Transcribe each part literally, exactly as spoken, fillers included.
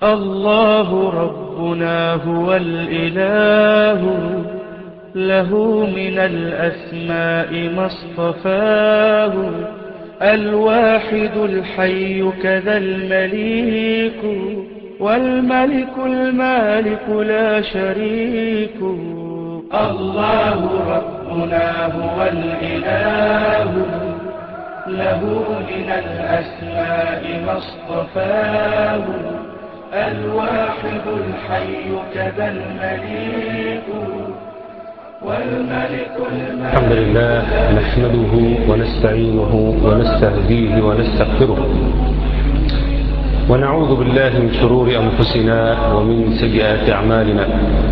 الله ربنا هو الإله، له من الأسماء ما اصطفاه، الواحد الحي كذا المليك، والملك المالك لا شريك. الله ربنا هو الإله، له من الأسماء ما اصطفاه، الواحد الحي كذا المليك، والملك المالك. الحمد لله نحمده ونستعينه ونستهديه ونستغفره، ونعوذ بالله من شرور أنفسنا ومن سيئات أعمالنا.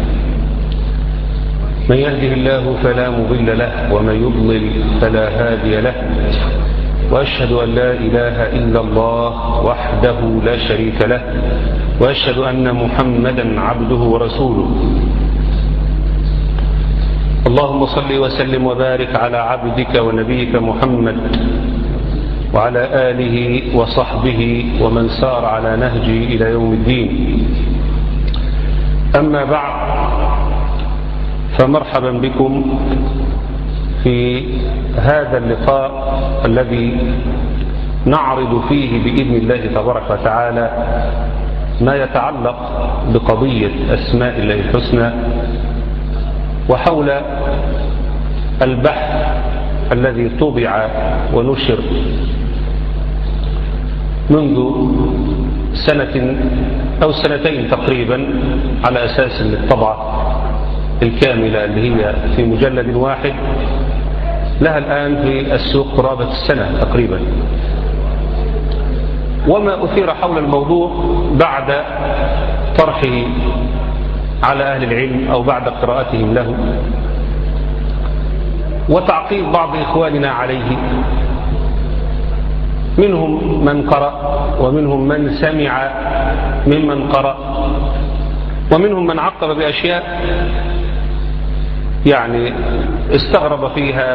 من يهده الله فلا مضل له، ومن يضلل فلا هادي له، وأشهد أن لا إله إلا الله وحده لا شريك له، وأشهد أن محمدا عبده ورسوله. اللهم صل وسلم وبارك على عبدك ونبيك محمد وعلى آله وصحبه ومن سار على نهجه إلى يوم الدين. أما بعد، فمرحبا بكم في هذا اللقاء الذي نعرض فيه بإذن الله تبارك وتعالى ما يتعلق بقضية أسماء الله الحسنى، وحول البحث الذي طبع ونشر منذ سنة أو سنتين تقريبا على أساس الطبعة الكاملة اللي هي في مجلد واحد، لها الآن في السوق قرابة السنة تقريبا. وما أثير حول الموضوع بعد طرحه على أهل العلم أو بعد قراءتهم له وتعقيب بعض إخواننا عليه، منهم من قرأ ومنهم من سمع ممن قرأ، ومنهم من عقب بأشياء يعني استغرب فيها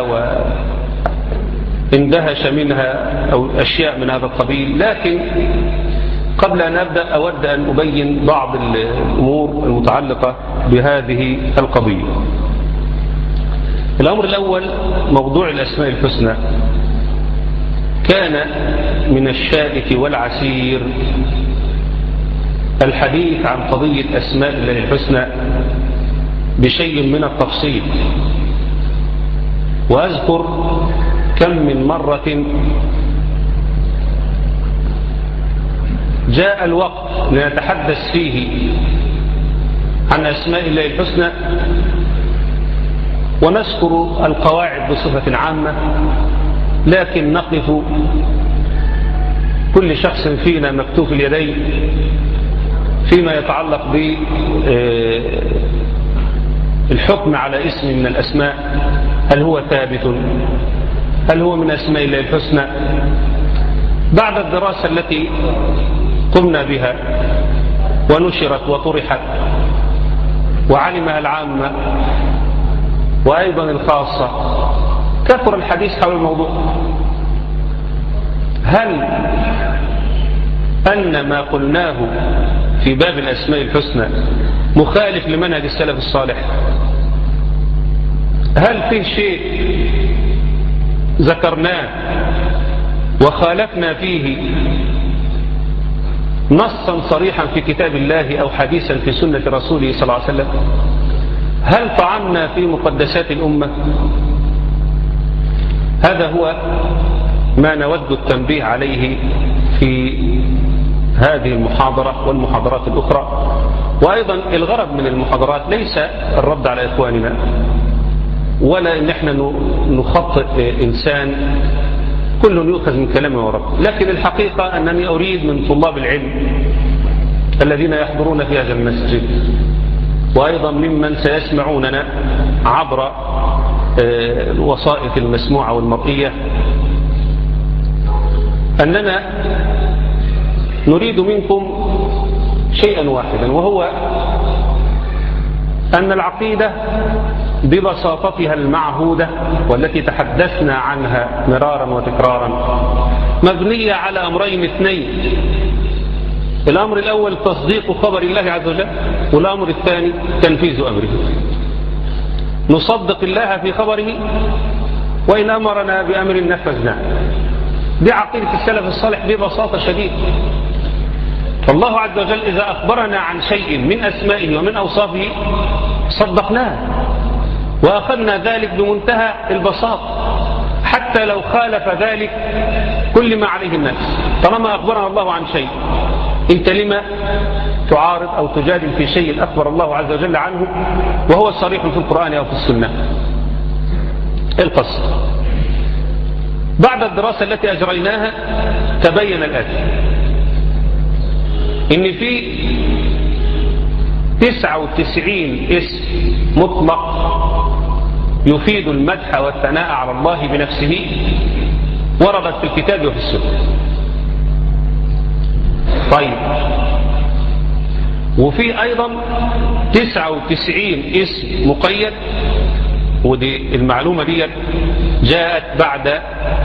واندهش منها أو أشياء من هذا القبيل. لكن قبل أن أبدأ أود أن أبين بعض الأمور المتعلقة بهذه القضية. الأمر الأول، موضوع الأسماء الحسنى كان من الشائك والعسير الحديث عن قضية أسماء الله الحسنى بشيء من التفصيل، وأذكر كم من مرة جاء الوقت لنتحدث فيه عن أسماء الله الحسنى ونذكر القواعد بصفة عامة، لكن نقف كل شخص فينا مكتوف اليدين فيما يتعلق بالحكم على اسم من الأسماء. هل هو ثابت؟ هل هو من أسماء الله الحسنى؟ بعد الدراسة التي قمنا بها ونشرت وطرحت وعلمها العامة وأيضا الخاصة، كثر الحديث حول الموضوع. هل أن ما قلناه في باب الأسماء الحسنى مخالف لمنهج السلف الصالح؟ هل فيه شيء ذكرناه وخالفنا فيه نصا صريحا في كتاب الله أو حديثا في سنة رسوله صلى الله عليه وسلم؟ هل طعنا في مقدسات الأمة؟ هذا هو ما نود التنبيه عليه في هذه المحاضرة والمحاضرات الأخرى. وأيضا الغرض من المحاضرات ليس الرد على إخواننا ولا إن احنا نخطئ إنسان، كل يؤخذ من كلامه ورد، لكن الحقيقة أنني أريد من طلاب العلم الذين يحضرون في هذا المسجد وأيضا ممن سيسمعوننا عبر الوسائط المسموعة والمرئية أننا نريد منكم شيئا واحدا، وهو أن العقيدة ببساطتها المعهودة والتي تحدثنا عنها مرارا وتكرارا مبنية على أمرين اثنين: الأمر الأول تصديق خبر الله عز وجل، والأمر الثاني تنفيذ أمره. نصدق الله في خبره، وإن أمرنا بأمر نفذناه. دي عقيدة السلف الصالح ببساطة شديدة. فالله عز وجل إذا أخبرنا عن شيء من أسمائه ومن أوصافه صدقناه، وأخذنا ذلك بمنتهى البساطة حتى لو خالف ذلك كل ما عليه الناس. طالما أخبرنا الله عن شيء، أنت لما تعارض أو تجادل في شيء أخبر الله عز وجل عنه وهو صريح في القرآن أو في السنة؟ القصد بعد الدراسة التي أجريناها تبين الآتي: إن في تسعة وتسعين اسم مطلق يفيد المدح والثناء على الله بنفسه وردت في الكتاب وفي السنة. طيب، وفي أيضا تسعة وتسعين اسم مقيد، ودي المعلومة دي جاءت بعد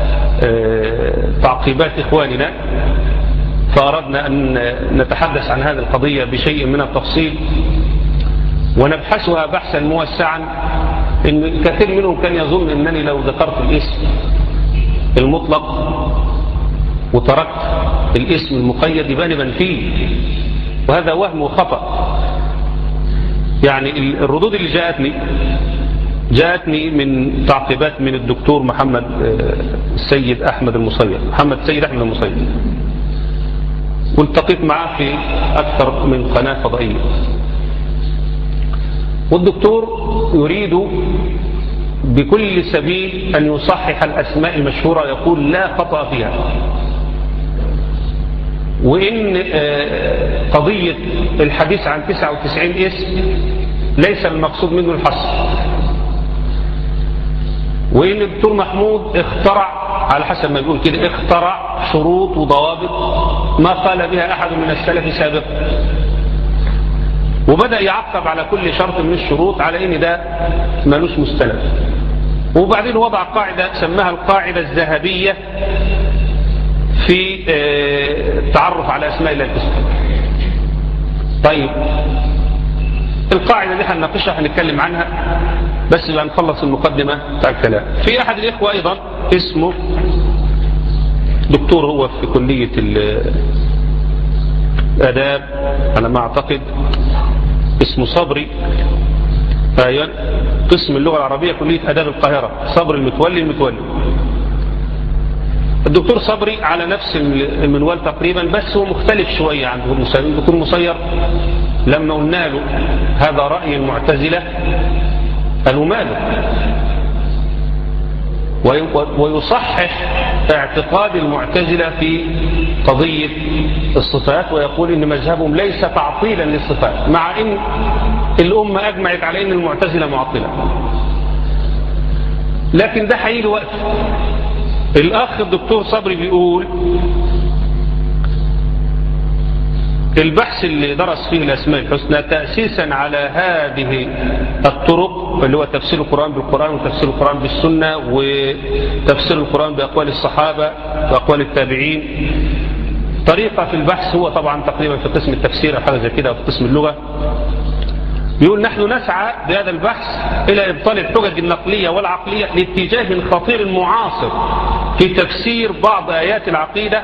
تعقيبات إخواننا، فأردنا أن نتحدث عن هذه القضية بشيء من التفصيل ونبحثها بحثا موسعا. إن كثير منهم كان يظن أنني لو ذكرت الاسم المطلق وتركت الاسم المقيد يبقى بنفيه، وهذا وهم وخطأ. يعني الردود اللي جاءتني جاءتني من تعقيبات من الدكتور محمد السيد أحمد المصير محمد السيد أحمد المصير، والتقيت معه في أكثر من قناة فضائية. والدكتور يريد بكل سبيل أن يصحح الأسماء المشهورة، يقول لا خطأ فيها، وإن قضية الحديث عن تسعة وتسعين اسم ليس المقصود منه الحصر، وإن الدكتور محمود اخترع على حسب ما يقول كده اخترع شروط وضوابط ما قال بها أحد من السلف سابقا، وبدأ يعقب على كل شرط من الشروط على إن ده مالوش مستند. وبعدين وضع قاعدة سماها القاعدة الذهبية في التعرف على أسماء الله الحسنى. طيب، القاعدة دي هنناقشها هنتكلم عنها، بس بقى نخلص المقدمة بتاع الكلام. في أحد الإخوة أيضا اسمه دكتور، هو في كلية الآداب أنا ما أعتقد، اسمه صبري، أيوة قسم اللغة العربية كلية آداب القاهرة، صبري المتولي المتولي الدكتور صبري على نفس المنوال تقريبا، بس هو مختلف شوية عن الدكتور مصير. لما قلنا له هذا رأي المعتزلة قالوا ماله، ويصحح اعتقاد المعتزلة في قضية الصفات، ويقول إن مذهبهم ليس تعطيلا للصفات، مع إن الأمة أجمعت على إن المعتزلة معطلة. لكن ده حقيقي وقت. الأخ الدكتور صبري بيقول البحث اللي درس فيه الأسماء الحسنى تأسيسا على هذه الطرق، اللي هو تفسير القرآن بالقرآن وتفسير القرآن بالسنة وتفسير القرآن بأقوال الصحابة وأقوال التابعين، طريقة في البحث هو طبعا تقريبا في قسم التفسير أو حاجة زي كده، وفي قسم اللغة. يقول نحن نسعى بهذا البحث إلى إبطال الحجج النقلية والعقلية لاتجاه خطير معاصر في تفسير بعض آيات العقيدة،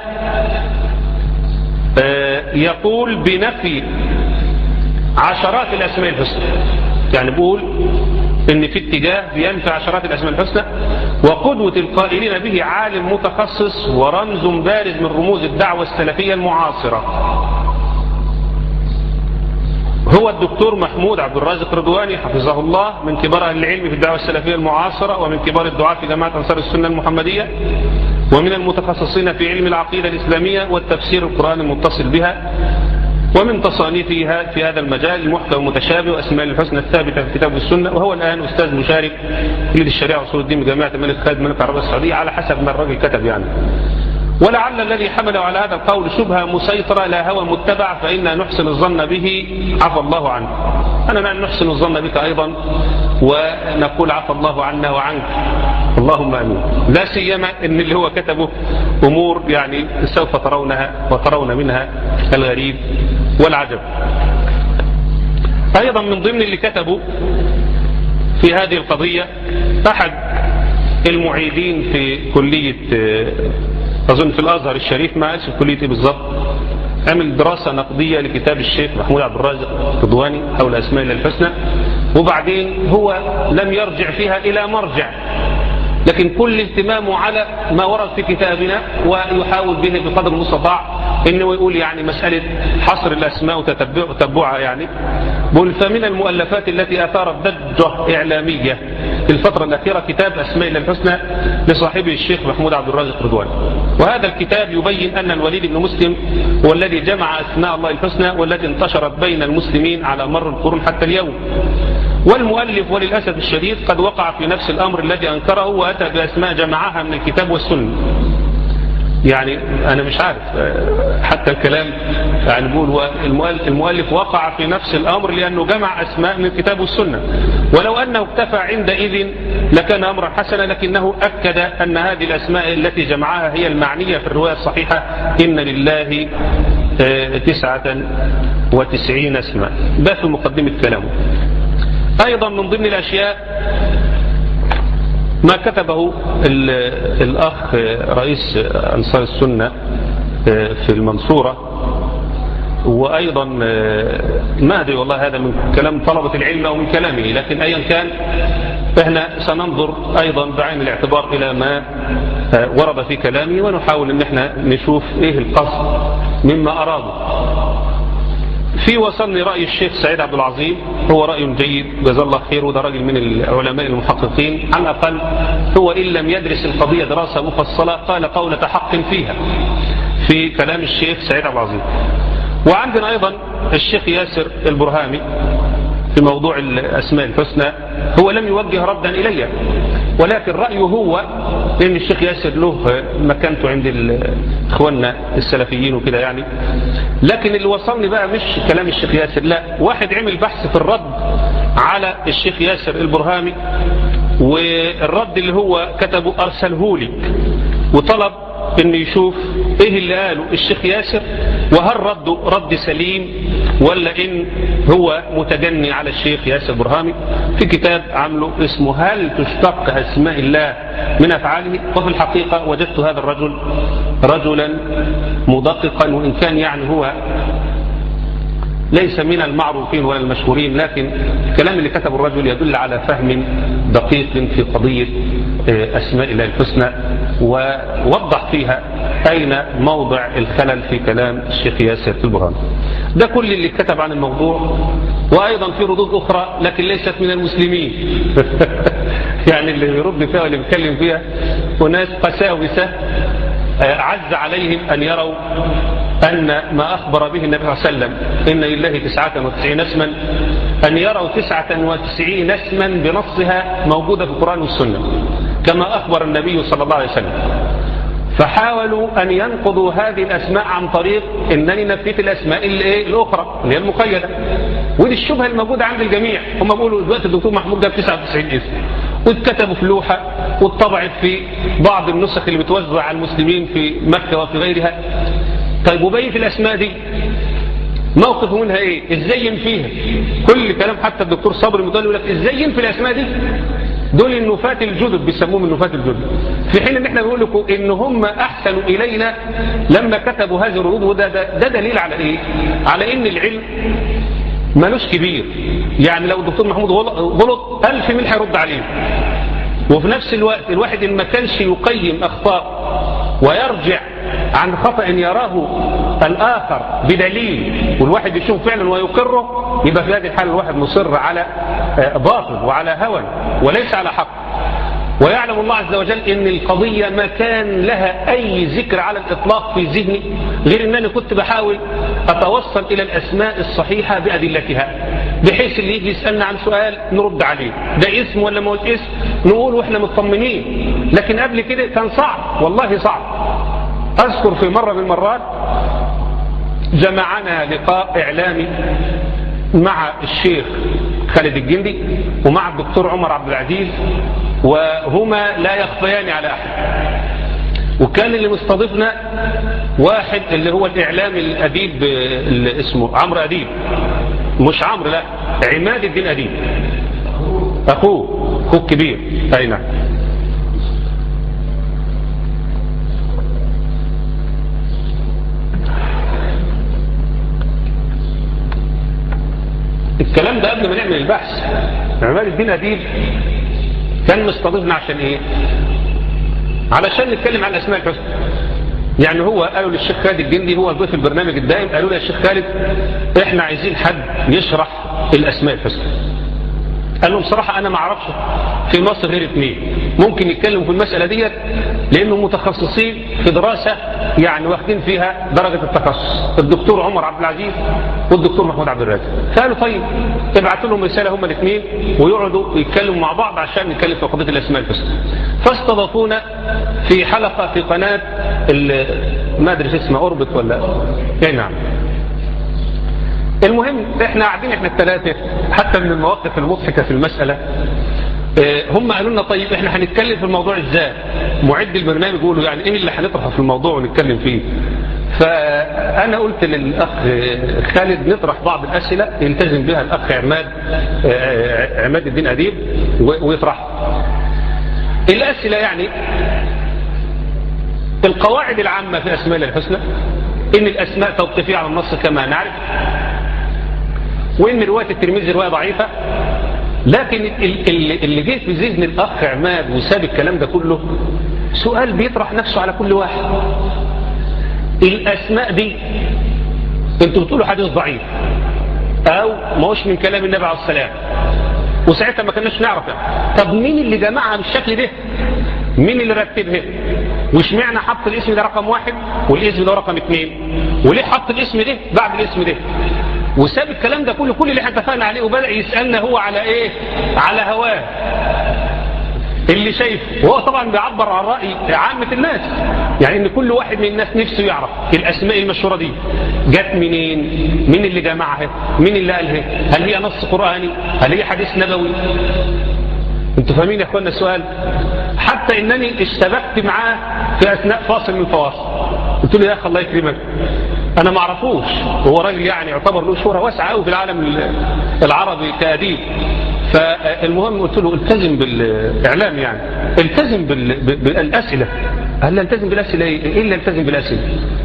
يقول بنفي عشرات الأسماء الحسنى. يعني بقول إن في اتجاه بينفي عشرات الأسماء الحسنى، وقدوة القائلين به عالم متخصص ورمز بارز من رموز الدعوة السلفية المعاصرة، هو الدكتور محمود عبد الرازق رضواني حفظه الله، من كبار أهل العلم في الدعوة السلفية المعاصرة، ومن كبار الدعاة في جماعة أنصار السنة المحمدية، ومن المتخصصين في علم العقيدة الإسلامية والتفسير القرآن المتصل بها، ومن تصانيفها في هذا المجال المحكم المتشابه وأسماء الحسنى الثابتة في الكتاب والسنة. وهو الآن أستاذ مشارك في الشريعة وأصول الدين بجامعة الملك خالد الملك العربية السعودية على حسب ما الراجل كتب يعني. ولعل الذي حمله على هذا القول شبهة مسيطرة لا هوى متبع، فإنا نحسن الظن به عفى الله عنه. أنا نحسن الظن بك أيضا ونقول عفى الله عنا وعنك، اللهم آمين. لا سيما ان اللي هو كتبه امور يعني سوف ترونها وترون منها الغريب والعجب. ايضا من ضمن اللي كتبوا في هذه القضية احد المعيدين في كلية اظن في الازهر الشريف، ما اسم كلية ايه بالظبط، عمل دراسة نقدية لكتاب الشيخ محمود عبد الرازق الرضواني حول اسماء الله الحسنى، وبعدين هو لم يرجع فيها الى مرجع، لكن كل اهتمامه على ما ورد في كتابنا ويحاول به بقدر المستطاع انه يقول يعني مسألة حصر الاسماء وتتبعها. يعني بقول فمن المؤلفات التي اثارت ضجة اعلامية في الفترة الاخيرة كتاب اسماء الله الحسنى لصاحبه الشيخ محمود عبد الرازق الرضواني. وهذا الكتاب يبين ان الوليد بن مسلم هو الذي جمع اسماء الله الحسنى والتي انتشرت بين المسلمين على مر القرون حتى اليوم. والمؤلف وللأسف الشديد قد وقع في نفس الأمر الذي أنكره وأتى بأسماء جمعها من الكتاب والسنة. يعني أنا مش عارف حتى الكلام، يعني بقول المؤلف وقع في نفس الأمر لأنه جمع أسماء من الكتاب والسنة، ولو أنه اكتفى عندئذ لكان أمرا حسنا، لكنه أكد أن هذه الأسماء التي جمعها هي المعنية في الرواية الصحيحة إن لله تسعة وتسعين اسما. ده في مقدمة كلامه. أيضا من ضمن الأشياء ما كتبه الأخ رئيس أنصار السنة في المنصورة، وأيضا ما أدري والله هذا من كلام طلبة العلم أو من كلامه، لكن أيا كان احنا سننظر أيضا بعين الاعتبار إلى ما ورد في كلامه ونحاول ان احنا نشوف ايه القصد مما أراده. في وصلني رأي الشيخ سعيد عبد العظيم، هو رأي جيد جزاه الله خير، وده راجل من العلماء المحققين على الأقل، هو إن لم يدرس القضية دراسة مفصلة قال قولة حق فيها في كلام الشيخ سعيد عبد العظيم. وعندنا أيضا الشيخ ياسر البرهامي في موضوع الأسماء الحسنى، هو لم يوجه ردا إلي، ولكن رأيه هو إن الشيخ ياسر له مكانته عند إخواننا السلفيين وكده يعني. لكن اللي وصلني بقى مش كلام الشيخ ياسر، لا، واحد عمل بحث في الرد على الشيخ ياسر البرهامي، والرد اللي هو كتبه أرسله لي وطلب إن يشوف إيه اللي قاله الشيخ ياسر، وهل رده رد سليم ولا إن هو متجني على الشيخ ياسر برهامي، في كتاب عمله اسمه هل تشتق أسماء الله من أفعاله. وفي الحقيقة وجدت هذا الرجل رجلا مدققا، وإن كان يعني هو ليس من المعروفين ولا المشهورين، لكن الكلام اللي كتبه الرجل يدل على فهم دقيق في قضية أسماء الله الحسنى، ووضح فيها أين موضع الخلل في كلام الشيخ ياسر البرهامي. ده كل اللي كتب عن الموضوع. وأيضا في ردود أخرى لكن ليست من المسلمين يعني اللي يرد فيها واللي بيتكلم فيها وناس قساوسة عز عليهم أن يروا أن ما أخبر به النبي صلى الله عليه وسلم إن لله تسعة وتسعين اسما، أن يروا تسعة وتسعين اسما بنصها موجودة في القرآن والسنة كما أخبر النبي صلى الله عليه وسلم. فحاولوا أن ينقضوا هذه الأسماء عن طريق أنني نفيت الأسماء الأخرى اللي هي المقيدة، ودي الشبهة الموجودة عند الجميع. هم بيقولوا دلوقتي الدكتور محمود جاب تسعة وتسعين اسم واتكتبوا في لوحة واتطبعت في بعض النسخ اللي بتوزع على المسلمين في مكة وفي غيرها. طيب وبين في الأسماء دي موقفه منها ايه؟ ازاي ينفيها؟ كل كلام حتى الدكتور صبري متولي يقول لك ازاي ينفي الأسماء دي؟ دول النفاة الجدد بيسموهم النفاة الجدد، في حين ان احنا بنقول لكم ان هم احسنوا الينا لما كتبوا هذه الردود. وده ده, ده دليل على ايه؟ على ان العلم مالوش كبير. يعني لو الدكتور محمود غلط ألف مين هيرد عليه، وفي نفس الوقت الواحد إن ما كانش يقيم أخطاء ويرجع عن خطأ يراه الآخر بدليل والواحد يشوف فعلا ويقره، يبقى في هذه الحالة الواحد مصر على باطل وعلى هوى وليس على حق. ويعلم الله عز وجل ان القضية ما كان لها اي ذكر على الاطلاق في ذهني غير ان انا كنت بحاول اتوصل الى الاسماء الصحيحة بادلتها، بحيث اللي يجي يسألنا عن سؤال نرد عليه ده اسم ولا ما هوش اسم نقول واحنا مطمنين. لكن قبل كده كان صعب، والله صعب. أذكر في مرة من المرات جمعنا لقاء إعلامي مع الشيخ خالد الجندي ومع الدكتور عمر عبد العزيز، وهما لا يخفيان على أحد. وكان اللي مستضيفنا واحد اللي هو الإعلامي الأديب اللي اسمه عمرو أديب، مش عمرو، لا، عماد الدين أديب، أخوه أخوه الكبير. أي نعم. الكلام ده قبل ما نعمل البحث. عماد الدين أديب كان مستضيفنا عشان ايه؟ علشان نتكلم عن الأسماء الحسنى. يعني هو قالوا للشيخ خالد الجندي، هو ضيف البرنامج الدائم، قالوا له يا شيخ خالد احنا عايزين حد يشرح الأسماء الحسنى. قال لهم صراحة أنا ما أعرفش في مصر غير اثنين ممكن يتكلموا في المسألة ديت، لأنهم متخصصين في دراسة يعني واخدين فيها درجة التخصص، الدكتور عمر عبد العزيز والدكتور محمود عبد الرازق. فقالوا طيب ابعتوا لهم رسالة هما الاثنين ويقعدوا يتكلموا مع بعض عشان نتكلم في قضية الأسماء الحسنى. فاستضافونا في حلقة في قناة ما أدري اسمها أوربت ولا اي نعم. المهم احنا قاعدين احنا الثلاثة، حتى من المواقف المضحكة في المسألة هم قالوا لنا طيب احنا هنتكلم في الموضوع ازاي؟ معد البرنامج يقولوا يعني ايه اللي هنطرحه في الموضوع ونتكلم فيه. فانا قلت للاخ خالد نطرح بعض الاسئلة يلتزم بها الاخ عماد عماد الدين أديب ويطرح الاسئلة. يعني القواعد العامة في اسماء الله الحسنى ان الاسماء توقيفية على النص كما نعرف، وان رواية الترمذي رواية ضعيفة. لكن اللي جه في ذهن الاخ عماد وساب الكلام ده كله سؤال بيطرح نفسه على كل واحد. الاسماء دي انتوا بتقولوا حديث ضعيف او ما هوش من كلام النبي عليه السلام، وساعتها ما كناش نعرف يعني. طب مين اللي جمعها بالشكل ده؟ مين اللي رتبها؟ وش معنى حط الاسم ده رقم واحد والاسم ده رقم اثنين؟ وليه حط الاسم ده بعد الاسم ده؟ وساب الكلام ده كله كل اللي احنا اتفقنا عليه وبدأ يسألنا هو على ايه؟ على هواه اللي شايف. وهو طبعا بيعبر عن رأي عامة الناس، يعني ان كل واحد من الناس نفسه يعرف الاسماء المشهورة دي جت منين، مين اللي جمعها، مين اللي قالها، هل هي نص قرآني، هل هي حديث نبوي. انتوا فاهمين يا اخوانا السؤال؟ حتى انني اشتبكت معاه في اثناء فاصل من الفواصل، قلت له يا اخي الله يكرمك انا ما اعرفوش، هو راجل يعني يعتبر له شهرة واسعة قوي في العالم العربي كأديب. فالمهم قلت له التزم بالاعلام، يعني التزم بالاسئله. قال لي التزم بالاسئله ايه اللي التزم بالاسئله؟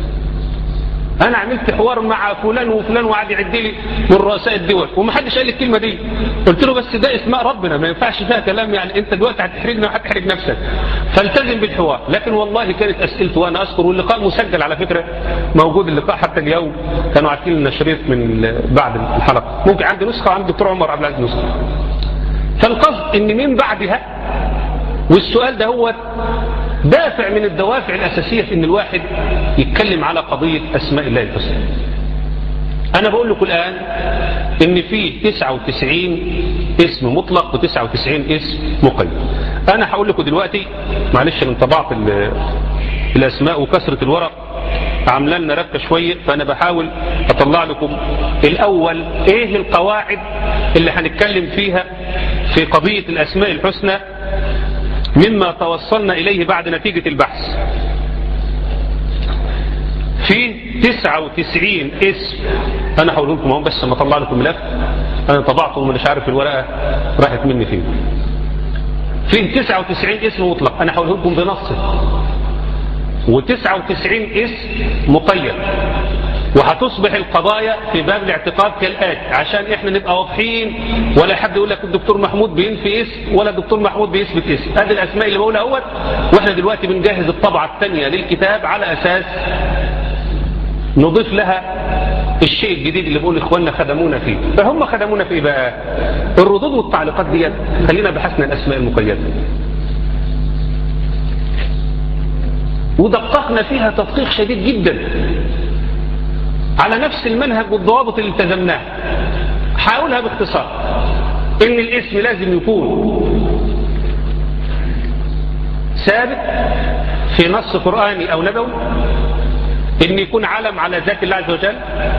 انا عملت حوار مع فلان وفلان وقعد يعد لي من رؤساء الدول ومحدش قال لي الكلمه دي. قلت له بس ده اسماء ربنا ما ينفعش فيها كلام، يعني انت دلوقتي هتحرجنا وهتحرج نفسك، فالتزم بالحوار. لكن والله كانت اسئلته وانا اذكر، واللقاء مسجل على فكره موجود اللقاء حتى اليوم، كانوا عارفين لنا شريط من بعد الحلقه، ممكن عندي نسخه وعند الدكتور عمر عبد العزيز نسخه. فالقصد ان من بعدها، والسؤال ده هو دافع من الدوافع الأساسية في ان الواحد يتكلم على قضية أسماء الله الحسنى. أنا بقول لكم الآن ان فيه تسعة وتسعين اسم مطلق وتسعة وتسعين اسم مقيد. أنا هقول لكم دلوقتي، معلش من طباعة الأسماء وكسرة الورق عامله لنا ركه شويه، فانا بحاول اطلع لكم الاول ايه القواعد اللي هنتكلم فيها في قضيه الاسماء الحسنى مما توصلنا اليه بعد نتيجه البحث. في تسعة وتسعين اسم، انا هقول لكم اهو بس ما اطلع لكم ملف انا طبعته ومش عارف الورقه راحت مني فين. في تسعة وتسعين اسم مطلق انا هقول لكم بنصه، وتسعة وتسعين اسم مقيد. وهتصبح القضايا في باب الاعتقاد كالآتي عشان احنا نبقى واضحين، ولا حد يقول لك الدكتور محمود بينفي اسم ولا الدكتور محمود بيثبت اسم. هذه الاسماء اللي بقولها اهوت، واحنا دلوقتي بنجهز الطبعه الثانيه للكتاب على اساس نضيف لها الشيء الجديد اللي بقول اخواننا خدمونا فيه. فهم خدمونا في ايه بقى؟ الردود والتعليقات ديت خلينا بحثنا الاسماء المقيده، ودققنا فيها تدقيق شديد جدا على نفس المنهج والضوابط اللي التزمناها. هقولها باختصار، ان الاسم لازم يكون ثابت في نص قرآني او نبوي، ان يكون علم على ذات الله عز وجل،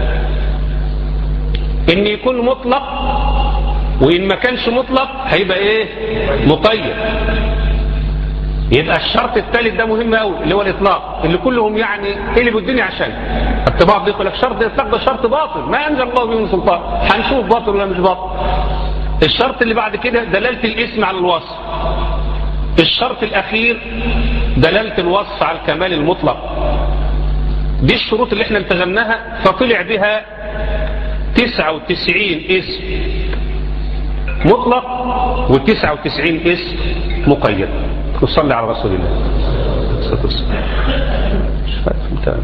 ان يكون مطلق، وان ما كانش مطلق هيبقى ايه؟ مقيد. يبقى الشرط الثالث ده مهم قوي اللي هو الاطلاق، اللي كلهم يعني قلبوا الدنيا عشان الطباع يقول لك شرط الاطلاق ده شرط باطل، ما انزل الله به من سلطان. هنشوف باطل ولا مش باطل. الشرط اللي بعد كده دلالة الاسم على الوصف. الشرط الاخير دلالة الوصف على الكمال المطلق. دي الشروط اللي احنا التزمناها، فطلع بها تسعة وتسعين اسم مطلق وتسعة وتسعين اسم مقيد. وصلي على رسول الله. مش فاهم انت.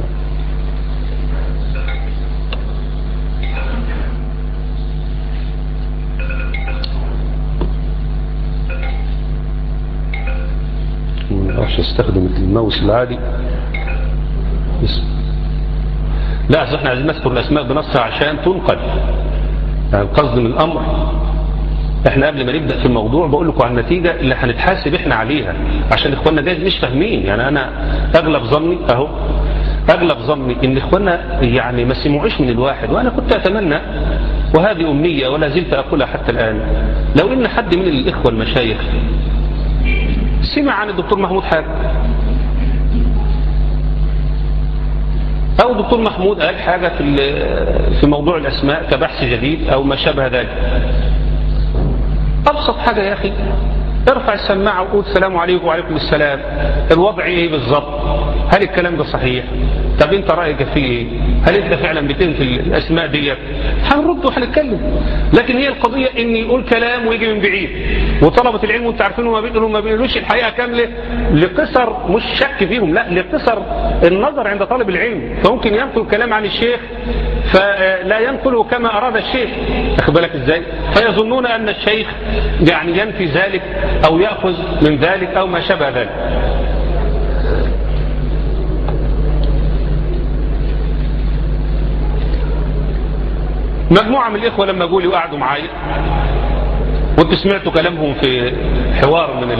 ما اعرفش استخدم الماوس العادي. اسم. لا اصل احنا عايزين نذكر الاسماء بنصها عشان تنقل. يعني القصد من الامر احنا قبل ما نبدأ في الموضوع بقول لكم عن النتيجة اللي هنتحاسب احنا عليها، عشان اخواننا جايز مش فاهمين. يعني انا اغلب ظني اهو اغلب ظني ان اخواننا يعني ما سمعوش من الواحد، وانا كنت اتمنى وهذه امنية ولا زلت اقولها حتى الان، لو ان حد من الاخوة المشايخ سمع عن الدكتور محمود حاجة، او الدكتور محمود قال حاجة في في موضوع الاسماء كبحث جديد او ما شابه ذلك، أبسط حاجة يا أخي ارفع السماعة وقول السلام عليكم وعليكم السلام، الوضع إيه بالضبط؟ هل الكلام ده صحيح؟ طب أنت رأيك فيه إيه؟ هل أنت فعلا بتنفي الأسماء دي؟ هنرد وهنتكلم. لكن هي القضية إن يقول كلام ويجي من بعيد، وطلبة العلم وأنت عارفينهم ما بيقولوا ما بيقولوش الحقيقة كاملة لقصر مش شك فيهم، لا لقصر النظر عند طالب العلم، فممكن ينقل كلام عن الشيخ فلا ينقله كما أراد الشيخ، أخذ بالك إزاي؟ فيظنون أن الشيخ يعني ينفي ذلك أو يأخذ من ذلك أو ما شابه ذلك. مجموعة من الإخوة لما قولوا وقعدوا معايا وانتوا سمعتوا كلامهم في حوار من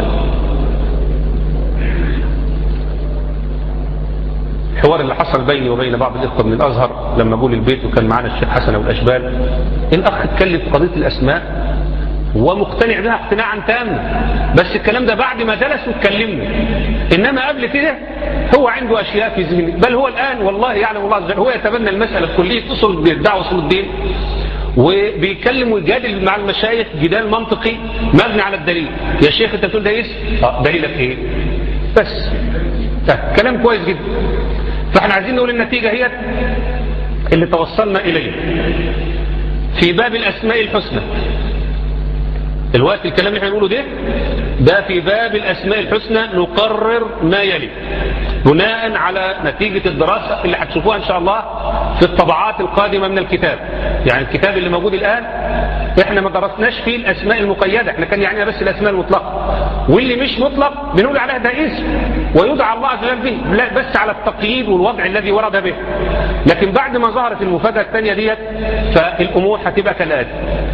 الحوار اللي حصل بيني وبين بعض الإخوة من الأزهر لما قول البيت وكان معنا الشيخ حسن والأشبال، الأخ اتكلم في قضية الأسماء ومقتنع بها اقتناعا تاما، بس الكلام ده بعد ما جلس واتكلمنا، إنما قبل كده هو عنده أشياء في ذهنه، بل هو الآن والله يعلم الله عز وجل هو يتبنى المسألة الكلية تصل بالدعوة وصول الدين، وبيتكلم ويجادل مع المشايخ جدال منطقي مبني على الدليل. يا شيخ انت بتقول ده اسم؟ اه دليلك ايه؟ بس ده كلام كويس جدا. فاحنا عايزين نقول النتيجة هي اللي توصلنا إليه في باب الأسماء الحسنى. الوقت الكلام اللي احنا بنقوله ده ده في باب الأسماء الحسنى نقرر ما يلي بناء على نتيجة الدراسة اللي هتشوفوها إن شاء الله في الطبعات القادمة من الكتاب. يعني الكتاب اللي موجود الآن احنا ما درسناش فيه الأسماء المقيدة، احنا كان يعني بس الأسماء المطلقة، واللي مش مطلق بنقول عليها ده اسم ويدعى الله عز وجل به، لا بس على التقييد والوضع الذي ورد به. لكن بعد ما ظهرت المفاجأة الثانية ديت فالأمور هتبقى كالآتي.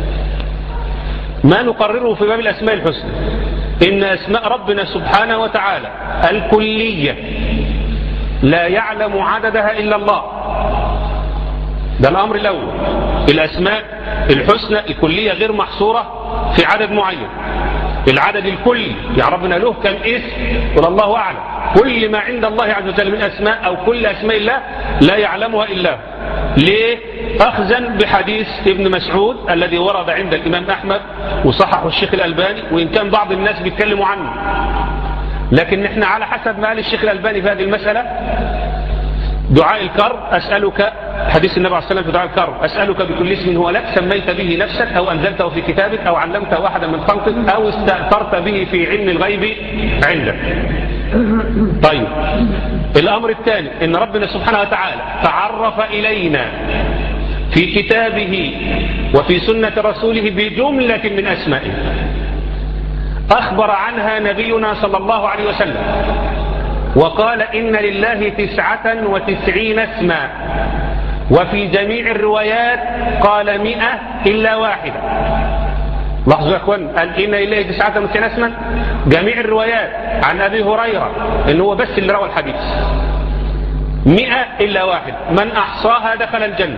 ما نقرره في باب الأسماء الحسنى إن أسماء ربنا سبحانه وتعالى الكلية لا يعلم عددها إلا الله، ده الأمر الأول. الأسماء الحسنى الكلية غير محصورة في عدد معين، العدد الكلي يعني ربنا له كم اسم قل الله أعلم، كل ما عند الله عز وجل من أسماء أو كل أسماء الله لا يعلمها إلا هو. ليه؟ أخذا بحديث ابن مسعود الذي ورد عند الإمام أحمد وصححه الشيخ الألباني، وإن كان بعض الناس بيتكلموا عنه، لكن نحن على حسب ما قال الشيخ الألباني في هذه المسألة دعاء الكرب أسألك، حديث النبي عليه الصلاة والسلام في دعاء الكرب أسألك بكل اسم هو لك سميت به نفسك أو أنزلته في كتابك أو علمته أحدا من خلقك أو استأثرت به في علم الغيب عندك. طيب الأمر الثاني إن ربنا سبحانه وتعالى تعرف إلينا في كتابه وفي سنة رسوله بجملة من أسمائه أخبر عنها نبينا صلى الله عليه وسلم وقال إن لله تسعة وتسعين اسما، وفي جميع الروايات قال مئة إلا واحدة. لاحظوا يا أخوان، قال إن لله تسعة وتسعين اسما، جميع الروايات عن أبي هريرة إن هو بس اللي روى الحديث مئة إلا واحد، من أحصاها دخل الجنة.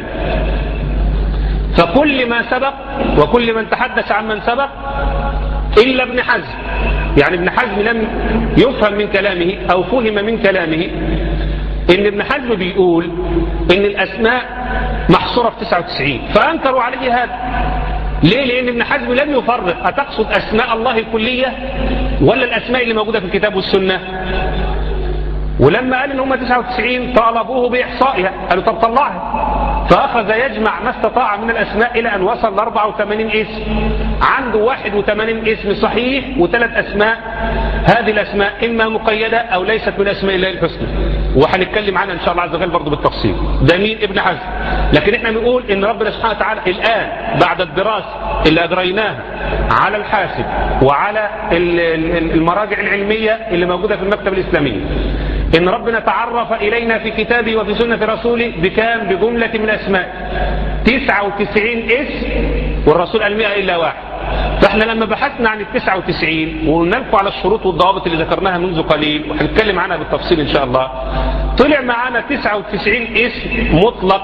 فكل ما سبق وكل من تحدث عن من سبق إلا ابن حزم، يعني ابن حزم لم يفهم من كلامه أو فهم من كلامه إن ابن حزم بيقول إن الأسماء محصورة في تسعة وتسعين، فأنكروا عليه هذا. ليه؟ لأن ابن حزم لم يفرق أتقصد أسماء الله الكلية ولا الأسماء اللي موجودة في الكتاب والسنة. ولما قال إن هم تسعة وتسعين طالبوه بإحصائها، قالوا طب طلعها، فأخذ يجمع ما استطاع من الأسماء إلى أن وصل ل أربعة وثمانين اسم. عنده واحد وثمانين اسم صحيح وثلاث أسماء، هذه الأسماء إما مقيدة أو ليست من أسماء الله الحسنى، وهنتكلم عنها إن شاء الله عز وجل برضه بالتفصيل. ده مين؟ ابن حزم. لكن احنا بنقول إن ربنا سبحانه وتعالى الآن بعد الدراسة اللي أجريناها على الحاسب وعلى المراجع العلمية اللي موجودة في المكتبة الإسلامية، إن ربنا تعرف إلينا في كتابه وفي سنة رسوله بكام؟ بجملة من أسماء تسعة وتسعين اسم، والرسول قال مئة إلا واحد. فإحنا لما بحثنا عن التسعة وتسعين وقلنا لكم على الشروط والضوابط اللي ذكرناها منذ قليل وهنتكلم عنها بالتفصيل إن شاء الله، طلع معانا تسعة وتسعين اسم مطلق،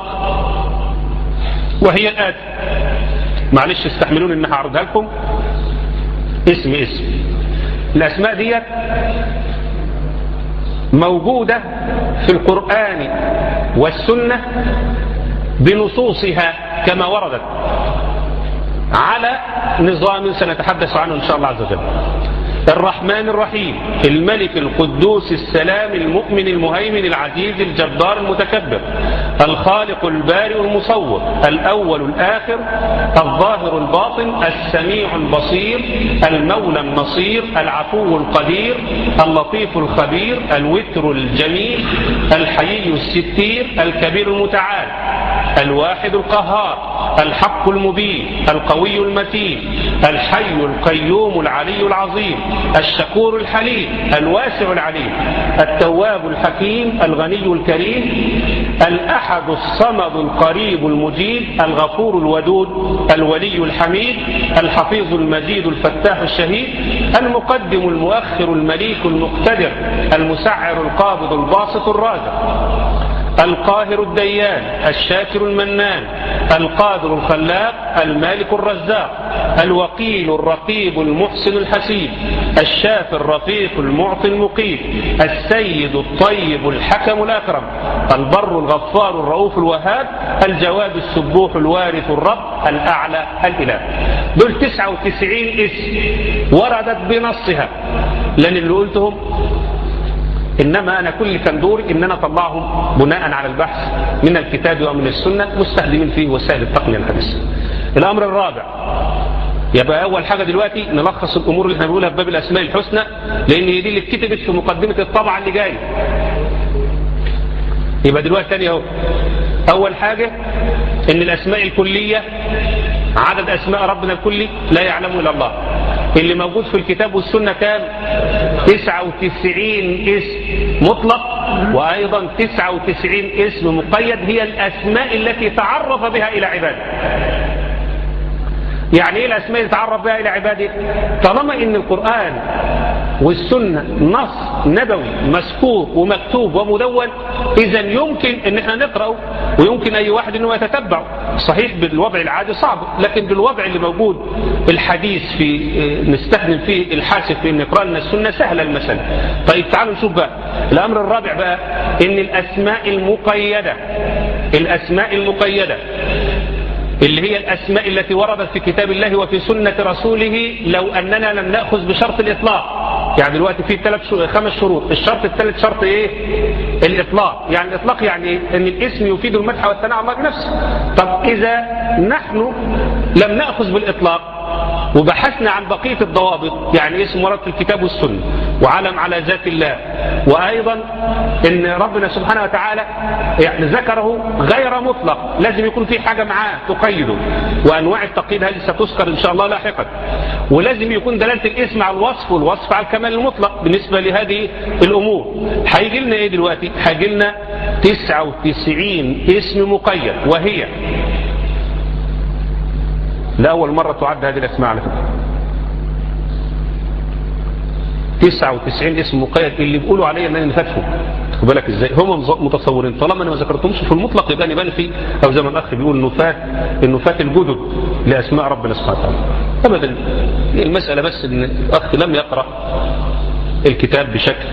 وهي الآتي. معلش استحملون إن هعرضها لكم اسم اسم. الأسماء دي موجودة في القرآن والسنة بنصوصها كما وردت على نظام سنتحدث عنه إن شاء الله عز وجل. الرحمن الرحيم، الملك القدوس السلام المؤمن المهيمن العزيز الجبار المتكبر، الخالق البارئ المصور، الأول الآخر، الظاهر الباطن، السميع البصير، المولى النصير، العفو القدير، اللطيف الخبير، الوتر الجميل، الحيي الستير، الكبير المتعال، الواحد القهار، الحق المبين، القوي المتين، الحي القيوم العلي العظيم، الشكور الحليم، الواسع العليم، التواب الحكيم، الغني الكريم، الأحد الصمد القريب المجيب، الغفور الودود، الولي الحميد، الحفيظ المجيد الفتاح الشهيد، المقدم المؤخر المليك المقتدر، المسعر القابض الباسط الرازق، القاهر الديان، الشاكر المنان، القادر الخلاق، المالك الرزاق، الوكيل الرقيب المحسن الحسيب، الشافي الرفيق المعطي المقيت، السيد الطيب الحكم الأكرم، البر الغفار الرؤوف الوهاب، الجواد السبوح الوارث الرب، الأعلى الإله. دول تسعة وتسعين اسم وردت بنصها، لأن اللي قلتهم إنما أنا كل كان دوري إن أنا أطلعهم بناء على البحث من الكتاب ومن السنة مستخدمين فيه وسائل التقنية الحديثة. الأمر الرابع، يبقى أول حاجة دلوقتي نلخص الأمور اللي احنا بنقولها في باب الأسماء الحسنى، لأن هي دي اللي اتكتبت في مقدمة الطبعة اللي جاية. يبقى دلوقتي تاني أهو، أول حاجة إن الأسماء الكلية عدد أسماء ربنا الكلي لا يعلمه إلا الله، اللي موجود في الكتاب والسنة كام؟ تسعة وتسعين اسم مطلق، وأيضا تسعة وتسعين اسم مقيد، هي الأسماء التي تعرف بها إلى عباده. يعني ايه الأسماء اللي تعرف بها إلى عباده؟ طالما إن القرآن والسنة نص نبوي مسكوب ومكتوب ومدون، إذا يمكن إن احنا نقرأه ويمكن أي واحد إنه يتتبع. صحيح بالوضع العادي صعب، لكن بالوضع اللي موجود الحديث في نستخدم فيه الحاسب في إن نقرأ لنا السنة سهلة المسألة. طيب تعالوا نشوف بقى الأمر الرابع بقى، إن الأسماء المقيدة الأسماء المقيدة اللي هي الأسماء التي وردت في كتاب الله وفي سنة رسوله، لو أننا لم نأخذ بشرط الإطلاق. يعني دلوقتي في ثلاث خمس شروط، الشرط الثالث شرط إيه؟ الإطلاق. يعني الإطلاق يعني إيه؟ أن الاسم يفيد المدح والثناء على الله بنفسه. طب إذا نحن لم نأخذ بالإطلاق وبحثنا عن بقية الضوابط، يعني اسم ورد في الكتاب والسنة، وعلم على ذات الله، وأيضا إن ربنا سبحانه وتعالى يعني ذكره غير مطلق، لازم يكون في حاجة معاه تقيده، وأنواع التقييد هذه ستذكر إن شاء الله لاحقا، ولازم يكون دلالة الاسم على الوصف والوصف على الكمال المطلق. بالنسبة لهذه الأمور هيجي لنا إيه دلوقتي؟ هيجي لنا تسعة وتسعين اسم مقيد، وهي لأول مرة تعد هذه الأسماء على فكرة تسعة وتسعين اسم مقيد اللي بيقولوا عليه أنني نفتحه. بالك ازاي؟ هم متصورين طالما انا ما ذكرتهمش في المطلق يبقى يبان في، او زي ما الاخ بيقول نفات النفات الجدد لاسماء ربنا سبحانه وتعالى. ابدا، المساله بس ان الاخ لم يقرا الكتاب بشكل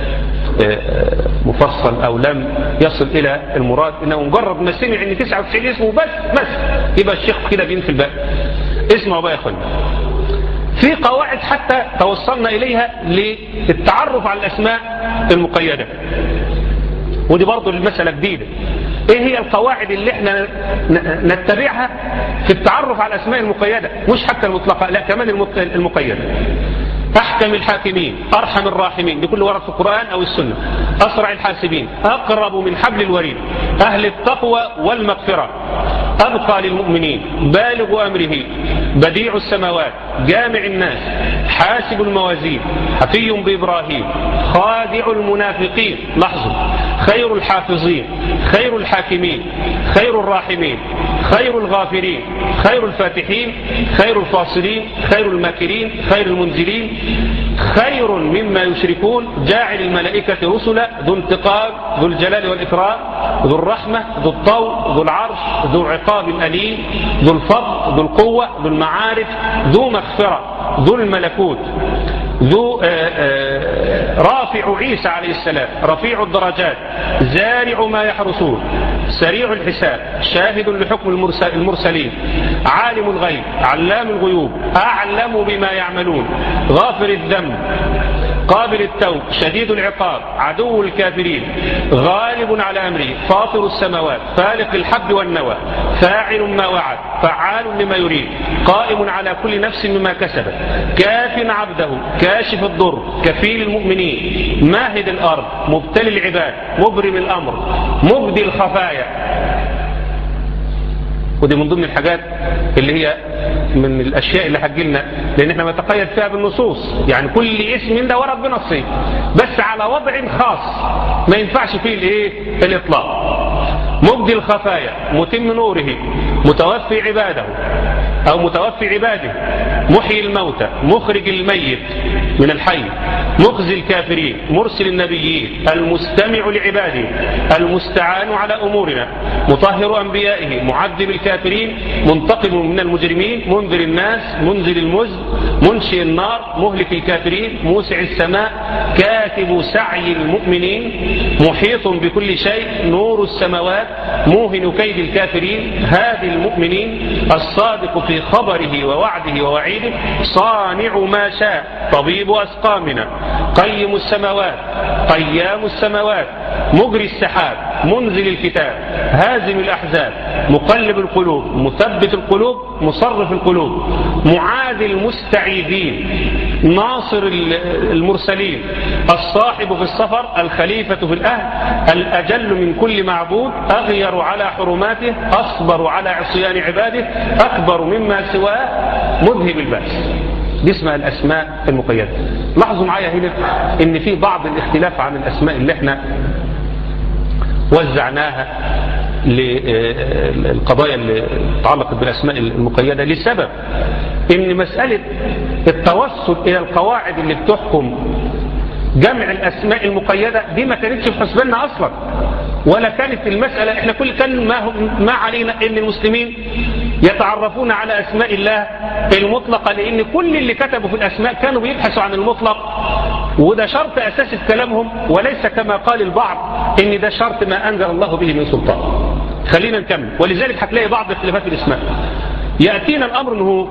مفصل او لم يصل الى المراد، انه مجرد ما سمع ان تسعة وتسعين اسمه بس بس يبقى الشيخ كده بين في الباقي. اسمعوا بقى يا اخوانا، في قواعد حتى توصلنا اليها للتعرف على الاسماء المقيده، ودي برضو المساله جديده. ايه هي القواعد اللي احنا نتبعها في التعرف على الاسماء المقيده؟ مش حتى المطلقه، لا كمان المقيده. أحكم الحاكمين، أرحم الراحمين، لكل ورد في القرآن أو السنة. أسرع الحاسبين، أقرب من حبل الوريد، أهل التقوى والمغفرة، أبقى للمؤمنين، بالغ أمره، بديع السماوات، جامع الناس، حاسب الموازين، حفي بإبراهيم، خادع المنافقين، لاحظوا، خير الحافظين، خير الحاكمين، خير الراحمين، خير الغافرين، خير الفاتحين، خير الفاصلين، خير الماكرين، خير المنزلين، خير مما يشركون، جاعل الملائكة رسلا، ذو انتقام، ذو الجلال والإكرام، ذو الرحمة، ذو الطول، ذو العرش، ذو عقاب أليم، ذو الفضل، ذو القوة، ذو المعارف، ذو مغفرة، ذو الملكوت، ذو آآ آآ رافع عيسى عليه السلام، رفيع الدرجات، زارع ما يحرسون، سريع الحساب، شاهد لحكم المرسل المرسلين، عالم الغيب، علام الغيوب، أعلم بما يعملون، غافر الذنب، قابل التوب، شديد العقاب، عدو الكافرين، غالب على أمره، فاطر السماوات، فالق الحب والنوى، فاعل ما وعد، فعال لما يريد، قائم على كل نفس مما كسبت، كاف عبده، كاشف الضر، كفيل المؤمنين، ماهد الأرض، مبتلي العباد، مبرم الأمر، مبدي الخفايا. ودي من ضمن الحاجات اللي هي من الأشياء اللي هتجيلنا، لأن احنا نتقيد فيها بالنصوص، يعني كل اسم ده ورد بنصه، بس على وضع خاص ما ينفعش فيه الايه الإطلاق. مبدي الخفايا، متم نوره، متوفي عباده أو متوفي عباده، محيي الموتى، مخرج الميت من الحي، مخزي الكافرين، مرسل النبيين، المستمع لعباده، المستعان على أمورنا، مطهر أنبيائه، معذب الكافرين، منتقم من المجرمين، منذر الناس، منزل المزن، منشئ النار، مهلك الكافرين، موسع السماء، كاتب سعي المؤمنين، محيط بكل شيء، نور السماوات، موهن كيد الكافرين، هادي المؤمنين، الصادق في خبره ووعده ووعيده، صانع ما شاء، طبيب أسقامنا، قيم السماوات، قيام السماوات، مجري السحاب، منزل الكتاب، هازم الأحزاب، مقلب القلوب، مثبت القلوب، مصرف القلوب، معاد المستعيذين، ناصر المرسلين، الصاحب في السفر، الخليفة في الأهل، الأجل من كل معبود، أغير على حرماته، أصبر على عصيان عباده، أكبر مما سواه، مذهب البأس. دي اسمها الأسماء المقيدة. لاحظوا معايا هنا إن في بعض الاختلاف عن الأسماء اللي احنا وزعناها للقضايا اللي تعلقت بالأسماء المقيدة، لسبب إن مسألة التوصل إلى القواعد اللي بتحكم جمع الأسماء المقيدة دي ما كانتش في حسباننا أصلا، ولا كانت المسألة. احنا كل كان ما, ما علينا إن المسلمين يتعرفون على أسماء الله المطلقة، لأن كل اللي كتبوا في الأسماء كانوا بيبحثوا عن المطلق، وده شرط أساسي في كلامهم، وليس كما قال البعض إن ده شرط ما أنزل الله به من سلطان. خلينا نكمل. ولذلك هتلاقي بعض اختلافات الاسماء. يأتينا الأمر أنه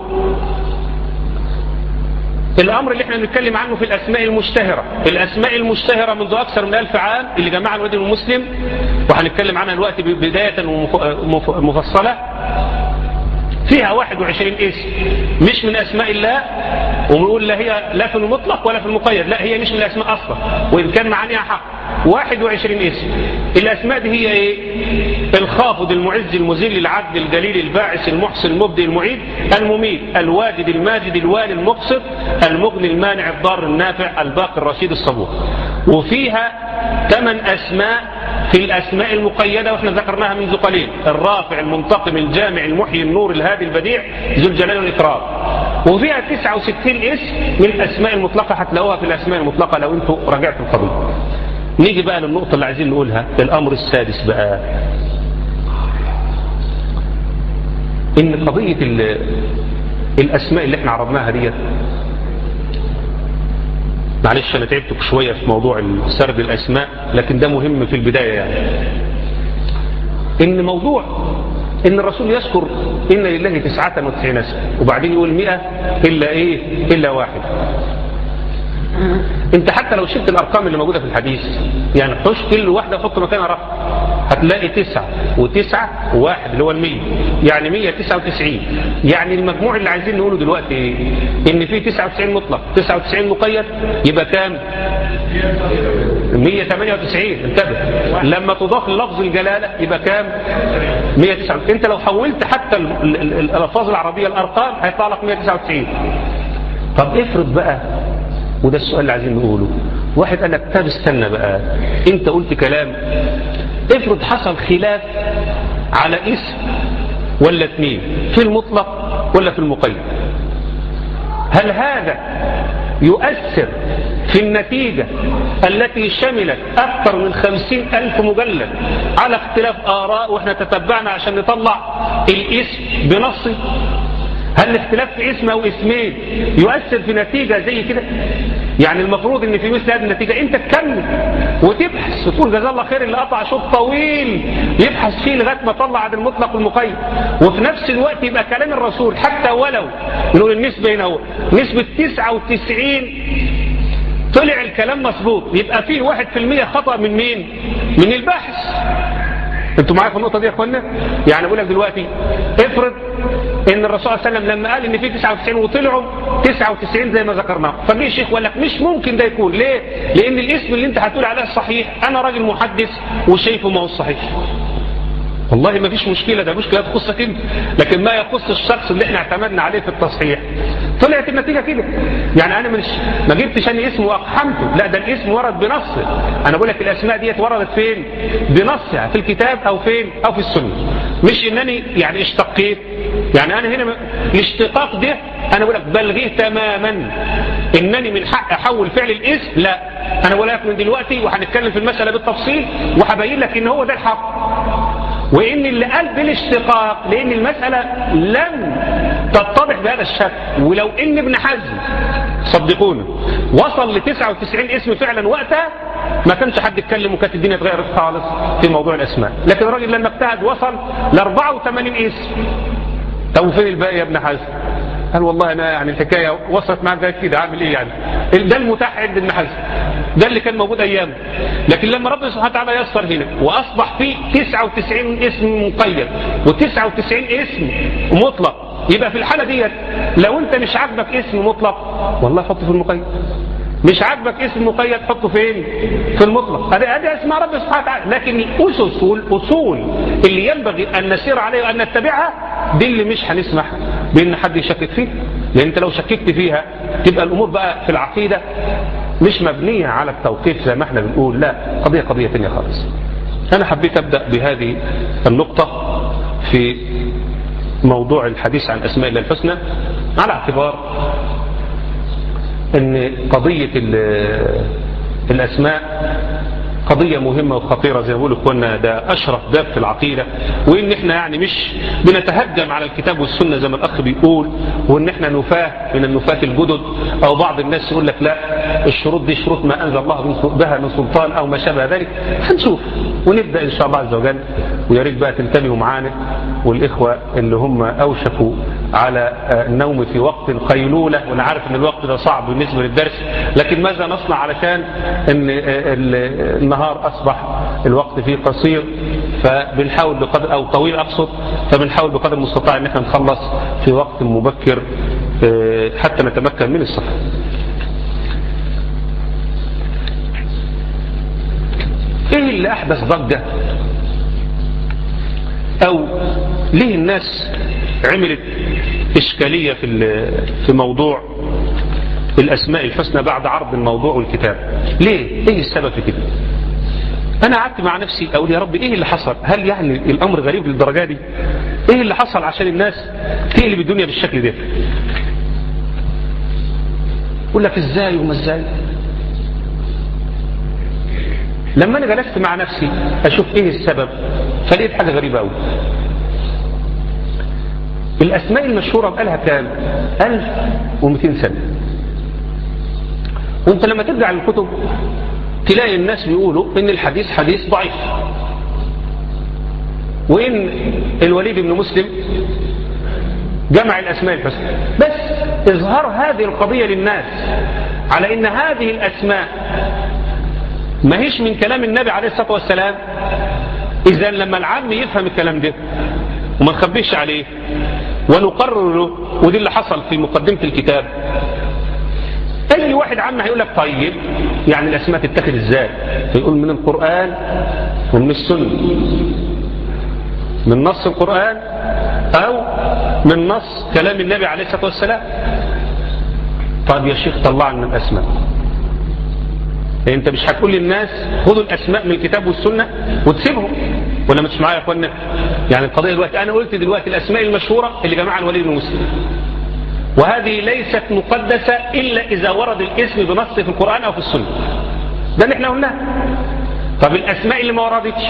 الأمر اللي احنا بنتكلم عنه في الأسماء المشتهرة، الأسماء المشتهرة منذ أكثر من ألف عام اللي جمعها الوادي المسلم، وهنتكلم عنها الوقت بداية ومفصلة، فيها واحد وعشرين اسم مش من أسماء الله، ونقول لا هي لا في المطلق ولا في المقيد، لا هي مش من الأسماء أصلا، وإن كان معانيها حق. واحد وعشرين اسم. الأسماء دي هي إيه؟ الخافض، المعز، المذل، العدل، الجليل، الباعث، المحسن، المبدئ، المعيد، المميت، الواجد، الماجد، الوالي، المقسط، المغني، المانع، الضار، النافع، الباقي، الرشيد، الصبور. وفيها ثمان أسماء في الأسماء المقيدة واحنا ذكرناها منذ قليل: الرافع، المنتقم، الجامع، المحيي، النور، الهادي، البديع، ذو الجلال والإكرام. وفيها تسعة وستين اسم من الأسماء المطلقة، هتلاقوها في الأسماء المطلقة لو انتوا رجعتوا القضية. نيجي بقى للنقطة اللي عايزين نقولها، الأمر السادس بقى، إن قضية الأسماء اللي احنا عرضناها ديت، معلش أنا تعبتك شوية في موضوع سرد الأسماء، لكن ده مهم في البداية يعني. إن موضوع إن الرسول يذكر إن لله تسعة وتسعين اسم وبعدين يقول مئة إلا إيه إلا واحد. انت حتى لو شفت الارقام اللي موجودة في الحديث، يعني حش كل واحدة وحط مكانها رقم، هتلاقي تسعة وتسعة وواحد اللي هو المية، يعني مية تسعة وتسعين. يعني المجموع اللي عايزين نقوله دلوقتي ايه؟ ان في تسعة وتسعين مطلق، تسعة وتسعين مقيد، يبقى كام؟ مية تمانية وتسعين. انتبه، لما تضاف للفظ الجلالة يبقى كام؟ مية تسعة وتسعين. انت لو حولت حتى الالفاظ العربية الارقام هيطلع لك مية تسعة وتسعين. طب افرض بقى، وده السؤال اللي عايزين نقوله، واحد قال لك طب استنى بقى، انت قلت كلام، افرض حصل خلاف على اسم ولا اثنين، في المطلق ولا في المقيد، هل هذا يؤثر في النتيجة التي شملت أكثر من خمسين ألف مجلد على اختلاف آراء واحنا تتبعنا عشان نطلع الاسم بنصه؟ هل الاختلاف في اسم او اسمين يؤثر في نتيجة زي كده؟ يعني المفروض ان في مثل هذه النتيجة انت تكمل وتبحث وتقول جزاه الله خير اللي قطع شوط طويل يبحث فيه لغاية ما طلع عن المطلق والمقيد، وفي نفس الوقت يبقى كلام الرسول حتى ولو نقول النسبة هنا هو نسبة تسعة وتسعين طلع الكلام مظبوط، يبقى فيه واحد في المية خطأ من مين؟ من الباحث. انتوا معايا في النقطة دي يا اخوانا؟ يعني اقول لك دلوقتي افرض ان الرسول صلى الله عليه وسلم لما قال ان في تسعة وتسعين وطلعوا تسعة وتسعين زي ما ذكرناه، فجي الشيخ وقال لك مش ممكن ده يكون، ليه؟ لان الاسم اللي انت هتقول عليه الصحيح انا راجل محدث وشايفه ما هو الصحيح. والله ما فيش مشكلة، ده مشكلة تخصك انت، لكن ما يخص الشخص اللي احنا اعتمدنا عليه في التصحيح. طلعت النتيجة كده، يعني انا مش ما جبتش اني اسم واقحمته، لا ده الاسم ورد بنصه. انا بقول لك الاسماء ديت وردت فين؟ بنصها في الكتاب او فين؟ او في السنة، مش انني يعني اشتقيت. يعني انا هنا الاشتقاق ده انا بقول لك بلغيه تماما، انني من حق احول فعل الاسم، لا انا بقول لك من دلوقتي وهنتكلم في المسألة بالتفصيل وهبين لك ان هو ده الحق، وإن اللي قال بالاشتقاق لأن المسألة لم تتضح بهذا الشكل. ولو إن ابن حزم صدقونا وصل ل تسعة وتسعين اسم فعلا وقتها ما كانش حد يتكلم وكانت الدنيا اتغيرت خالص في موضوع الأسماء، لكن الراجل لما اجتهد وصل ل أربعة وثمانين اسم. طب فين الباقي يا ابن حزم؟ قال والله أنا يعني الحكاية وصلت معاك زي كده، عامل إيه يعني؟ ده المتاح عند ابن حزم، ده اللي كان موجود أيامه. لكن لما ربنا سبحانه وتعالى يسر هنا وأصبح فيه تسعة وتسعين اسم مقيد وتسعة وتسعين اسم مطلق، يبقى في الحالة ديت لو أنت مش عاجبك اسم مطلق والله حطه في المقيد، مش عاجبك اسم مقيد حطه فين؟ في المطلق. هذه هذه اسمها ربنا سبحانه وتعالى، لكن الأسس والأصول اللي ينبغي أن نسير عليها وأن نتبعها دي اللي مش هنسمح بأن حد يشكك فيه، لأن أنت لو شككت فيها تبقى الأمور بقى في العقيدة مش مبنية على التوقيف زي ما احنا بنقول، لا قضية قضية تانية خالص. أنا حبيت أبدأ بهذه النقطة في موضوع الحديث عن أسماء الله الحسنى على اعتبار أن قضية الأسماء قضية مهمة وخطيرة زي ما بيقولوا اخوانا، ده أشرف باب في العقيدة، وإن احنا يعني مش بنتهجم على الكتاب والسنة زي ما الأخ بيقول، وإن احنا نفاه من النفاة الجدد، أو بعض الناس يقول لك لا الشروط دي شروط ما أنزل الله بها من سلطان أو ما شابه ذلك. هنشوف ونبدأ إن شاء الله عز وجل، ويا ريت بقى تنتبهوا معانا والإخوة اللي هم أوشكوا على النوم في وقت قيلولة، وأنا عارف إن الوقت ده صعب بالنسبة للدرس، لكن ماذا نصنع علشان إن النهار أصبح الوقت فيه قصير، فبنحاول بقدر أو طويل أقصد، فبنحاول بقدر المستطاع إن احنا نخلص في وقت مبكر حتى نتمكن من السفر. ايه اللي احدث ضجة او ليه الناس عملت اشكالية في في موضوع الاسماء الحسنى بعد عرض الموضوع والكتاب؟ ليه؟ ايه السبب في كده؟ انا قعدت مع نفسي اقول يا رب ايه اللي حصل؟ هل يعني الامر غريب للدرجة دي؟ ايه اللي حصل عشان الناس تقلب الدنيا بالشكل ده؟ يقول لك ازاي وما ازاي؟ لما أنا جلست مع نفسي أشوف إيه السبب فلقيت حاجة غريبة أوي. الأسماء المشهورة بقالها كام؟ ألف ومئتين سنة. وانت لما ترجع للكتب تلاقي الناس بيقولوا ان الحديث حديث ضعيف، وان الوليد بن مسلم جمع الأسماء الحسنى. بس إظهار هذه القضية للناس على ان هذه الأسماء ما هيش من كلام النبي عليه الصلاة والسلام، إذا لما العام يفهم الكلام ده وما نخبيش عليه ونقرر له، ودي اللي حصل في مقدمة الكتاب. أي واحد عام هيقول لك طيب يعني الأسماء تتخذ إزاي؟ فيقول من القرآن ومن السنة، من نص القرآن أو من نص كلام النبي عليه الصلاة والسلام. طيب يا شيخ طلعنا من الأسماء، يعني انت مش هتقول للناس خذوا الأسماء من الكتاب والسنة وتسيبهم، ولا مش معايا يا اخوانا؟ يعني القضية دلوقتي أنا قلت دلوقتي الأسماء المشهورة اللي جمعها الوليد بن مسلم، وهذه ليست مقدسة إلا إذا ورد الاسم بنص في القرآن أو في السنة، ده اللي احنا قلناه. طب الأسماء اللي ما وردتش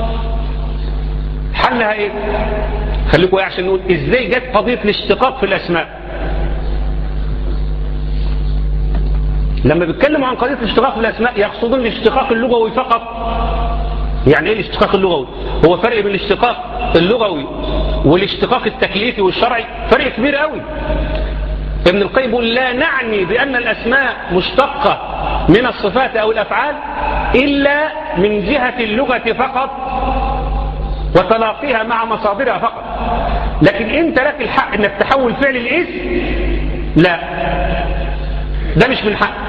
حلها ايه؟ خليكم ايه عشان نقول ازاي جت قضية الاشتقاق في الأسماء. لما بيتكلموا عن قضية الاشتقاق في الأسماء يقصدون الاشتقاق اللغوي فقط. يعني ايه الاشتقاق اللغوي؟ هو فرق بين الاشتقاق اللغوي والاشتقاق التكليفي والشرعي فرق كبير قوي. ابن القيم يقول لا نعني بأن الأسماء مشتقة من الصفات أو الأفعال إلا من جهة اللغة فقط وتلاقيها مع مصادرها فقط، لكن انت لك الحق انك تحول فعل الاسم، لا ده مش من حق.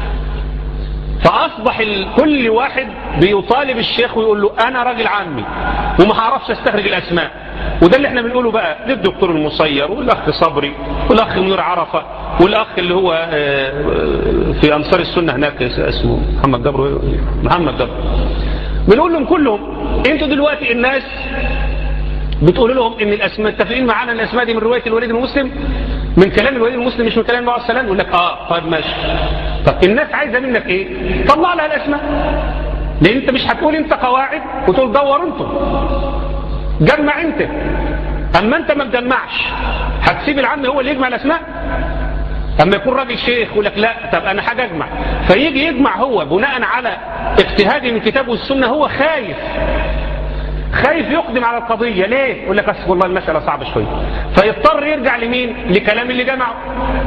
فأصبح كل واحد بيطالب الشيخ ويقول له أنا راجل عامي وما هعرفش استخرج الأسماء، وده اللي احنا بنقوله بقى للدكتور المصير والأخ صبري والأخ منير عرفة والأخ اللي هو في أنصار السنة هناك اسمه محمد جبر محمد جبر بنقول لهم كلهم انتوا دلوقتي الناس بتقول لهم ان الأسماء متفقين معانا ان الأسماء دي من رواية الوليد بن مسلم، من كلام الوليد بن مسلم مش من كلام النبي عليه الصلاة والسلام. يقول لك اه طيب ماشي. طب الناس عايزة منك ايه؟ طلع لها الأسماء، لان انت مش هتقول انت قواعد وتقول دور انتم جمع انت، اما انت ما تجمعش هتسيب العم هو اللي يجمع الأسماء. اما يكون راجل شيخ يقول لك لا طب انا حاجة اجمع، فيجي يجمع هو بناء على اجتهاده من الكتاب والسنة، هو خايف خايف يقدم على القضية. ليه؟ يقول لك أصل والله المسألة صعبة شوية، فيضطر يرجع لمين؟ لكلام اللي جمعه.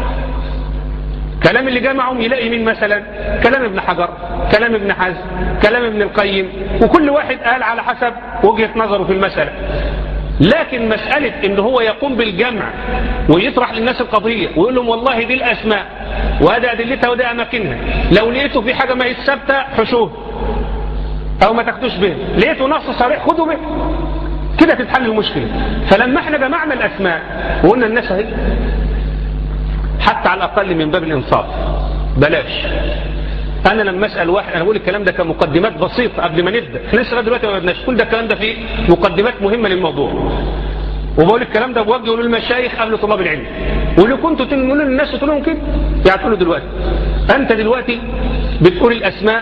كلام اللي جمعهم يلاقي مين مثلا؟ كلام ابن حجر، كلام ابن حزم، كلام ابن القيم، وكل واحد قال على حسب وجهة نظره في المسألة. لكن مسألة ان هو يقوم بالجمع ويطرح للناس القضية ويقول لهم والله دي الأسماء وهذا أدلتها وده أماكنها، لو لقيتوا في حاجة ما يتثبت حشوه او ما تاخدوش به، لقيتوا نص صريح خدوا به، كده تتحل المشكلة. فلما احنا جمعنا الأسماء وقلنا الناس اهي حتى على الأقل من باب الإنصاف بلاش. أنا لما أسأل واحد أنا بقول الكلام ده كمقدمات بسيطة قبل ما نبدأ، احنا لسه دلوقتي ما بدناش، كل ده الكلام ده فيه مقدمات مهمة للموضوع، وبقول الكلام ده بوجه للمشايخ قبل طلاب العلم، واللي كنتوا تقولوا للناس تقولوا لهم كده يعني تقولوا دلوقتي أنت دلوقتي بتقول الأسماء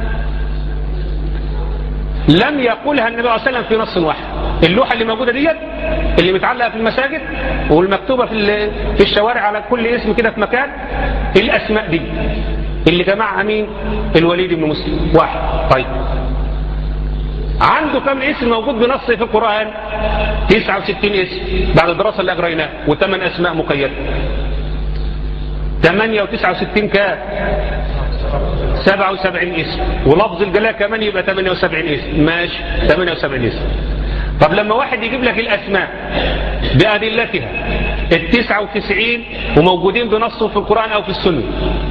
لم يقولها النبي صلى الله عليه وسلم في نص واحد. اللوحة اللي موجودة ديت اللي متعلقة في المساجد والمكتوبة في في الشوارع على كل اسم كده في مكان، الأسماء دي اللي جمعها مين؟ الوليد بن مسلم واحد. طيب عنده كم اسم موجود بنص في القرآن؟ تسعة وستين اسم بعد الدراسة اللي أجريناها، وثمان أسماء مقيدة. ثمانية وتسعة وستين كام؟ سبعة وسبعين اسم، ولفظ الجلالة كمان يبقى ثمانية وسبعين اسم. ماشي ثمانية وسبعين اسم. طب لما واحد يجيب لك الأسماء بأدلتها التسعة وتسعين وموجودين بنصهم في القرآن أو في السنة،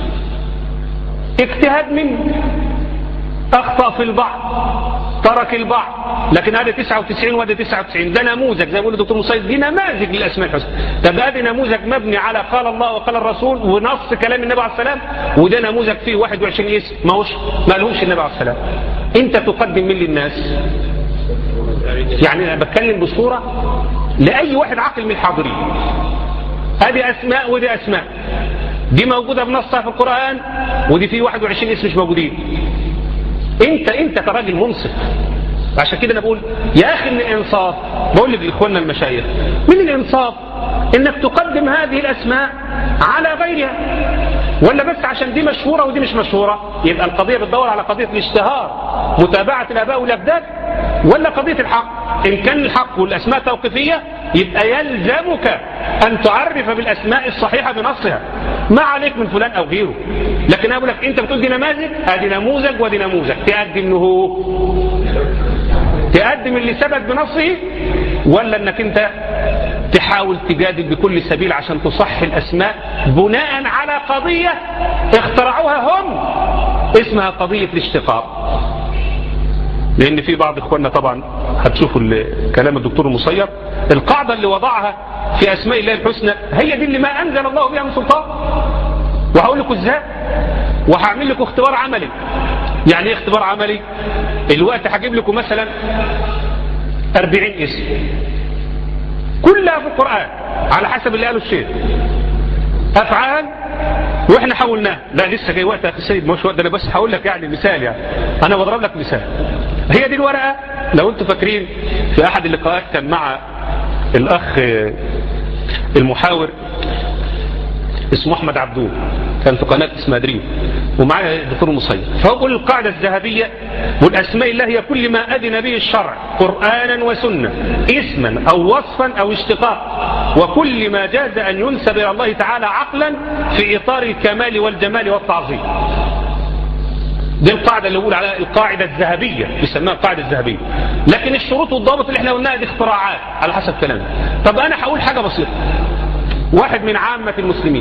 اجتهاد منه، أخطأ في البعض، ترك البعض، لكن هذا تسعة وتسعين وهذا تسعة وتسعين، ده نموذج زي ما بيقول الدكتور مصيد، دي نماذج للأسماء الحسنى. طب هذا نموذج مبني على قال الله وقال الرسول ونص كلام النبي عليه السلام، وده نموذج فيه واحد وعشرين اسم ما هوش ما لهمش النبي عليه السلام. انت تقدم من للناس؟ يعني انا بتكلم بصورة لأي واحد عاقل من الحاضرين. هذه أسماء ودي أسماء، دي موجودة بنصها في القرآن ودي فيه واحد وعشرين اسم مش موجودين. انت انت كراجل منصف. عشان كده انا بقول يا اخي من الانصاف، بقول لاخواننا المشايخ من الانصاف انك تقدم هذه الاسماء على غيرها، ولا بس عشان دي مشهوره ودي مش مشهوره يبقى القضيه بتدور على قضيه الاشتهار متابعه الاباء والاجداد، ولا قضيه الحق؟ ان كان الحق والاسماء توقيفيه يبقى يلزمك ان تعرف بالاسماء الصحيحه بنصها، ما عليك من فلان او غيره. لكن انا بقول لك انت بتقول دي نماذج، ادي نموذج ودي نموذج، تقدم له تقدم اللي ثبت بنصه، ولا انك انت تحاول تجادل بكل سبيل عشان تصحي الاسماء بناء على قضيه اخترعوها هم اسمها قضيه الاشتقاق. لان في بعض اخواننا طبعا هتشوفوا كلام الدكتور المصير، القاعده اللي وضعها في اسماء الله الحسنى هي دي اللي ما انزل الله بها من سلطان. وهقول لكم ازاي، وهعمل لكم اختبار عملي. يعني ايه اختبار عملي؟ الوقت هجيب لكم مثلا أربعين اسم كلها في القرآن على حسب اللي قاله الشيخ، افعال واحنا حاولناه. لا لسه جاي وقت يا اخي السيد، مش وقت، انا بس هقول لك يعني مثال، يعني انا بضرب لك مثال. هي دي الورقه، لو انتم فاكرين في احد اللقاءات كان مع الاخ المحاور اسمه احمد عبدون، كان في قناه اسمها دريم، ومعايا الدكتور المصير، فهو القاعده الذهبيه والاسماء الله هي كل ما اذن به الشرع قرانا وسنه اسما او وصفا او اشتقاق، وكل ما جاز ان ينسب الى الله تعالى عقلا في اطار الكمال والجمال والتعظيم. دي القاعده اللي بقول عليها القاعده الذهبيه، بيسموها القاعده الذهبيه. لكن الشروط والضوابط اللي احنا قلناها دي اختراعات على حسب كلامنا. طب انا هقول حاجه بسيطه، واحد من عامه المسلمين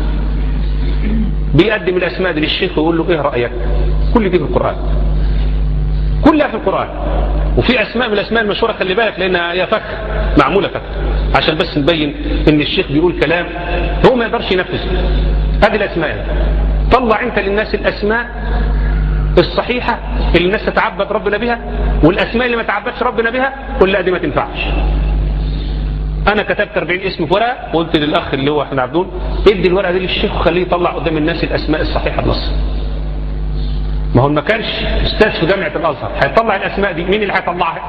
بيقدم الاسماء دي للشيخ ويقول له ايه رايك؟ كل دي في القران، كلها في القران. وفي اسماء من الاسماء المشهوره خلي بالك لانها هي فخ، معموله فخ عشان بس نبين ان الشيخ بيقول كلام هو ما يقدرش ينفذه. هذه الاسماء طلع انت للناس الاسماء الصحيحه اللي الناس تتعبد ربنا بها، والاسماء اللي ما تعبدش ربنا بها قل لا دي ما تنفعش. انا كتبت أربعين اسم في ورقه وقلت للاخ اللي هو احمد عبدون ادي الورقه دي للشيخ وخليه يطلع قدام الناس الاسماء الصحيحه بنص. ما هو ما كانش استاذ في جامعه الازهر، هيطلع الاسماء دي مين اللي هيطلعها؟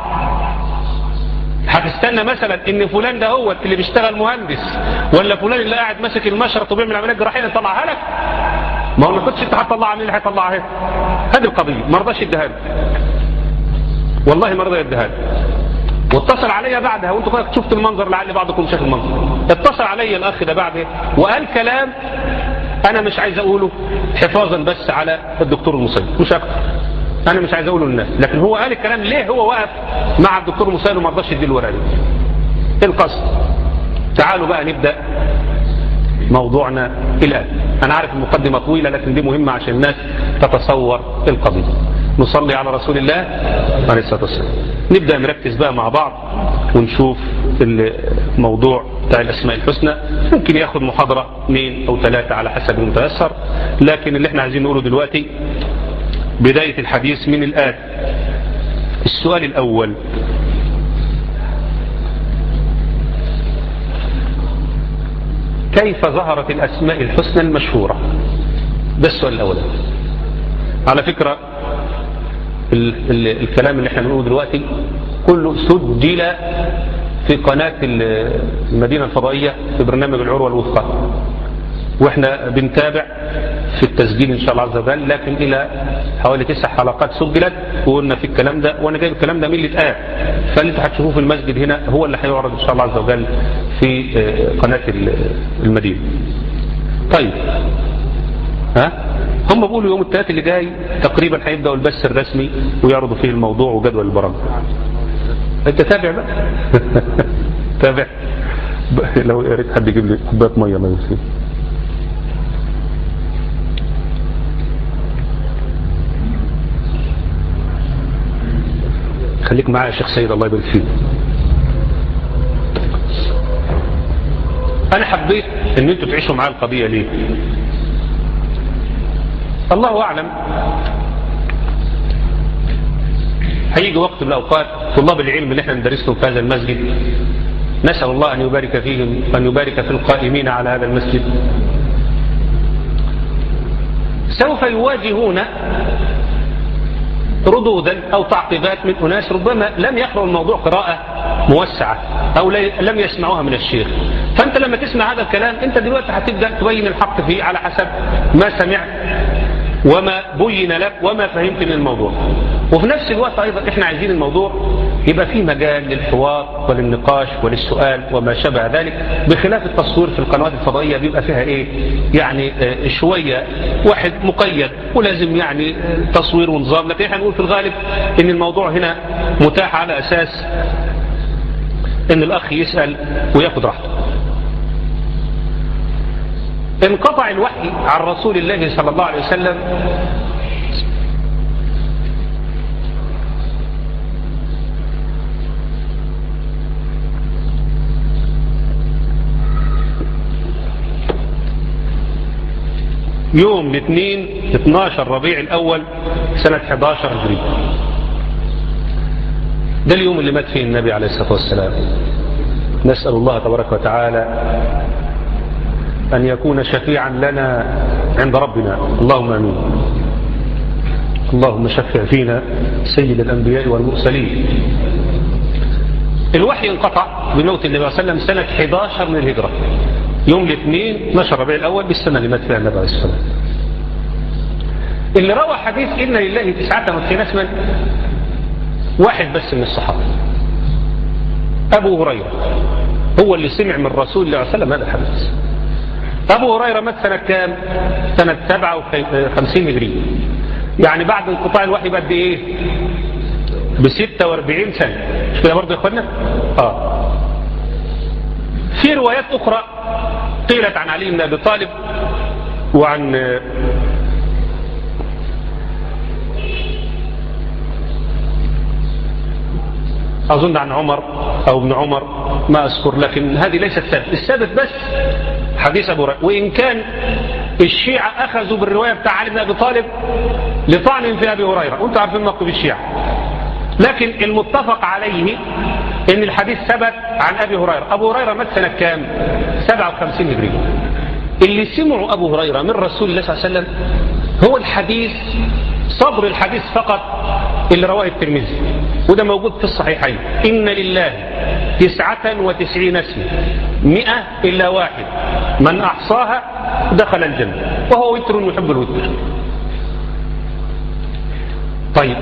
هتستنى مثلا ان فلان ده هو اللي بيشتغل مهندس، ولا فلان اللي قاعد ماسك المشرط وبيعمل عمليات جراحيه يطلعها لك؟ ما هو ما كنتش انت هتطلعها، مين اللي هيطلعها؟ هذه القضيه ما رضاش يديها لي، والله ما رضى يديها لي. واتصل عليا بعدها، وانتوا شفتوا المنظر لعل بعضكم شاف المنظر، اتصل عليا الاخ ده بعدها وقال كلام انا مش عايز اقوله حفاظا بس على الدكتور المصير، مش اكتر. انا مش عايز اقوله للناس، لكن هو قال الكلام ليه هو واقف مع الدكتور المصير وما رضاش يدي الورقه دي. ايه القصد؟ تعالوا بقى نبدا موضوعنا الان. انا عارف المقدمه طويله لكن دي مهمه عشان الناس تتصور القضيه. نصلي على رسول الله عليه الصلاه والسلام. نبدا نركز بقى مع بعض ونشوف الموضوع بتاع الاسماء الحسنى. ممكن ياخد محاضره اثنين او ثلاثه على حسب المتيسر، لكن اللي احنا عايزين نقوله دلوقتي بدايه الحديث من الآن. السؤال الاول: كيف ظهرت الاسماء الحسنى المشهوره؟ ده السؤال الاول. على فكره ال ال الكلام اللي احنا بنقوله دلوقتي كله سجل في قناة المدينة الفضائية في برنامج العروة الوثقى، واحنا بنتابع في التسجيل ان شاء الله عز وجل، لكن الى حوالي تسع حلقات سجلت وقلنا في الكلام ده، وانا جايب الكلام ده من اللي اتقال، فاللي انتوا هتشوفوه في المسجد هنا هو اللي هيعرض ان شاء الله عز وجل في قناة المدينة. طيب ها هم بيقولوا يوم الثلاث اللي جاي تقريبا هيبداوا البث الرسمي ويعرضوا فيه الموضوع وجدول البرامج. انت تابع بقى تابع لو يا ريت حد يجيب لي كوبايه ميه ما يمسك. خليك معايا يا شيخ سيد الله يبارك فيك. انا حبيت ان انتوا تعيشوا معايا القضيه ليه؟ الله أعلم هيجي وقت من الأوقات طلاب العلم اللي احنا ندرسهم في هذا المسجد، نسأل الله أن يبارك فيهم وأن يبارك في القائمين على هذا المسجد، سوف يواجهون ردودا أو تعقيبات من أناس ربما لم يقرأوا الموضوع قراءة موسعة أو لم يسمعوها من الشيخ. فأنت لما تسمع هذا الكلام أنت دلوقتي هتبدأ تبين الحق فيه على حسب ما سمعت وما بين لك وما فهمت من الموضوع. وفي نفس الوقت أيضا إحنا عايزين الموضوع يبقى فيه مجال للحوار وللنقاش وللسؤال وما شابه ذلك، بخلاف التصوير في القنوات الفضائية بيبقى فيها إيه يعني شوية واحد مقيد ولازم يعني تصوير ونظام. لكن إحنا نقول في الغالب إن الموضوع هنا متاح على أساس إن الأخ يسأل ويأخذ راحته. انقطع الوحي عن رسول الله صلى الله عليه وسلم يوم الاثنين اثناشر ربيع الأول سنة احد عشر هجري. ده اليوم اللي مات فيه النبي عليه الصلاة والسلام. نسأل الله تبارك وتعالى أن يكون شفيعا لنا عند ربنا، اللهم آمين. اللهم شفع فينا سيد الأنبياء والمرسلين. الوحي انقطع بموت النبي صلى الله عليه وسلم سنة احد عشر من الهجرة، يوم الاثنين اثناشر ربيع الأول بالسنة اللي مات فيها النبي عليه الصلاة والسلام. اللي روى حديث إن لله تسعة وتسعين اسما واحد بس من الصحابة، أبو هريرة، هو اللي سمع من رسول الله صلى الله عليه وسلم هذا الحديث. أبو هريرة مات سنة كام؟ سنة سبعة وخمسين هجرية، يعني بعد انقطاع الوحي بعد إيه؟ بستة واربعين سنة، مش كده برضه يا إخوانا؟ آه. في روايات أخرى قيلت عن علي بن أبي طالب وعن أظن عن عمر أو ابن عمر ما أذكر، لكن هذه ليست ثابت. الثابت بس حديث أبو هريرة، وإن كان الشيعة أخذوا بالرواية بتاع علي بن أبي طالب لطعن في أبي هريرة، وأنتم عارفين موقف الشيعة، لكن المتفق عليه إن الحديث ثبت عن أبي هريرة. أبو هريرة مات سنة كام؟ سبعة وخمسين هجرية. اللي سمعوا أبو هريرة من رسول الله صلى الله عليه وسلم هو الحديث، صبر الحديث فقط اللي رواه الترمذي، وده موجود في الصحيحين. إن لله تسعة وتسعين اسم مئة إلا واحد من أحصاها دخل الجنة وهو وتر يحب الوتر. طيب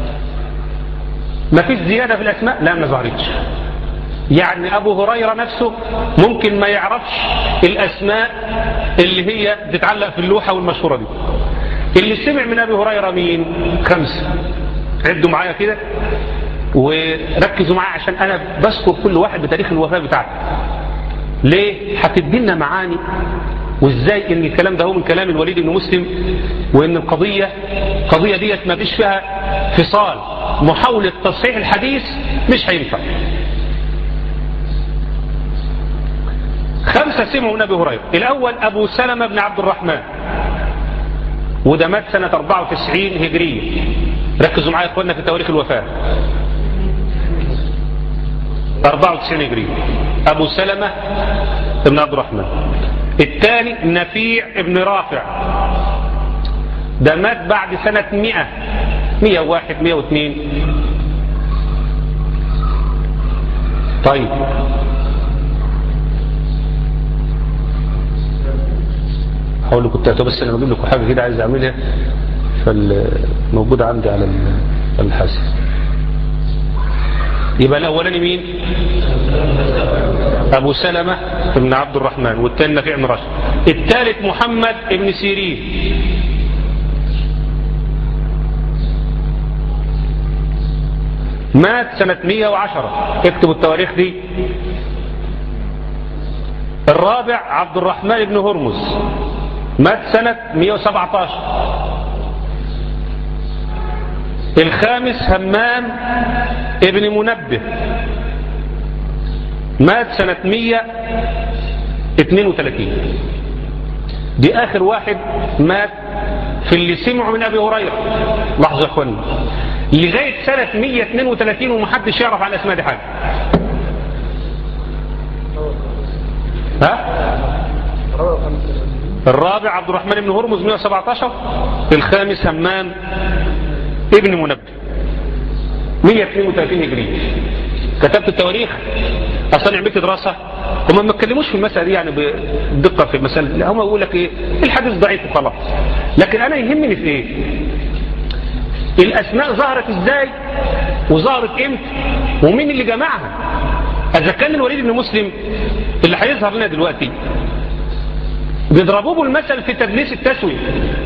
ما فيش زيادة في الأسماء؟ لا، ما ظهرتش. يعني أبو هريرة نفسه ممكن ما يعرفش الأسماء اللي هي بتتعلق في اللوحة والمشهورة دي. اللي سمع من أبي هريرة مين؟ خمسة. عدوا معايا كده وركزوا معايا عشان أنا بذكر كل واحد بتاريخ الوفاة بتاعته. ليه؟ هتدينا معاني وإزاي إن الكلام ده هو من كلام الوليد بن مسلم، وإن القضية قضية ديت ما فيش فيها فصال، محاولة تصحيح الحديث مش هينفع. خمسة سمعوا من أبي هريرة. الأول أبو سلمة بن عبد الرحمن، وده مات سنة أربعة وتسعين هجرية. ركزوا معايا يا اخوانا في تواريخ الوفاة. أربعة وتسعين هجرية أبو سلمة بن عبد الرحمن. الثاني نفيع بن رافع، ده مات بعد سنة مئة مئة وواحد مئة واثنين. طيب حاولوا كنت أتوب، بس أنا بجيب لكم حاجة كده عايز أعملها فالموجودة عندي على الحاسب. يبقى الأولاني مين؟ أبو سلمة بن عبد الرحمن، والثاني نفيع بن راشد. الثالث محمد بن سيرين، مات سنة مئة وعشرة. اكتبوا التواريخ دي. الرابع عبد الرحمن بن هرمز، مات سنة مئة وسبعة عشر. الخامس همام ابن منبه، مات سنة مئة واثنين وثلاثين. دي آخر واحد مات في اللي سمعوا من أبي هريرة. لحظة يا أخواني، لغاية سنة مئة واثنين وثلاثين ومحدش يعرف عن الأسماء دي حاجة. ها؟ الرابع عبد الرحمن بن هرمز مئة وسبعة عشر. الخامس همام ابن منبه. مئة واثنين وثلاثين هجري. كتبت التواريخ اصلا عملت دراسه. هم ما اتكلموش في المساله دي يعني بدقه في المساله، لا هم يقول لك ايه الحديث ضعيف وخلاص. لكن انا يهمني في ايه؟ الاسماء ظهرت ازاي وظهرت امتى ومين اللي جمعها. اذا كان الوليد بن مسلم اللي هيظهر لنا دلوقتي بيضربوه بالمثل في تدليس التسوية،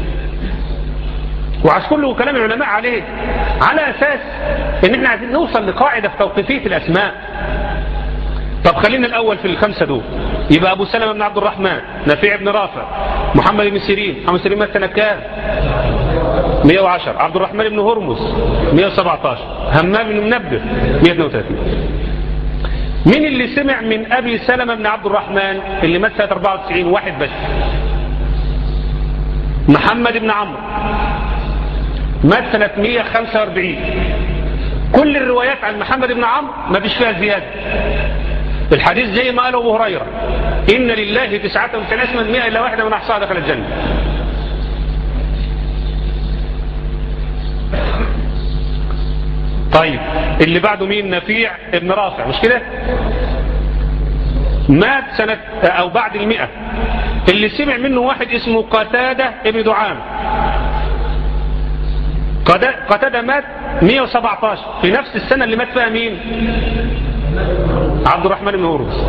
وعاش كله كلام العلماء عليه على اساس ان احنا عايزين نوصل لقاعده في توقيفيه الاسماء. طب خلينا الاول في الخمسه دول. يبقى ابو سلمة بن عبد الرحمن، نافع بن رافع، محمد بن سيرين. محمد سيرين مات سنه كام؟ مئة وعشرة. عبد الرحمن بن هرمز مئة وسبعة عشر. همام بن منبه مئة واثنين وثلاثين. مين اللي سمع من ابي سلمة بن عبد الرحمن اللي مات سنه أربعة وتسعين؟ واحد بس، محمد بن عمرو، مات سنه مئة وخمسة وأربعين. كل الروايات عن محمد بن عمرو ما فيش فيها زياده. الحديث زي ما قال ابو هريره ان لله تسعة وتسعين اسما مئة الا واحده من احصاها دخل الجنه. طيب اللي بعده مين؟ نفيع ابن رافع، مش كده؟ مات سنة او بعد المئة. اللي سمع منه واحد اسمه قتادة ابن دعام. قتادة مات مئة وسبعة عشر في نفس السنة اللي مات فيها مين؟ عبد الرحمن بن هرمز.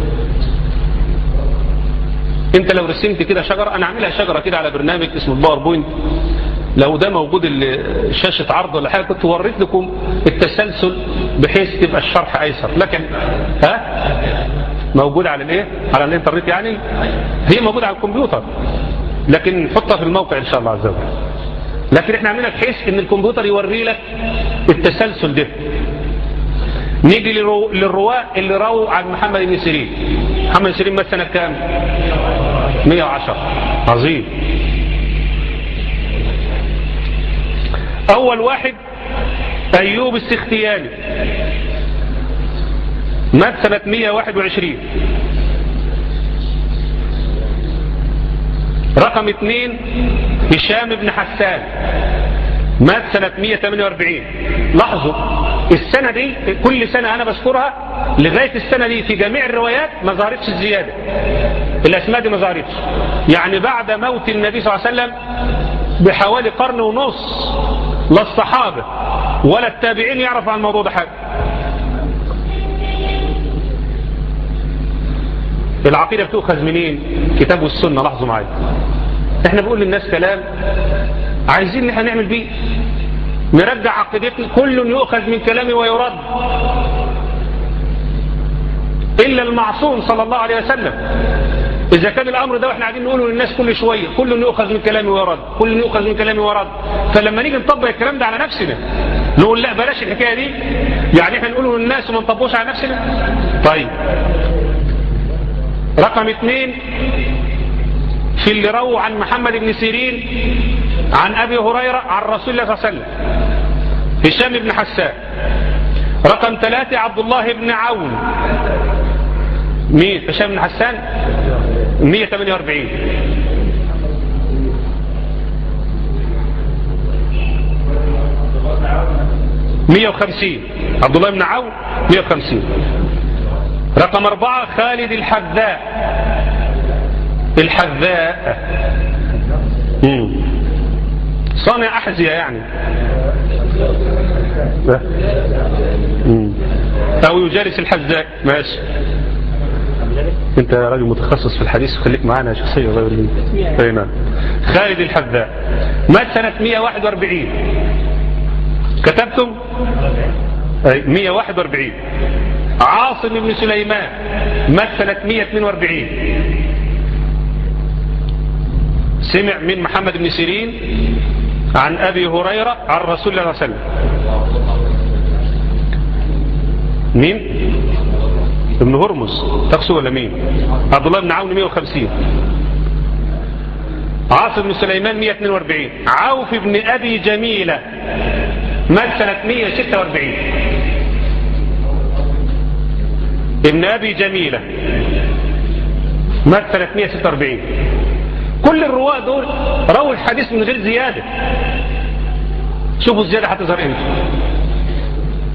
انت لو رسمت كده شجرة، انا اعملها شجرة كده على برنامج اسمه الباوربوينت، لو ده موجود شاشة عرض ولا حاجة كنت وريت لكم التسلسل بحيث تبقى الشرح ايسر. لكن ها موجود على الايه؟ على الانترنت يعني، هي موجودة على الكمبيوتر لكن نحطها في الموقع ان شاء الله عز وجل. لكن احنا عاملينها بحيث ان الكمبيوتر يوري لك التسلسل ده. نيجي للرواة اللي رووا عن محمد بن سيرين. محمد بن سيرين مات سنة كام؟ مئة وعشرة. عظيم. اول واحد ايوب السختياني، مات سنة مئة وواحد وعشرين. رقم اثنين هشام بن حسان، مات سنة مئة وثمانية وأربعين. لاحظوا السنة دي كل سنة انا بذكرها لغاية السنة دي في جميع الروايات ما ظهرتش الزيادة، الاسماء دي ما ظهرتش. يعني بعد موت النبي صلى الله عليه وسلم بحوالي قرن ونص لا الصحابة ولا التابعين يعرف عن الموضوع ده حاجة. العقيدة بتؤخذ منين؟ كتاب والسنة. لاحظوا معايا احنا بنقول للناس كلام عايزين ان احنا نعمل بيه، نرجع عقيدتنا. كل يؤخذ من كلامه ويرد الا المعصوم صلى الله عليه وسلم. اذا كان الامر ده واحنا قاعدين نقوله للناس كل شويه كل يؤخذ من كلامه ويرد، كل يؤخذ من كلامه ويرد، فلما نيجي نطبق الكلام ده على نفسنا نقول لا بلاش الحكايه دي، يعني احنا نقوله للناس وما نطبقوش على نفسنا. طيب رقم اثنين في اللي رووا عن محمد بن سيرين عن ابي هريره عن رسول الله صلى الله عليه وسلم هشام بن حسان. رقم ثلاثة عبد الله بن عون. مين؟ هشام بن حسان مئة وثمانية وأربعين. مئة وخمسين. عبد الله بن عون مئة وخمسين. رقم أربعة خالد الحذاء. الحذاء مم. صانع أحذية يعني مم. أو يجالس الحذاء. ماشي، انت راجل متخصص في الحديث خليك معانا شخصية غير لي. خالد الحذاء مات سنة مئة وواحد وأربعين. كتبتم مئة وواحد وأربعين. عاصم بن سليمان مات سنة مئة واثنين وأربعين. سمع من محمد بن سيرين عن أبي هريرة عن رسول الله صلى الله عليه وسلم. مين؟ ابن هرمز تقصد ولا مين؟ عبد الله بن عون مئة وخمسين. عاصم بن سليمان مئة واثنين وأربعين. عوف بن أبي جميلة مات سنة مئة وستة وأربعين. ابن أبي جميلة مات سنة مئة وستة وأربعين. كل الرواة دول رووا الحديث من غير زيادة. شوفوا الزيادة هتظهر امتى.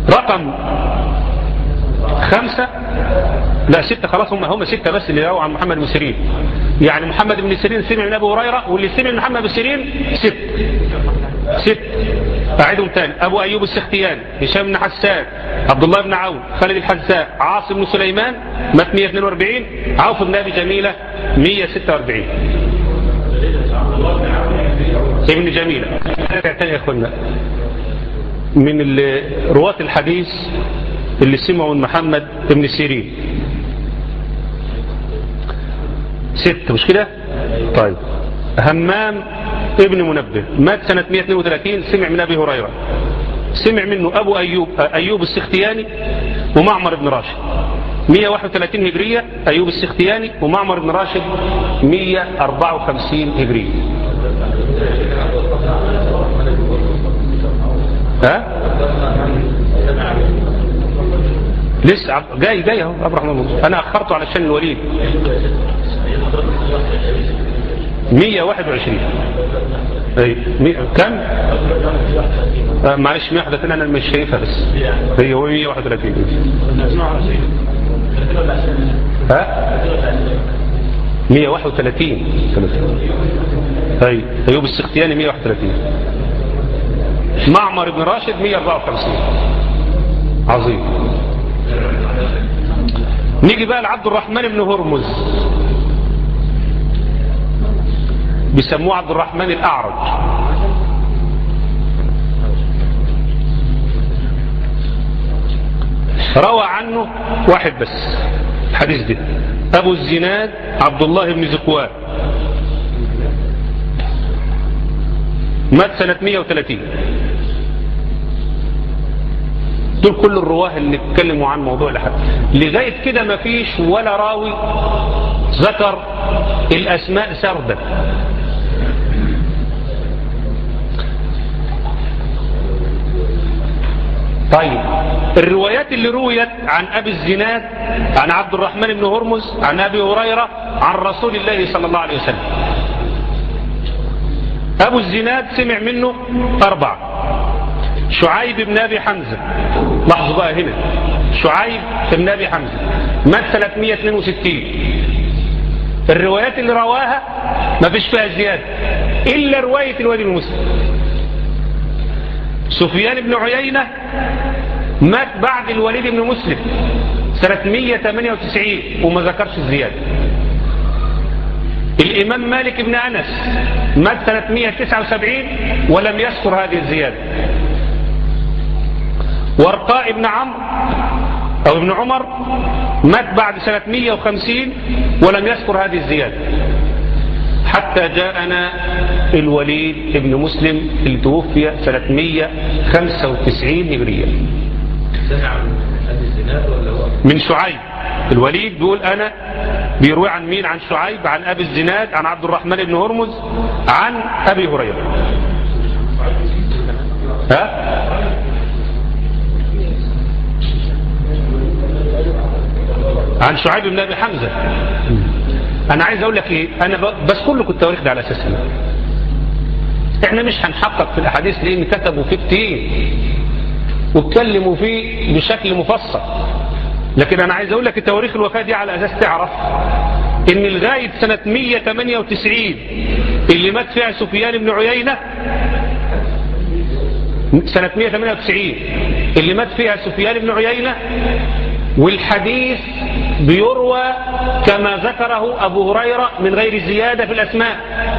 رقم خمسة، لا ستة خلاص، هم هم ستة بس اللي رووا عن محمد بن سيرين. يعني محمد بن سيرين سمع من أبو هريرة، واللي سمع من محمد بن سيرين ست ست أعيدهم تاني: أبو أيوب السختياني، هشام بن حسان، عبد الله بن عون، خالد الحذاء، عاصم بن سليمان مات مئة واثنين وأربعين، عوف بن أبي جميلة مئة وستة وأربعين. ابن جميلة تاني يا أخوانا من رواة الحديث اللي سمعوا من محمد بن سيرين ستة، مش كده؟ طيب. همام ابن منبه مات سنة مئة واثنين وثلاثين، سمع من أبي هريرة، سمع منه أبو أيوب أيوب السختياني ومعمر بن راشد مئة وواحد وثلاثين هجرية، أيوب السختياني ومعمر بن راشد مئة وأربعة وخمسين هجرية. ها؟ لسه جاي جاي اهو عبد الرحمن المنصور، انا اخرته علشان الوليد. مئة وواحد وعشرين. اي كم؟ آه معلش مئة وواحد وثلاثين انا مش شايفها، بس هي هو مئة وواحد وثلاثين. ها؟ مئة وواحد وثلاثين. اي ايوب السختياني مئة وواحد وثلاثين، معمر بن راشد مئة وأربعة وخمسين. عظيم. نيجي بقى لعبد الرحمن بن هرمز، بيسموه عبد الرحمن الأعرج. روى عنه واحد بس الحديث ده، أبو الزناد عبد الله بن زكوان، مات سنة مئة وثلاثين. دول كل الرواه اللي اتكلموا عن موضوع الحد لغاية كده ما فيش ولا راوي ذكر الأسماء سردا. طيب الروايات اللي رويت عن أبي الزناد عن عبد الرحمن بن هرمز عن أبي هريرة عن رسول الله صلى الله عليه وسلم، أبو الزناد سمع منه أربعة: شعيب بن أبي حمزة، لاحظوا بقى هنا شعيب بن أبي حمزة مات سنة مئة واثنين وستين. الروايات اللي رواها ما فيش فيها زيادة إلا رواية الوليد بن مسلم. سفيان بن عيينة مات بعد الوليد بن مسلم سنة مئة وثمانية وتسعين وما ذكرش الزيادة. الإمام مالك بن أنس مات سنة مئة وتسعة وسبعين ولم يذكر هذه الزيادة. ورقاء بن عمرو أو ابن عمر مات بعد سنة مئة وخمسين ولم يذكر هذه الزيادة، حتى جاءنا الوليد بن مسلم اللي توفي سنة مئة وخمسة وتسعين هجرية من شعيب. الوليد بيقول أنا بيروي عن مين؟ عن شعيب عن أبي الزناد عن عبد الرحمن بن هرمز عن أبي هريرة. ها؟ عن شعيب بن أبي حمزة. أنا عايز أقول لك إيه، أنا بذكر لكم التواريخ ده على أساس إيه؟ إحنا مش هنحقق في الأحاديث لأن كتبوا فيه كتير واتكلموا فيه بشكل مفصل، لكن أنا عايز أقول لك التواريخ الوفاة دي على أساس تعرف إن لغاية سنة مئة وثمانية وتسعين اللي مات فيها سفيان بن عيينة، سنة مئة وثمانية وتسعين اللي مات فيها سفيان بن عيينة، والحديث بيروى كما ذكره أبو هريرة من غير زيادة في الأسماء،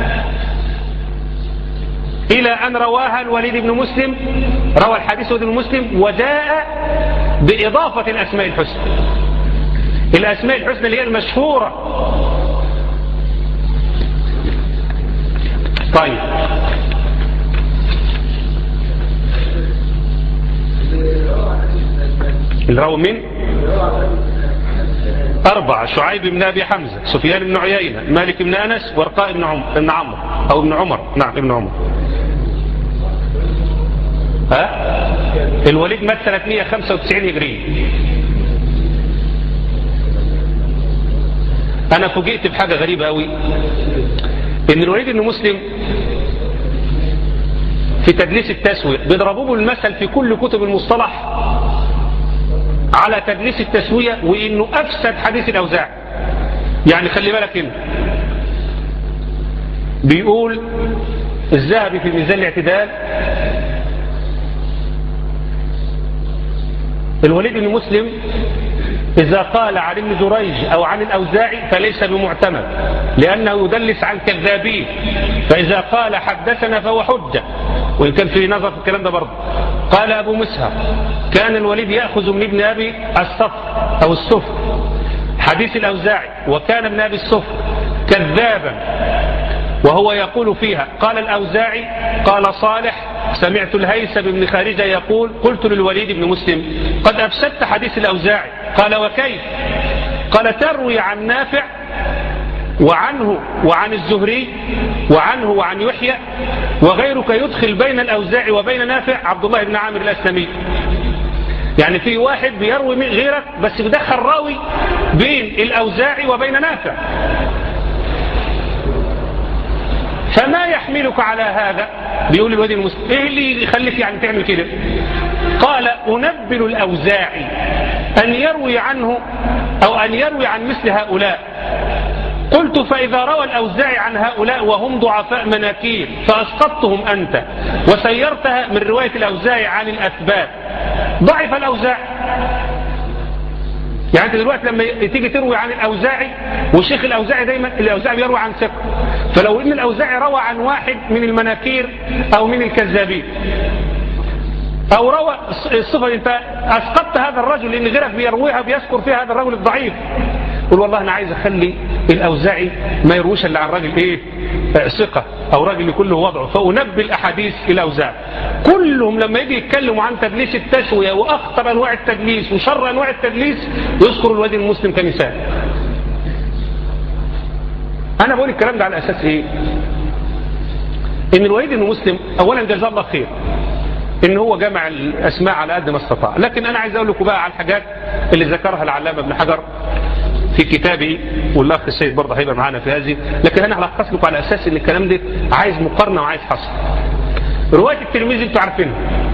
إلى أن رواها الوليد بن مسلم، روى الحديث الوليد بن مسلم وجاء بإضافة الأسماء الحسنى، الأسماء الحسنى اللي هي المشهورة. طيب اللي روى من أربعة: شعيب بن أبي حمزة، سفيان بن عيينة، مالك بن أنس، ورقاء بن عمر بن عمرو أو ابن عمر، نعم ابن عمر. ها؟ الوليد مات سنة مئة وخمسة وتسعين هجرية. أنا فوجئت بحاجة غريبة قوي، إن الوليد بن مسلم في تدليس التسوية بيضربوه بالمثل في كل كتب المصطلح على تدليس التسوية وإنه أفسد حديث الأوزاعي. يعني خلي بالك هنا بيقول الذهبي في ميزان الاعتدال الوليد بن مسلم إذا قال عن ابن جريج أو عن الأوزاعي فليس بمعتمد لأنه يدلس عن كذابين، فإذا قال حدثنا فهو حجة، وإن كان في نظر في الكلام ده برضه. قال أبو مسهر كان الوليد يأخذ من ابن أبي الصفر أو الصفر حديث الأوزاعي، وكان ابن أبي الصفر كذابا وهو يقول فيها. قال الأوزاعي قال صالح سمعت الهيثم بن خارجة يقول قلت للوليد بن مسلم قد أفسدت حديث الأوزاعي. قال وكيف؟ قال تروي عن نافع وعنه وعن الزهري وعنه وعن يحيى وغيرك يدخل بين الأوزاعي وبين نافع عبد الله بن عامر الأسلمي. يعني في واحد بيروي من غيرك بس بدخل راوي بين الأوزاعي وبين نافع، فما يحملك على هذا؟ بيقول الوليد بن مسلم ايه اللي يخليك يعني تعمل كده؟ قال أنبل الأوزاعي أن يروي عنه أو أن يروي عن مثل هؤلاء. قلت فإذا روى الأوزاعي عن هؤلاء وهم ضعفاء مناكير فأسقطتهم أنت وسيرتها من رواية الأوزاعي عن الأثبات، ضعف الأوزاعي. يعني أنت دلوقتي لما تيجي تروي عن الأوزاعي وشيخ الأوزاعي دايما الأوزاعي بيروي عن ثقة، فلو إن الأوزاعي روى عن واحد من المناكير أو من الكذابين أو روى الصفة أنت أسقطت هذا الرجل لأن غيرك بيرويها بيذكر فيها هذا الرجل الضعيف. قل والله أنا عايز أخلي الأوزاعي ما يرويش إلا عن راجل إيه ثقة أو راجل كله وضعه، فأنبي الأحاديث الأوزاعي. كلهم لما يجي يتكلموا عن تدليس التسوية وأخطر أنواع التدليس وشر أنواع التدليس يذكر الوليد المسلم كمثال. أنا بقول الكلام ده على أساس إيه؟ إن الوليد المسلم أولا جزاه الله خير إن هو جمع الأسماء على قد ما استطاع، لكن أنا عايز أقول لكم بقى على الحاجات اللي ذكرها العلامة ابن حجر في كتابه، والأخ السيد برضه هيبقى معانا في هذه، لكن أنا هلخص لكم على أساس إن الكلام ده عايز مقارنة وعايز حصر. رواية الترمذي أنتوا عارفينها،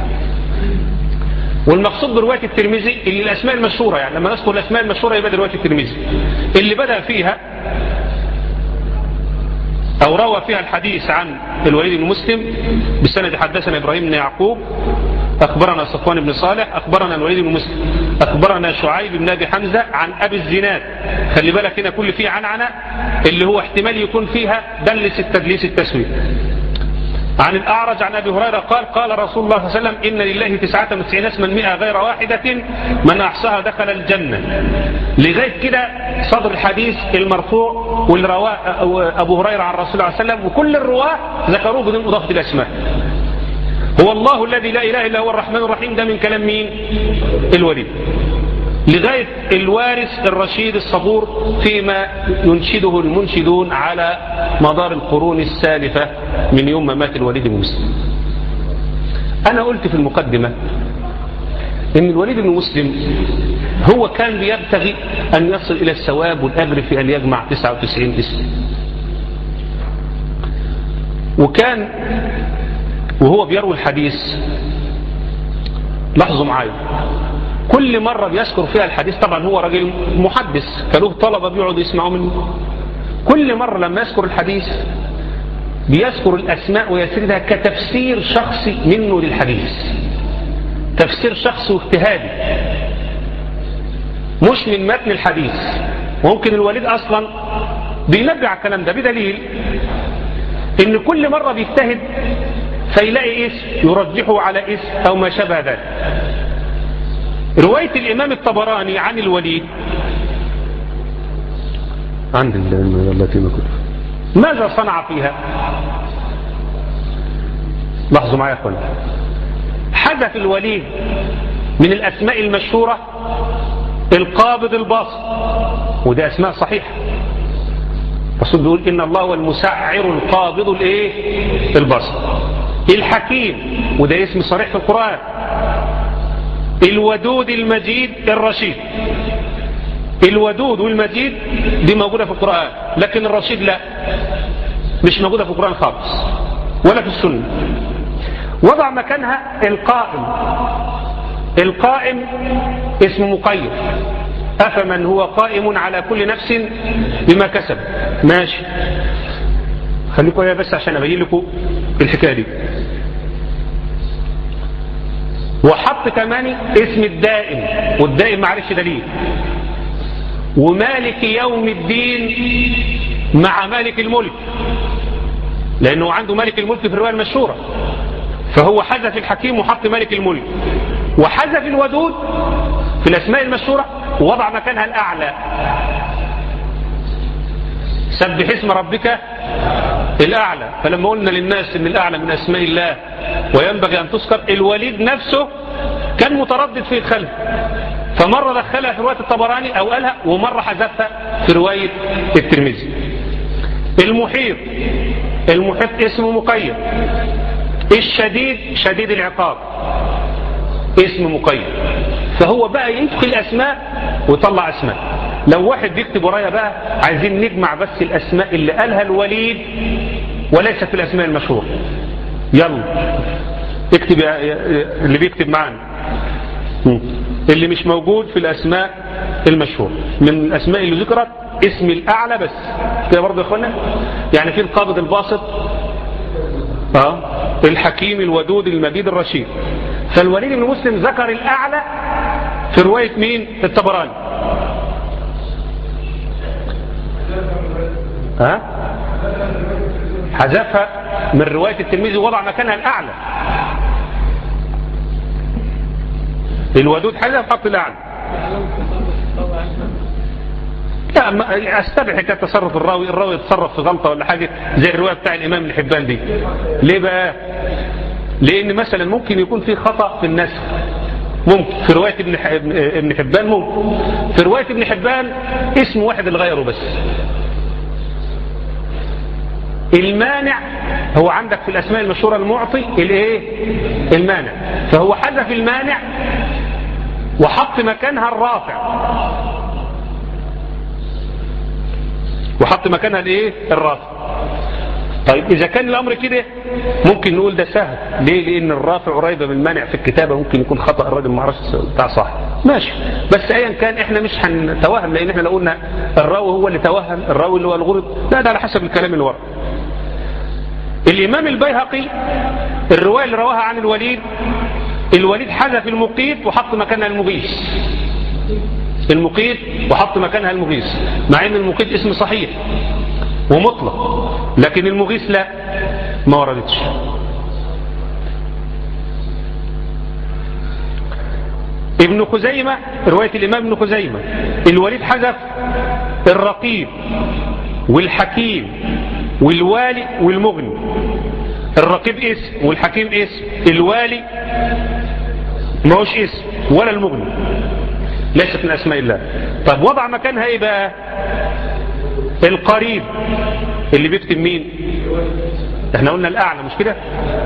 والمقصود برواية الترمذي اللي الأسماء المشهورة، يعني لما نذكر الأسماء المشهورة يبقى رواية الترمذي اللي بدأ فيها أو روى فيها الحديث عن الوليد بن مسلم بسند حدثنا إبراهيم بن يعقوب أخبرنا صفوان بن صالح أخبرنا الوليد بن مسلم أخبرنا شعيب بن أبي حمزة عن أبي الزناد. خلي بالك هنا كل فيه عنعنة اللي هو احتمال يكون فيها دلس التدليس التسوية. عن الأعرج عن أبي هريرة قال قال رسول الله صلى الله عليه وسلم إن لله تسعة وتسعين اسما مئة غير واحدة من أحصاها دخل الجنة. لغاية كده صدر الحديث المرفوع واللي رواه أبو هريرة عن رسول الله صلى الله عليه وسلم، وكل الرواة ذكروه بدون إضافة الأسماء. هو الله الذي لا إله إلا هو الرحمن الرحيم، ده من كلام مين؟ الوليد. لغاية الوارث الرشيد الصبور فيما ينشده المنشدون على مدار القرون السالفة من يوم ما مات الوليد بن مسلم. أنا قلت في المقدمة إن الوليد بن مسلم هو كان بيبتغي أن يصل إلى الثواب والأجر في أن يجمع تسعة وتسعين اسم، وكان وهو بيروي الحديث لاحظوا معايا كل مرة بيذكر فيها الحديث، طبعا هو راجل محدث كانوا طلبة بيقعدوا يسمعوا منه، كل مرة لما يذكر الحديث بيذكر الأسماء ويسردها كتفسير شخصي منه للحديث، تفسير شخصي واجتهادي مش من متن الحديث. ممكن الوليد أصلا بينبع الكلام ده بدليل إن كل مرة بيجتهد فيلاقي اسم يرجحه على اسم أو ما شابه ذلك. رواية الإمام الطبراني عن الوليد عند التي ماذا صنع فيها؟ لاحظوا معي يا أخوان، حدث الوليد من الأسماء المشهورة القابض الباسط، وده أسماء صحيحة. الرسول بيقول إن الله هو المسعر القابض الإيه؟ الباسط. الحكيم وده اسم صريح في القرآن. الودود المجيد الرشيد. الودود والمجيد دي موجودة في القرآن، لكن الرشيد لا، مش موجودة في القرآن خالص ولا في السنة. وضع مكانها القائم القائم اسم مقيد، أفمن هو قائم على كل نفس بما كسب. ماشي، خليكم يا بس عشان أبين لكم الحكاية دي. وحط كمان اسم الدائم، والدائم معرفش دليل. ومالك يوم الدين مع مالك الملك، لأنه عنده مالك الملك في الرواية المشهورة، فهو حذف الحكيم وحط مالك الملك، وحذف الودود في الأسماء المشهورة ووضع مكانها الأعلى. سبح اسم ربك الأعلى. فلما قلنا للناس إن الأعلى من أسماء الله وينبغي أن تذكر، الوليد نفسه كان متردد في الخلف، فمرة دخلها في رواية الطبراني أو قالها، ومرة حذفها في رواية الترمذي. المحيط، المحيط اسم مقيد. الشديد، شديد العقاب، اسم مقيد. فهو بقى يدخل أسماء ويطلع أسماء. لو واحد بيكتب ورايا بقى عايزين نجمع بس الأسماء اللي قالها الوليد وليس في الأسماء المشهورة، يلا اكتب اللي بيكتب معانا اللي مش موجود في الأسماء المشهورة. من الأسماء اللي ذكرت اسم الأعلى بس كده برضه يا اخوانا، يعني في القابض الباسط، اه الحكيم الودود المجيد الرشيد. فالوليد بن مسلم ذكر الأعلى في رواية مين؟ الطبراني. ها؟ حذفها من رواية الترمذي ووضع مكانها الأعلى. الودود حذف حط الأعلى. لا استبعد حكايه تصرف الراوي، الراوي يتصرف في غلطه ولا حاجه زي الروايه بتاع الامام ابن حبان دي. ليه بقى؟ لان مثلا ممكن يكون في خطا في النسخ، ممكن في روايه ابن ابن حبان، ممكن في روايه ابن حبان اسم واحد اللي غيره بس. المانع هو عندك في الاسماء المشهوره المعطي الايه؟ المانع. فهو حذف المانع وحط مكانها الرافع، وحط مكانها الايه؟ الرافع. طيب اذا كان الامر كده ممكن نقول ده سهل. ليه؟ لان الرافع قريبه من المانع في الكتابه، ممكن يكون خطا الراجل ما عرفش بتاع صح، ماشي. بس ايا كان احنا مش هنتوهم، لان احنا لو قلنا الراوي هو اللي توهم، الراوي اللي هو الغلط، لا ده على حسب الكلام اللي ورا. الامام البيهقي الروايه اللي رواها عن الوليد، الوليد حذف المقيت وحط مكانها المغيث. المقيت وحط مكانها المغيث، مع ان المقيت اسم صحيح ومطلق، لكن المغيث لا، ما وردتش. ابن خزيمة رواية الامام ابن خزيمة، الوليد حذف الرقيب والحكيم والوالي والمغني. الرقيب اسم والحكيم اسم، الوالي ما هوش اسم ولا المغني، ليست من اسماء الله. طب وضع مكانها ايه بقى؟ القريب اللي بيكتب مين؟ احنا قلنا الاعلى مش كده؟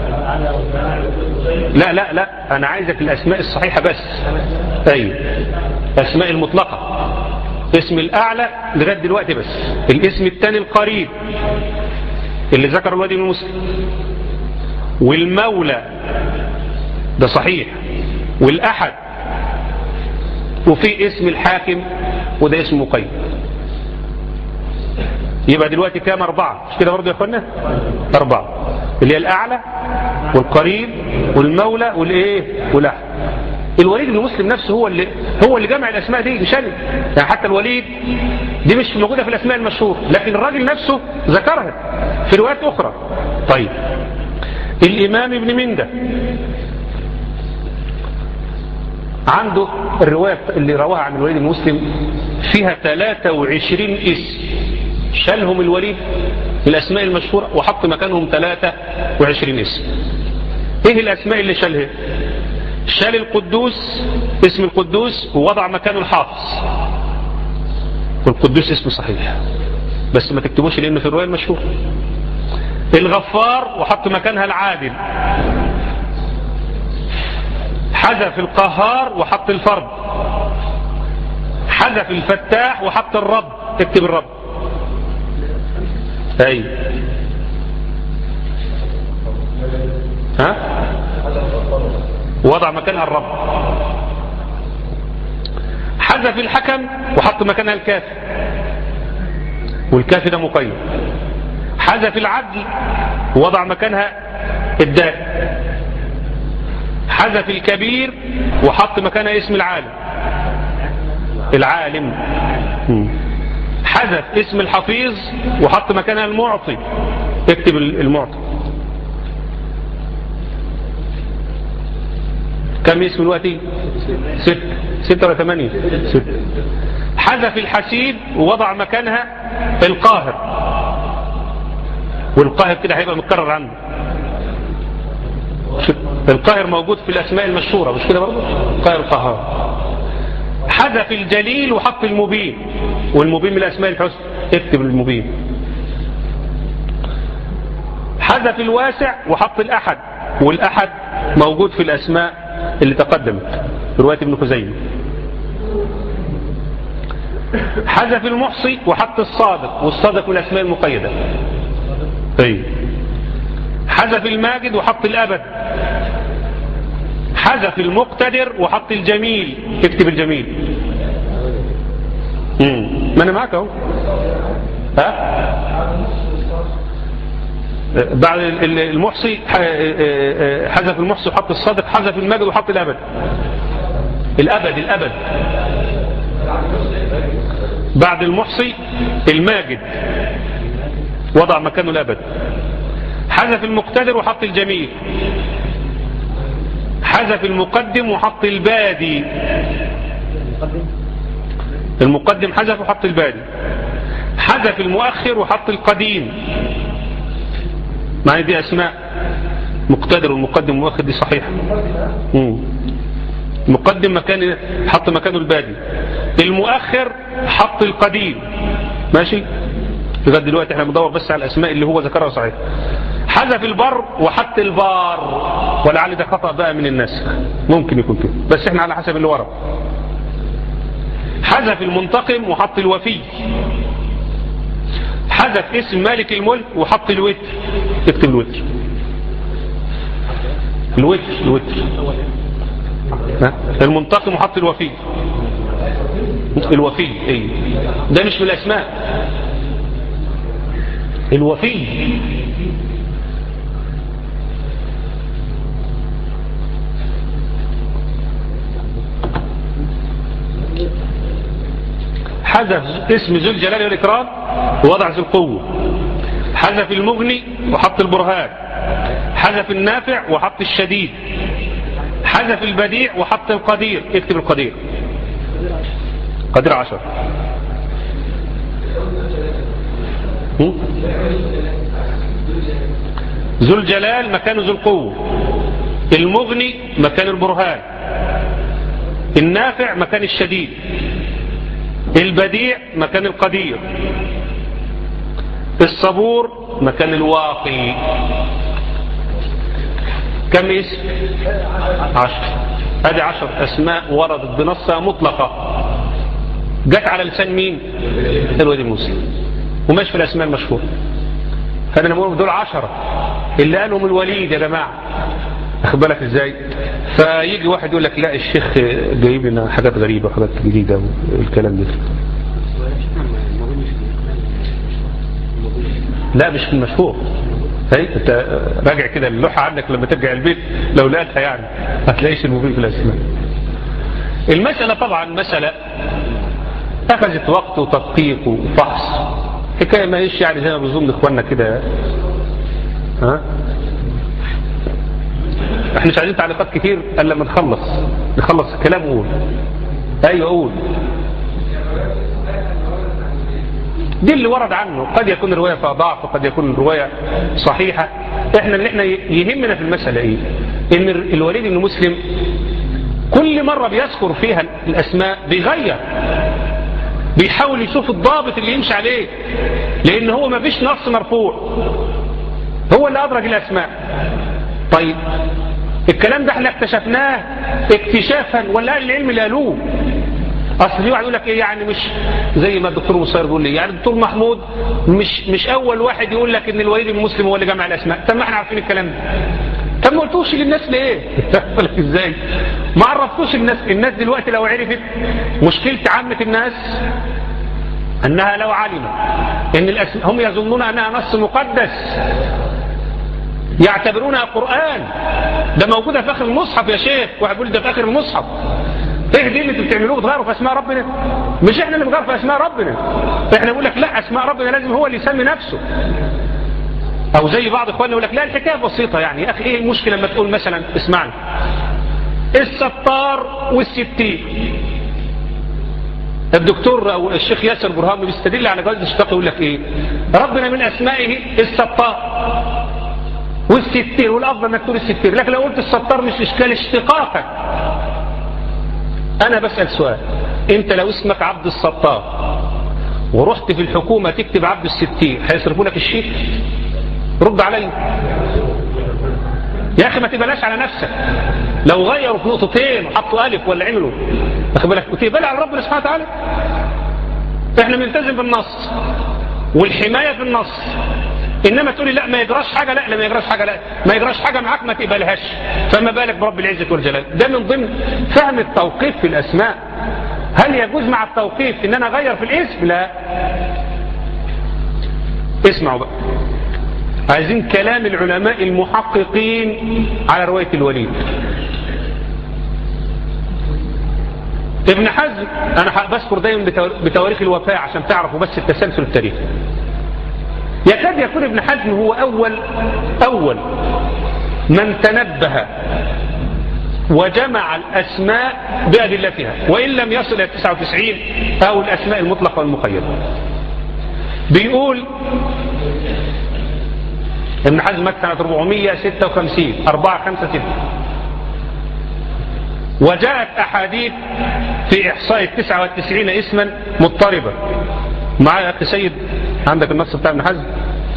لا لا لا انا عايزك الاسماء الصحيحة بس. ايوه اسماء المطلقة، اسم الاعلى لغاية دلوقتي بس. الاسم الثاني القريب اللي ذكر الوادي بن مسلم، والمولى ده صحيح، والاحد، وفي اسم الحاكم وده اسم مقيد. يبقى دلوقتي كام؟ أربعة مش كده برضه يا اخوانا؟ أربعة اللي هي الأعلى والقريب والمولى والإيه والأحد. الوليد بن مسلم نفسه هو اللي هو اللي جمع الأسماء دي، مش أنا. يعني حتى الوليد دي مش موجودة في الأسماء المشهورة، لكن الراجل نفسه ذكرها في روايات أخرى. طيب الإمام ابن مندة عنده الرواية اللي رواها عن الوليد بن مسلم فيها ثلاثة وعشرين اسم، شالهم الوليد الأسماء المشهورة وحط مكانهم ثلاثة وعشرين اسم. ايه الأسماء اللي شالها؟ شال القدوس، اسم القدوس ووضع مكانه الحافظ، والقدوس اسم صحيح بس ما تكتبوش لأنه في الرواية المشهورة. الغفار وحط مكانها العادل. حذف القهار وحط الفرد. حذف الفتاح وحط الرب، اكتب الرب. اي ها ووضع مكانها الرب. حذف الحكم وحط مكانها الكافي، والكافي ده مقيد. حذف العدل ووضع مكانها الدائم. حذف الكبير وحط مكانها اسم العالم العالم. حذف اسم الحفيظ وحط مكانها المعطي. اكتب المعطي. كم اسم دلوقتي؟ ست ستة ولا ثمانية؟ ست. حذف الحسيب ووضع مكانها القاهر، والقاهر كده هيبقى متكرر عنه. القاهر موجود في الأسماء المشهورة مش كده برضه؟ القاهر القهار. حذف الجليل وحط المبين، والمبين من الأسماء الحسنى، اكتب المبين. حذف الواسع وحط الأحد، والأحد موجود في الأسماء اللي تقدمت في رواية ابن خزيمة. حذف المحصي وحط الصادق، والصادق من الأسماء المقيدة. طيب. حذف الماجد وحط الأبد. حذف المقتدر وحط الجميل، اكتب الجميل. امم ما انا معاك اهو. ها بعد المحصي حذف المحصي وحط الصادق. حذف الماجد وحط الأبد. الأبد الأبد بعد المحصي الماجد وضع مكانه الأبد. حذف المقتدر وحط الجميل. حذف المقدم وحط البادي. المقدم حذف وحط البادي. حذف المؤخر وحط القديم. معنى دي أسماء مقتدر والمقدم والمؤخر دي صحيحة. المقدم مكان حط مكانه البادي. المؤخر حط القديم. ماشي لغايه دلوقتي احنا بندور بس على الأسماء اللي هو ذكرها صحيح. حذف البر وحط البار، ولعل ده خطأ بقى من الناس، ممكن يكون كده بس احنا على حسب اللي ورا. حذف المنتقم وحط الوفي. حذف اسم مالك الملك وحط الوتر، اكتب الوتر. الوتر الوتر المنتقم وحط الوفي. الوفي ايه ده مش من الأسماء. الوفي حذف اسم ذو الجلال والإكرام ووضع ذو القوة. حذف المغني وحط البرهان. حذف النافع وحط الشديد. حذف البديع وحط القدير، اكتب القدير. قدير عشر. ذو الجلال مكان ذو القوة. المغني مكان البرهان. النافع مكان الشديد. البديع مكان القدير. الصبور مكان الواقي. كم اسم؟ عشر. ادي عشر اسماء وردت بنصها مطلقة، جت على لسان مين؟ الوليد المسلم، وماشي في الاسماء المشهورة. فانا نقول دول عشرة اللي قالهم الوليد يا جماعة، اخد بالك ازاي؟ فيجي واحد يقول لك لا الشيخ جايب لنا حاجات غريبة وحاجات جديدة والكلام ده. لا مش المشهور. هي انت راجع كده اللوحة عندك لما ترجع البيت لو لقيتها يعني هتلاقيش المبين في الاسماء. المسألة طبعا مسألة اخذت وقت وتدقيق وفحص، حكاية ما ايش يعني زي ما بيظن اخواننا كده. ها احنا مش عايزين تعليقات كتير الا لما نخلص نخلص الكلام وقول. ايوه قول. دي اللي ورد عنه، قد يكون الرواية فيها ضعف وقد يكون الرواية صحيحة. احنا اللي احنا يهمنا في المسألة ايه؟ ان الوليد بن مسلم كل مرة بيذكر فيها الاسماء بيغير، بيحاول يشوف الضابط اللي يمشي عليه، لان هو ما فيش نص مرفوع، هو اللي ادرج الاسماء. طيب الكلام ده احنا اكتشفناه اكتشافا ولا اهل العلم اللي قالوه؟ اصل في واحد يقول لك ايه يعني، مش زي ما الدكتور مصير بيقول لي يعني الدكتور محمود مش مش اول واحد يقول لك ان الوليد بن مسلم هو اللي جمع الاسماء. طب ما احنا عارفين الكلام ده. طب ما قلتوش للناس ليه؟ ازاي؟ ما عرفتوش الناس. الناس دلوقتي لو عرفت مشكلة عامة الناس انها لو علم ان الأس... هم يظنون انها نص مقدس يعتبرونها قرآن. ده موجودة في اخر المصحف يا شيخ، واحد يقول ده في اخر المصحف. ايه دي اللي انتوا بتعملوه بتغيروا في اسماء ربنا؟ مش احنا اللي بنغير في اسماء ربنا، احنا بنقول لك لا، اسماء ربنا لازم هو اللي يسمي نفسه. او زي بعض اخواننا يقول لك لا الحكايه بسيطه يعني. يا اخي ايه المشكله لما تقول مثلا اسمعني الستار والستير؟ الدكتور او الشيخ ياسر برهان بيستدل على جواز الاشتقاق يقول لك ايه؟ ربنا من اسمائه الستار والستير، والافضل انك تقول الستير. لكن لو قلت الستار مش اشكال اشتقاقك. انا بسال سؤال، انت لو اسمك عبد الستار ورحت في الحكومه تكتب عبد الستير هيصرفوا لك الشيك؟ رد علي يا اخي، ما تبلاش على نفسك. لو غيروا في نقطتين وحطوا الف ولا عملوا واخد بالك وتقبل على ربنا سبحانه وتعالى. احنا بنلتزم بالنص والحمايه في النص، انما تقولي لا ما يجراش حاجه، لا لا ما يجراش حاجه، لا ما يجراش حاجه معاك ما تقبلهاش، فما بالك برب العزه والجلال. ده من ضمن فهم التوقيف في الاسماء. هل يجوز مع التوقيف ان انا اغير في الاسم؟ لا. اسمعوا بقى، عايزين كلام العلماء المحققين على رواية الوليد. ابن حزم، انا بذكر دايما بتواريخ الوفاة عشان تعرفوا بس التسلسل التاريخي. يكاد يكون ابن حزم هو اول اول من تنبه وجمع الاسماء بادلتها، وان لم يصل الى تسعة وتسعين او الاسماء المطلقة والمقيدة. بيقول ابن حزم مات سنة أربعمائة وستة وخمسين أربعة خمسة ستة، وجاءت أحاديث في إحصاء التسعة والتسعين اسما مضطربة. معايا يا أخي سيد عندك النص بتاع ابن حزم؟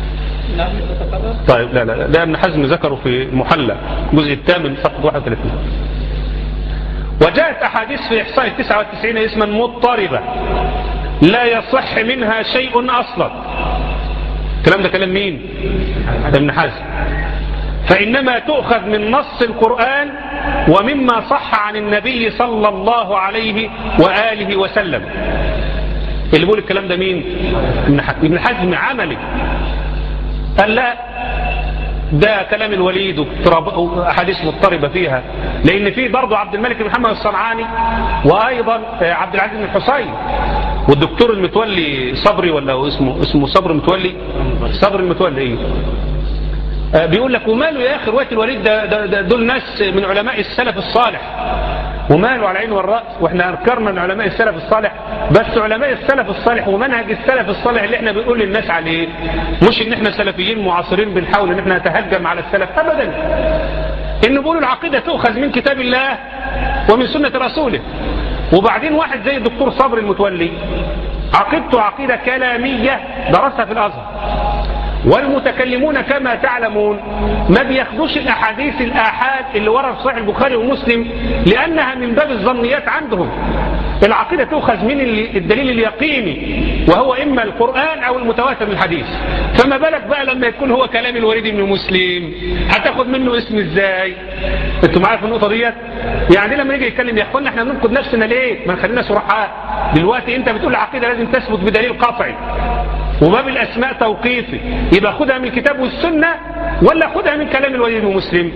طيب لا لا لا ده ابن حزم ذكره في المحلى الجزء الثامن صفحة واحد وثلاثين. وجاءت أحاديث في إحصاء التسعة والتسعين اسما مضطربة لا يصح منها شيء أصلا. الكلام ده كلام مين؟ ابن حزم. فإنما تؤخذ من نص القرآن ومما صح عن النبي صلى الله عليه وآله وسلم. اللي بيقول الكلام ده مين؟ ابن حزم عملي. قال لا ده كلام الوليد وأحاديث مضطربة فيها، لأن فيه برضو عبد الملك بن محمد الصنعاني وأيضا عبد العزيز بن الحصين والدكتور المتولي صبري ولا اسمه اسمه صبر متولي صبر المتولي ايه آه بيقول لك وماله يا اخي روايه الوليد ده, ده, ده دول ناس من علماء السلف الصالح، وماله على العين والراس، واحنا انكرنا من علماء السلف الصالح، بس علماء السلف الصالح ومنهج السلف الصالح اللي احنا بنقول للناس عليه، مش ان احنا سلفيين معاصرين بنحاول ان احنا نتهجم على السلف ابدا. ان بيقولوا العقيده تؤخذ من كتاب الله ومن سنه رسوله. وبعدين واحد زي الدكتور صبري المتولي عقيدته عقيدة كلامية درسها في الأزهر، والمتكلمون كما تعلمون ما بياخدوش الأحاديث الآحاد اللي ورا في صحيح البخاري ومسلم لأنها من باب الظنيات عندهم. العقيدة تؤخذ من الدليل اليقيني وهو إما القرآن أو المتواتر من الحديث. فما بالك بقى لما يكون هو كلام الوليد بن مسلم هتاخد منه اسم ازاي؟ انتوا معايا في النقطة ديت؟ يعني لما يجي يتكلم يا اخوانا احنا بننقد نفسنا ليه؟ ما نخلينا صرحاء. دلوقتي انت بتقول العقيدة لازم تثبت بدليل قطعي وباب الاسماء توقيفي، يبقى خدها من الكتاب والسنة ولا خدها من كلام الوليد بن مسلم؟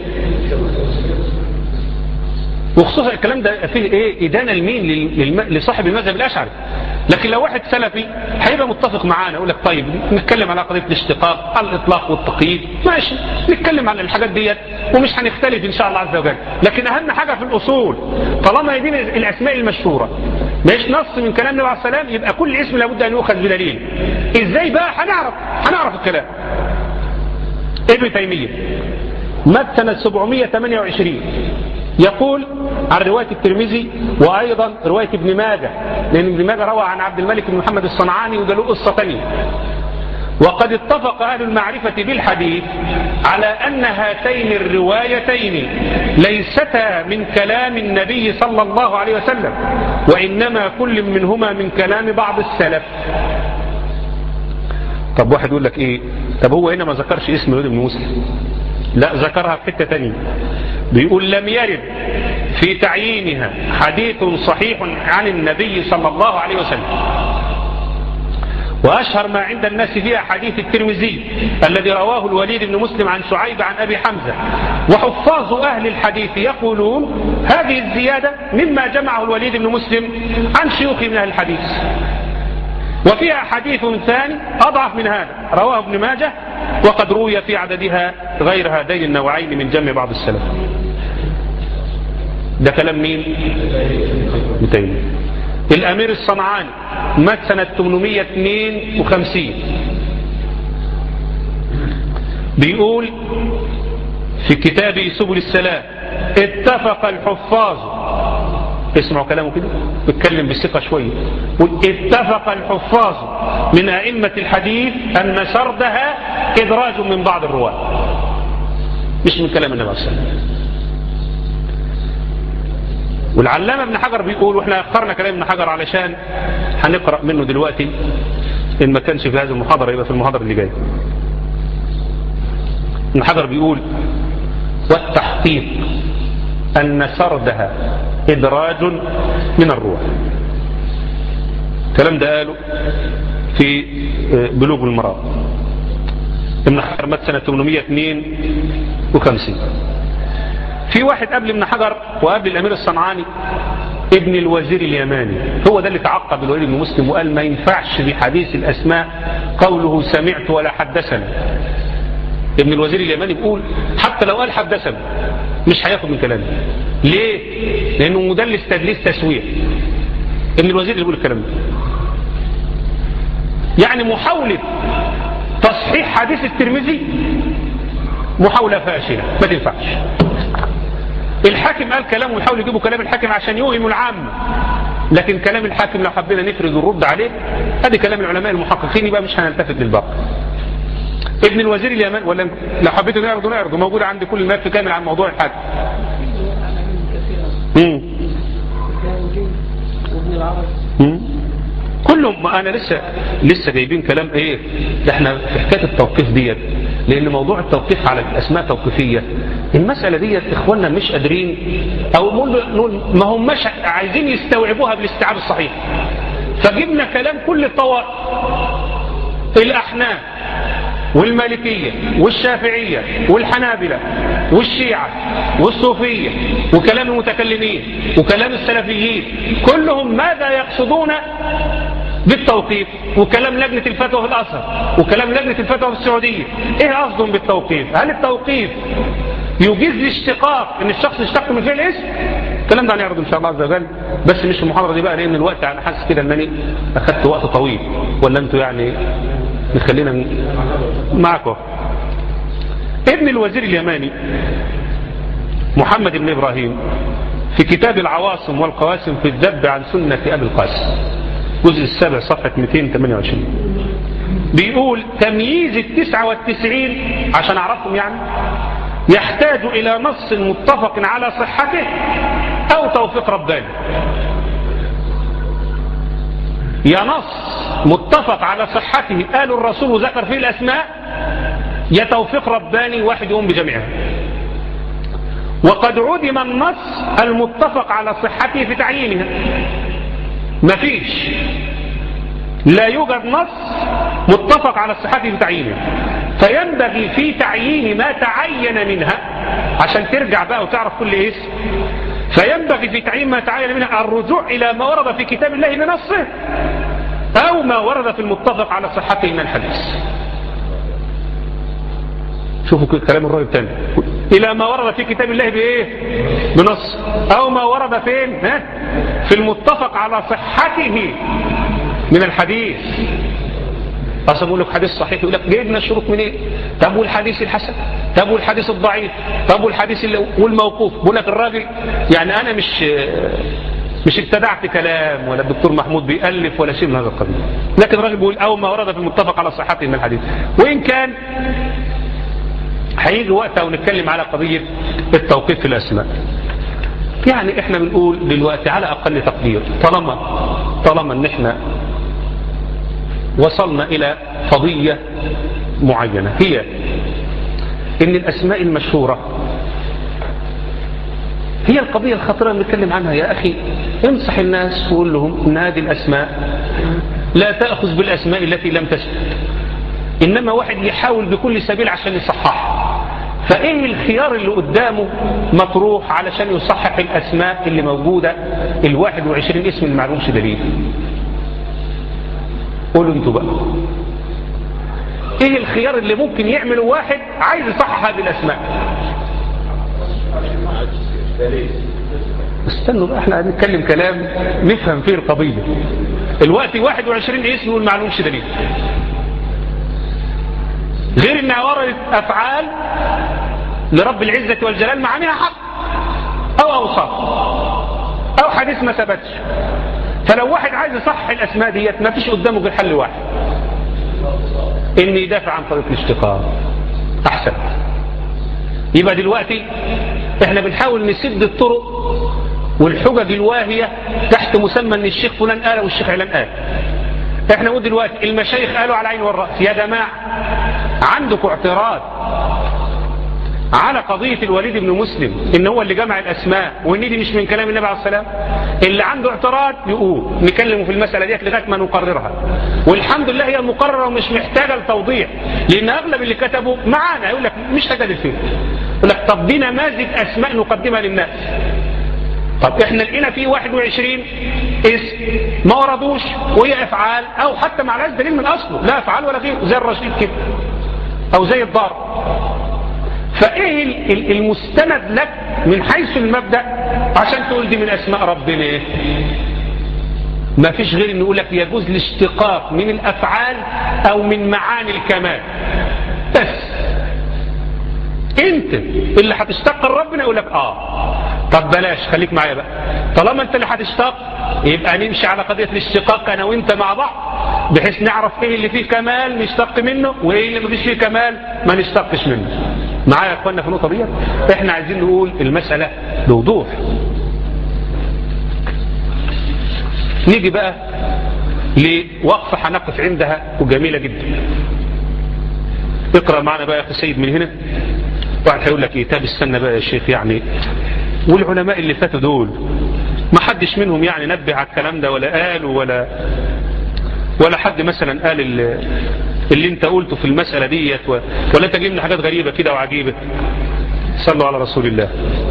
وخصوصا الكلام ده فيه ايه؟ ادانه لمين؟ لصاحب المذهب الاشعري. لكن لو واحد سلفي هيبقى متفق معانا يقول لك طيب نتكلم على قضيه الاشتقاق على الاطلاق والتقييد ماشي، نتكلم على الحاجات ديت ومش هنختلف ان شاء الله عز وجل، لكن اهم حاجه في الاصول طالما يدين الاسماء المشهوره مش نص من كلام النبي عليه الصلاه والسلام يبقى كل اسم لابد ان يؤخذ بدليل. ازاي بقى؟ هنعرف هنعرف الكلام. ابن تيميه مات سنه سبعمائة وثمانية وعشرين يقول عن رواية الترمذي وأيضا رواية ابن ماجه، لأن ابن ماجه روى عن عبد الملك بن محمد الصنعاني وده له قصة ثانية. وقد اتفق أهل المعرفة بالحديث على أن هاتين الروايتين ليستا من كلام النبي صلى الله عليه وسلم، وإنما كل منهما من كلام بعض السلف. طب واحد يقول لك إيه؟ طب هو هنا ما ذكرش اسم الوليد بن مسلم، لا ذكرها في حتة تانية، بيقول لم يرد في تعيينها حديث صحيح عن النبي صلى الله عليه وسلم، وأشهر ما عند الناس فيها حديث الترمذي الذي رواه الوليد بن مسلم عن شعيب عن أبي حمزة. وحفاظ أهل الحديث يقولون هذه الزيادة مما جمعه الوليد بن مسلم عن شيوخ من أهل الحديث، وفيها حديث ثاني أضعف من هذا رواه ابن ماجه، وقد روي في عددها غير هذين النوعين من جمع بعض السلف. ده كلام مين؟ متيمية. الأمير الصنعاني مات سنة ثمانمائة واثنين وخمسين، بيقول في كتابه سبل السلام اتفق الحفاظ، اسمعوا كلامه كده بيتكلم بثقة شوية، اتفق الحفاظ من أئمة الحديث أن سردها إدراج من بعض الرواة، مش من كلام النبي صلى الله عليه وسلم. والعلامة ابن حجر بيقول، واحنا اخترنا كلام ابن حجر علشان هنقرأ منه دلوقتي، إن ما كانش في هذه المحاضرة يبقى في المحاضرة اللي جاية. ابن حجر بيقول والتحقيق أن سردها إدراج من الروح. الكلام ده قاله في بلوغ المرام. ابن حجر مات سنة ثمانمائة واثنين وخمسين. في واحد قبل ابن حجر وقبل الأمير الصنعاني ابن الوزير اليماني، هو ده اللي تعقب الوليد بن مسلم وقال ما ينفعش بحديث الأسماء قوله سمعت ولا حدثنا. ابن الوزير اليماني بيقول حتى لو قال حدثنا مش هياخد من كلامه. ليه؟ لأنه مدلس تدليس تسوية. ابن الوزير اللي بيقول الكلام ده يعني محاولة تصحيح حديث الترمذي محاولة فاشلة ما تنفعش. الحاكم قال كلام ويحاول يجيبوا كلام الحاكم عشان يوهم العامة، لكن كلام الحاكم لو حبينا نفرد ونرد عليه هذه كلام العلماء المحققين يبقى مش هنلتفت للباقي. ابن الوزير اليمن، ولا لو حبيتوا نعرضوا نعرضوا موجود عند كل الملف كامل عن موضوع الحاكم. امم امم كلهم انا لسه لسه جايبين كلام ايه ده، احنا في حكايه التوقيف ديت، لان موضوع التوقيف على الاسماء توقيفيه المساله ديت اخواننا مش قادرين او نقول ما هم مش عايزين يستوعبوها بالاستيعاب الصحيح، فجبنا كلام كل الطوائف، الاحناف والمالكيه والشافعيه والحنابلة والشيعة والصوفيه وكلام المتكلمين وكلام السلفيين، كلهم ماذا يقصدون بالتوقيف؟ وكلام لجنة الفتوى في الأزهر وكلام لجنة الفتوى في السعودية، ايه قصدهم بالتوقيف؟ هل التوقيف يجيز الاشتقاق ان الشخص يشتق من فعل اسم؟ الكلام ده هنعرضه ان شاء الله عز وجل، بس مش في المحاضرة دي بقى، لان الوقت انا حاسس كده انني اخدت وقت طويل، ولا انتوا يعني نخلينا معكم. ابن الوزير اليماني محمد بن إبراهيم في كتاب العواصم والقواسم في الذب عن سنة أبي القاسم الجزء السابع صفحة مئتين وثمانية وعشرين بيقول تمييز التسعة والتسعين عشان أعرفهم يعني يحتاج إلى نص متفق على صحته أو توفيق رباني. يا نص متفق على صحته قال الرسول وذكر فيه الأسماء، يا توفيق رباني واحد يقوم بجميعها. وقد عدم النص المتفق على صحته في تعيينها، مفيش، لا يوجد نص متفق على صحته في تعيينها، فينبغي في تعيين ما تعين منها عشان ترجع بقى وتعرف كل اسم، فينبغي في تعيين ما تعين منها الرجوع إلى ما ورد في كتاب الله بنصه أو ما ورد في المتفق على صحته من الحديث. شوفوا كلام الراوي الثاني، إلى ما ورد في كتاب الله بإيه؟ بنص، أو ما ورد فين؟ ها؟ في المتفق على صحته من الحديث. أصلا بقول لك حديث صحيح يقول لك جايبنا الشروط من إيه؟ طب والحديث الحسن، طب والحديث الضعيف، طب والحديث والموقوف. بقول لك الراجل يعني أنا مش مش ابتدعت كلام ولا الدكتور محمود بيألف ولا شيء من هذا القبيل، لكن الراجل بيقول أو ما ورد في المتفق على صحته من الحديث. وإن كان هيجي وقتها ونتكلم على قضية التوقيف في الأسماء. يعني احنا بنقول دلوقتي على أقل تقدير طالما طالما ان احنا وصلنا إلى قضية معينة، هي ان الاسماء المشهورة هي القضية الخطيرة اللي نتكلم عنها. يا اخي انصح الناس وقول لهم ان هذه الاسماء لا تأخذ بالاسماء التي لم تثبت، انما واحد يحاول بكل سبيل عشان يصحح. فايه الخيار اللي قدامه مطروح علشان يصحح الاسماء اللي موجودة الواحد وعشرين اسم اللي معلومش دليل؟ قولوا انتوا بقى ايه الخيار اللي ممكن يعمله واحد عايز يصحح هذه الاسماء؟ استنوا بقى، احنا هنتكلم كلام نفهم فيه القضية. الوقت واحد وعشرين اسم والمعلومش دليل، غير انها وردت افعال لرب العزة والجلال معانيها حق او اوصاف او حديث ما ثبتش. فلو واحد عايز يصحح الاسماء ديت ما فيش قدامه غير حل واحد، ان يدافع عن طريق الاشتقاق احسن. يبقى دلوقتي احنا بنحاول نسد الطرق والحجج الواهية تحت مسمى ان الشيخ فلان قال والشيخ علان قال. احنا نقول دلوقتي المشايخ قالوا على عين والرأس. يا جماعة عندكم اعتراض على قضية الوليد بن مسلم ان هو اللي جمع الاسماء وان دي مش من كلام النبي عليه السلام؟ اللي عنده اعتراض يقول نكلمه في المسألة ديت لغاية ما نقررها. والحمد لله هي مقررة ومش محتاجة لتوضيح، لان اغلب اللي كتبوا معانا يقول لك مش هجادل فيه، يقول لك طب دي نماذج اسماء نقدمها للناس. طب احنا لقينا فيه واحد وعشرين اسم ما وردوش وهي افعال او حتى ما عليهاش دليل من اصله، لا افعال ولا غيره، زي الرشيد كده او زي الضار. فايه المستند لك من حيث المبدأ عشان تقول دي من اسماء ربنا؟ ما فيش غير ان يقول لك يجوز الاشتقاق من الافعال او من معاني الكمال بس. انت اللي هتشتق ربنا يقول لك اه طب بلاش خليك معايا بقى، طالما انت اللي هتشتق يبقى نمشي على قضية الاشتقاق انا وانت مع بعض، بحيث نعرف ايه اللي فيه كمال نشتق منه وايه اللي مفيش فيه كمال ما نشتقش منه. معايا يا اخوانا في النقطة دي؟ احنا عايزين نقول المسألة بوضوح. نيجي بقى لوقفة هنقف عندها وجميلة جدا. اقرأ معنا بقى يا اخي سيد من هنا. واحد هيقول لك ايه؟ طب استنى بقى يا شيخ، يعني والعلماء اللي فاتوا دول ما حدش منهم يعني نبه على الكلام ده ولا قالوا ولا ولا حد مثلا قال اللي, اللي انت قلته في المسألة ديت، ولا انت جايب لنا حاجات غريبة كده وعجيبة؟ صلوا على رسول الله.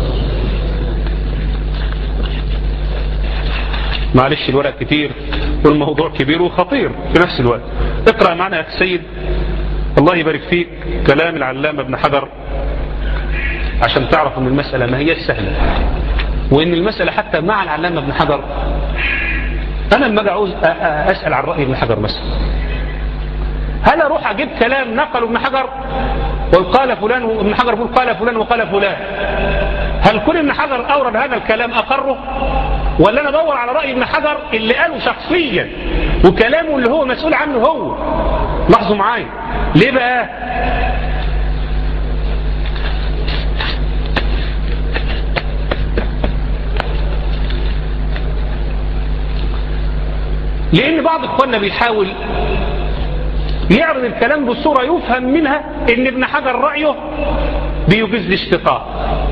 معلش الورق كتير والموضوع كبير وخطير في نفس الوقت. اقرأ معنا يا سيد الله يبارك فيك كلام العلامة ابن حجر عشان تعرف ان المسألة ما هي سهلة، وان المسألة حتى مع العلامة ابن حجر انا لما اجي اسأل عن رأي ابن حجر مثلا، هل اروح اجيب كلام نقله ابن حجر وقال فلان وابن حجر يقول قال فلان وقال فلان، هل كل ابن حجر اورد هذا الكلام اقره، ولا انا ادور على رأي ابن حجر اللي قاله شخصيا وكلامه اللي هو مسؤول عنه هو؟ لاحظوا معايا ليه بقى؟ لان بعض اخواننا بيحاول يعرض الكلام بصورة يفهم منها ان ابن حجر رأيه بيجوز الاشتقاق.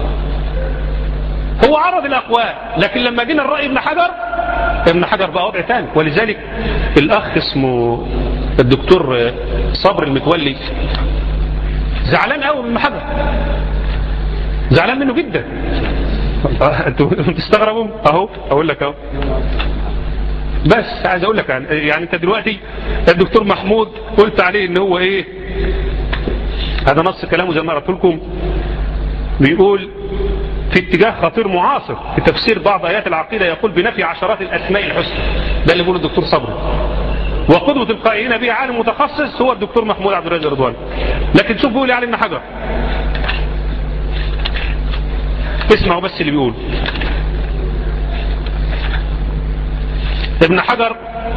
هو عرض الاقوال، لكن لما جينا الرأي ابن حجر ابن حجر بقى وضع ثاني. ولذلك الاخ اسمه الدكتور صبر المتولي زعلان قوي من ابن حجر، زعلان منه جدا. انتوا تستغربوا اهو اقول لك اهو، بس عايز اقول لك يعني, يعني انت دلوقتي الدكتور محمود قلت عليه ان هو ايه؟ هذا نص كلامه زي ما قلت لكم، بيقول في اتجاه خطير معاصر في تفسير بعض ايات العقيده يقول بنفي عشرات الاسماء الحسنى. ده اللي بيقوله الدكتور صبري، وقدوة القائلين به عالم متخصص هو الدكتور محمود عبد الرازق رضوان. لكن شوف بيقول علي ابن حجر، اسمعوا بس اللي بيقول ابن حجر.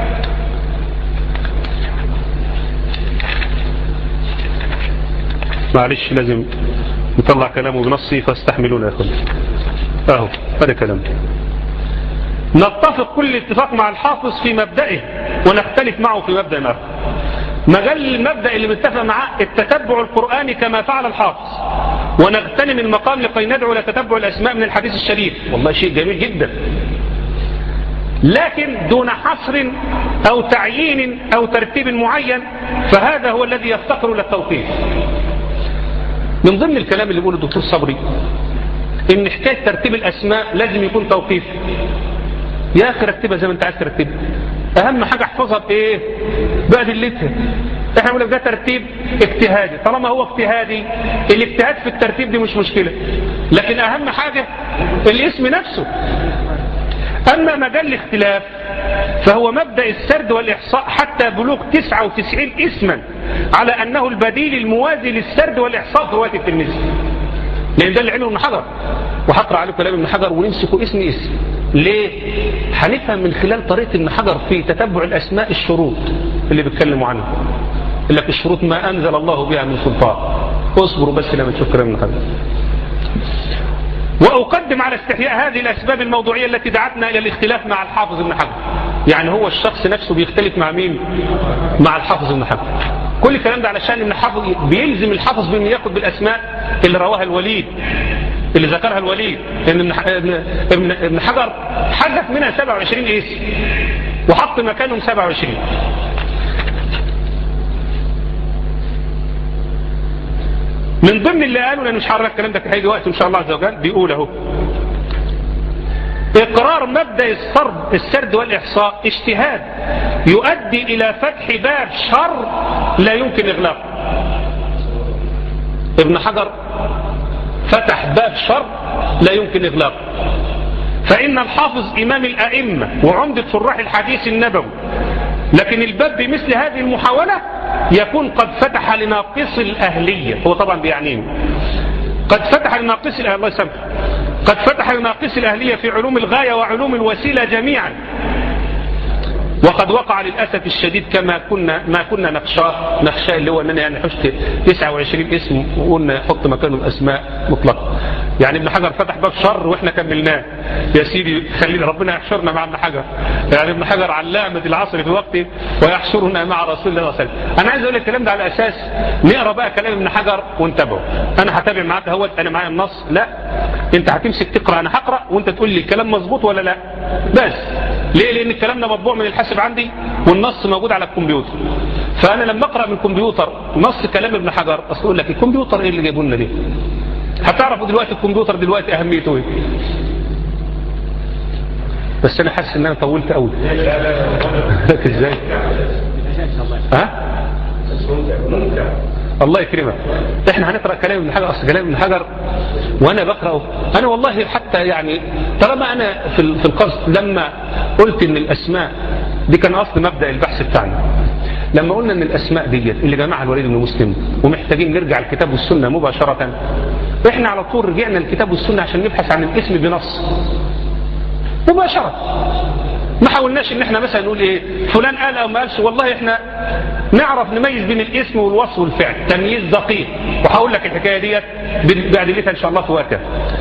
معلش لازم نطلع كلامه بنصي فاستحملونا يا اخوان. اهو هذا كلام. نتفق كل اتفاق مع الحافظ في مبدئه ونختلف معه في مبدأ آخر. مجال المبدأ اللي متفق معاه التتبع القرآني كما فعل الحافظ، ونغتنم المقام لكي ندعو لتتبع الأسماء من الحديث الشريف. والله شيء جميل جدا، لكن دون حصر أو تعيين أو ترتيب معين، فهذا هو الذي يفتقر للتوقيف. من ضمن الكلام اللي بيقوله الدكتور صبري إن حكاية ترتيب الأسماء لازم يكون توقيف. يا أخي رتبها زي ما أنت عايز ترتبها، أهم حاجة احفظها بإيه؟ بأدلتها. احنا بنقول ده ترتيب اجتهادي، طالما هو اجتهادي الاجتهاد في الترتيب دي مش مشكلة، لكن أهم حاجة الاسم نفسه. أما مجال الاختلاف فهو مبدأ السرد والإحصاء حتى بلوغ تسعة وتسعين اسما على أنه البديل الموازي للسرد والإحصاء في رواية الترمذي، لأن ده اللي علمه ابن حجر. وهقرأ عليه كلام ابن حجر ونمسكوا اسم اسم. ليه؟ هنفهم من خلال طريقة ابن حجر في تتبع الأسماء الشروط اللي بيتكلموا عنها. يقول لك الشروط ما أنزل الله بها من سلطان. اصبروا بس لما تشوف كلام ابن حجر. وأقدم على استحياء هذه الأسباب الموضوعية التي دعتنا إلى الاختلاف مع الحافظ ابن حجر. يعني هو الشخص نفسه بيختلف مع مين؟ مع الحافظ ابن حجر. كل الكلام ده علشان ابن حجر بيلزم الحافظ بأن يأخذ بالأسماء اللي رواها الوليد، اللي ذكرها الوليد. لأن ابن ابن حجر حذف منها سبعة وعشرين اسم وحط مكانهم سبعة وعشرين. من ضمن اللي قالوا، لأنه مش هعرف الكلام ده في حي وقت إن شاء الله عز وجل، بيقول اهو: إقرار مبدأ السرد السرد والإحصاء اجتهاد يؤدي إلى فتح باب شر لا يمكن إغلاقه. ابن حجر فتح باب شر لا يمكن إغلاقه، فإن الحافظ إمام الأئمة وعمدة شراح الحديث النبوي، لكن الباب بمثل هذه المحاولة يكون قد فتح لناقص الأهلية. هو طبعا بيعنيه قد فتح لناقص الأهلية، الله يسامحه، قد فتح لناقص الأهلية في علوم الغاية وعلوم الوسيلة جميعا. وقد وقع للأسف الشديد كما كنا ما كنا نخشاه نخشاه اللي هو أننا يعني حشت تسعة وعشرين اسم وقلنا يحط مكانهم أسماء مطلقة. يعني ابن حجر فتح باب شر وإحنا كملناه. يا سيدي خلينا ربنا يحشرنا مع ابن حجر. يعني ابن حجر علامة العصر في وقته ويحشرنا مع رسول الله صلى الله عليه وسلم. أنا عايز أقول الكلام ده على أساس نقرأ بقى كلام ابن حجر ونتابعه. أنا هتابع معاك اهوت، أنا معايا النص، لا أنت هتمسك تقرأ أنا هقرأ وأنت تقول لي الكلام مظبوط ولا لا. بس ليه؟ لأن الكلام ده مطبوع من الحاسب عندي والنص موجود على الكمبيوتر. فأنا لما أقرأ من الكمبيوتر نص كلام ابن حجر أصل أقول لك الكمبيوتر إيه اللي جايبه لنا ليه؟ هتعرفوا دلوقتي الكمبيوتر دلوقتي أهميته إيه. بس أنا حاسس إن أنا طولت قوي. لك إزاي؟ ها؟ الله يكرمك. احنا هنقرأ كلام ابن حجر. اصل كلام ابن حجر وانا بقرأه انا والله حتى يعني طالما انا في في القصد لما قلت ان الاسماء دي كان اصل مبدأ البحث بتاعنا. لما قلنا ان الاسماء ديت اللي جمعها الوليد بن مسلم ومحتاجين نرجع الكتاب والسنة مباشرة، احنا على طول رجعنا الكتاب والسنة عشان نبحث عن الاسم بنص مباشرة. ما حاولناش ان احنا مثلا نقول ايه فلان قال او ما قالش. والله احنا نعرف نميز بين الاسم والوصف والفعل تمييز دقيق، وهقول لك الحكايه ديت بادلتها ان شاء الله في وقتها.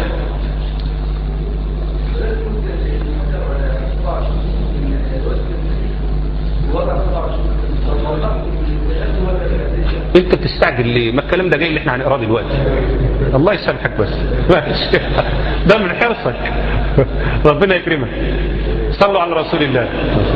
انت بتستعجل ليه؟ ما الكلام ده جاي اللي احنا هنقراه دلوقتي. الله يسامحك بس ده من حرصك. ربنا يكرمك. صلوا على رسول الله.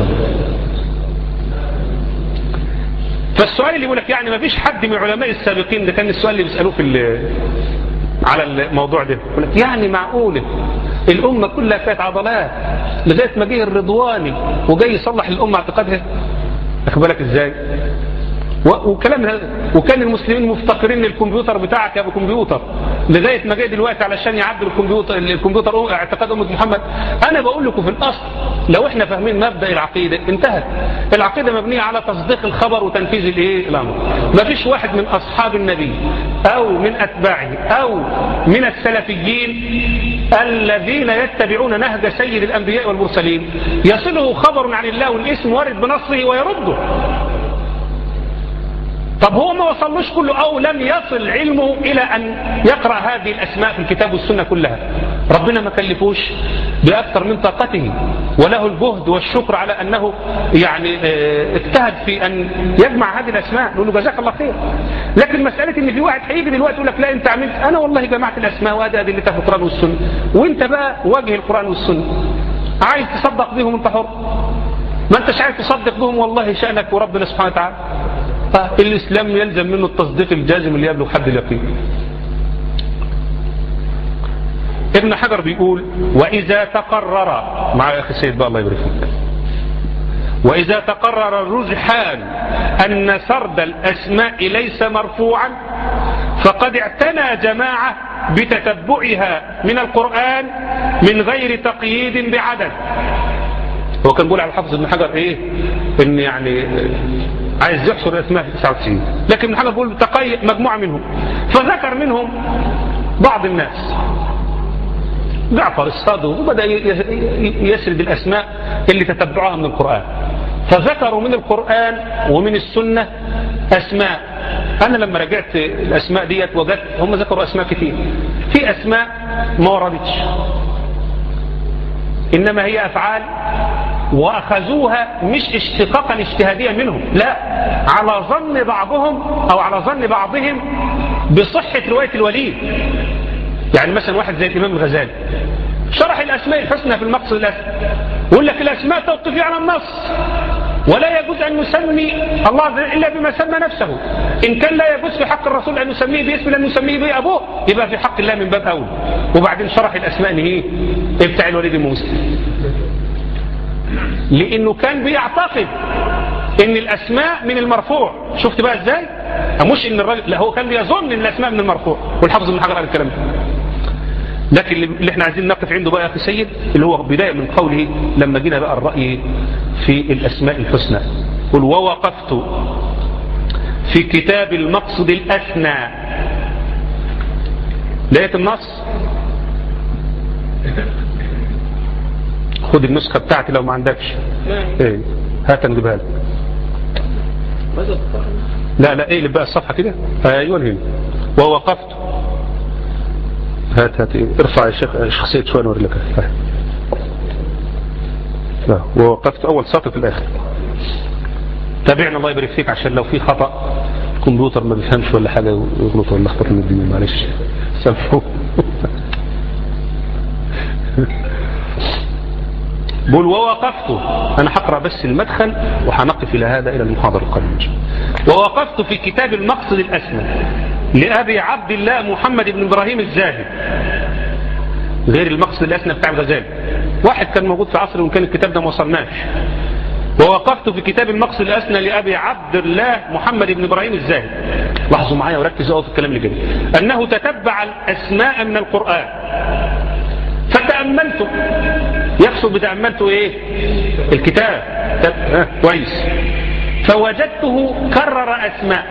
فالسؤال اللي يقول لك يعني ما فيش حد من علماء السابقين، ده كان السؤال اللي بيسألوه في على الموضوع ده، يقول لك يعني معقولة الأمة كلها كانت عضلات لغاية ما جه الرضواني وجاي يصلح الأمة اعتقادها؟ أخد بالك إزاي؟ وكلام هذا، وكان المسلمين مفتقرين للكمبيوتر بتاعك يا ابو كمبيوتر لغايه ما جاي دلوقتي علشان يعدل الكمبيوتر الكمبيوتر اعتقاد امه محمد. انا بقول لكم في الاصل لو احنا فاهمين مبدا العقيده انتهت. العقيده مبنيه على تصديق الخبر وتنفيذ الايه الامر. ما فيش واحد من اصحاب النبي او من اتباعه او من السلفيين الذين يتبعون نهج سيد الانبياء والمرسلين يصله خبر عن الله والاسم وارد بنصه ويرده. طب هو ما وصلوش كله أو لم يصل علمه إلى أن يقرأ هذه الأسماء في الكتاب والسنة كلها، ربنا ما كلفوش بأكثر من طاقته، وله الجهد والشكر على أنه يعني اجتهد في أن يجمع هذه الأسماء، نقول له جزاك الله خير. لكن مسألة إن في واحد هيجي دلوقتي يقول لك لا أنت عملت، أنا والله جمعت الأسماء وهذه أدلتها في القرآن والسنة، وأنت بقى واجه القرآن والسنة، عايز تصدق بهم أنت حر، ما أنتش عايز تصدق بهم والله شأنك وربنا سبحانه وتعالى. الإسلام يلزم منه التصديق الجازم اللي يبلغ حد اليقين. ابن حجر بيقول وإذا تقرر، مع يا أخي سيد بقى الله يبارك فيك، وإذا تقرر الرجحان أن سرد الأسماء ليس مرفوعا فقد اعتنى جماعة بتتبعها من القرآن من غير تقييد بعدد. هو كان بيقول على الحافظ ابن حجر ايه ان يعني عايز يحصر الاسماء في تسعة وتسعين، لكن ابن حجر بيقول تقيد مجموعة منهم، فذكر منهم بعض الناس جعفر الصادق، وبدأ يسرد الأسماء اللي تتبعها من القرآن، فذكروا من القرآن ومن السنة أسماء. أنا لما رجعت الأسماء ديت وجدت هم ذكروا أسماء كتير، في أسماء ما وردتش إنما هي أفعال وأخذوها مش اشتقاقا اجتهاديا منهم، لا، على ظن بعضهم أو على ظن بعضهم بصحة رواية الوليد. يعني مثلا واحد زي الإمام الغزالي شرح الأسماء الحسنى في المقصد الأسمى، يقول لك الأسماء توقفي على النص، ولا يجوز أن نسمي الله إلا بما سمى نفسه. إن كان لا يجوز في حق الرسول أن نسميه باسم لن نسميه به أبوه، يبقى في حق الله من باب أول. وبعدين شرح الأسماء إيه بتاع الوليد بن مسلم، لأنه كان بيعتقد إن الأسماء من المرفوع. شفت بقى إزاي؟ مش إن الراجل، لا، هو كان بيظن إن الأسماء من المرفوع، والحافظ ابن حجر قال الكلام ده. لكن اللي احنا عايزين نقف عنده بقى يا أخي سيد اللي هو بداية من قوله لما جينا بقى الرأي في الأسماء الحسنى، قل ووقفت في كتاب المقصد الأثنى. لقيت النص، خد النسخة بتاعتي لو ما عندكش ايه هات نجيبها لك. لا لا ايه بقى الصفحة كده، ايوه هنا ووقفت، هات هات ارفع يا شيخ شخصية شوية نوري لك. لا ووقفت أول سطر في الآخر. تابعنا الله يبارك فيك، عشان لو في خطأ الكمبيوتر ما بيفهمش ولا حاجة يغلط ولا يخبط من الدنيا، معلش سامحوه. بقول ووقفت، أنا هقرأ بس المدخل وهنقف إلى هذا إلى المحاضرة القادمة. ووقفت في كتاب المقصد الأسمى لأبي عبد الله محمد بن إبراهيم الزاهد، غير المقصد الأسمى بتاع الغزالي، واحد كان موجود في عصر وكان الكتاب ده ما وصلناش. ووقفت في كتاب المقصد الأسمى لأبي عبد الله محمد بن إبراهيم الزاهد، لاحظوا معايا وركزوا في الكلام اللي جاي، أنه تتبع الأسماء من القرآن فتأملت، يقصد بتأملت إيه؟ الكتاب اه كويس، فوجدته كرر أسماء،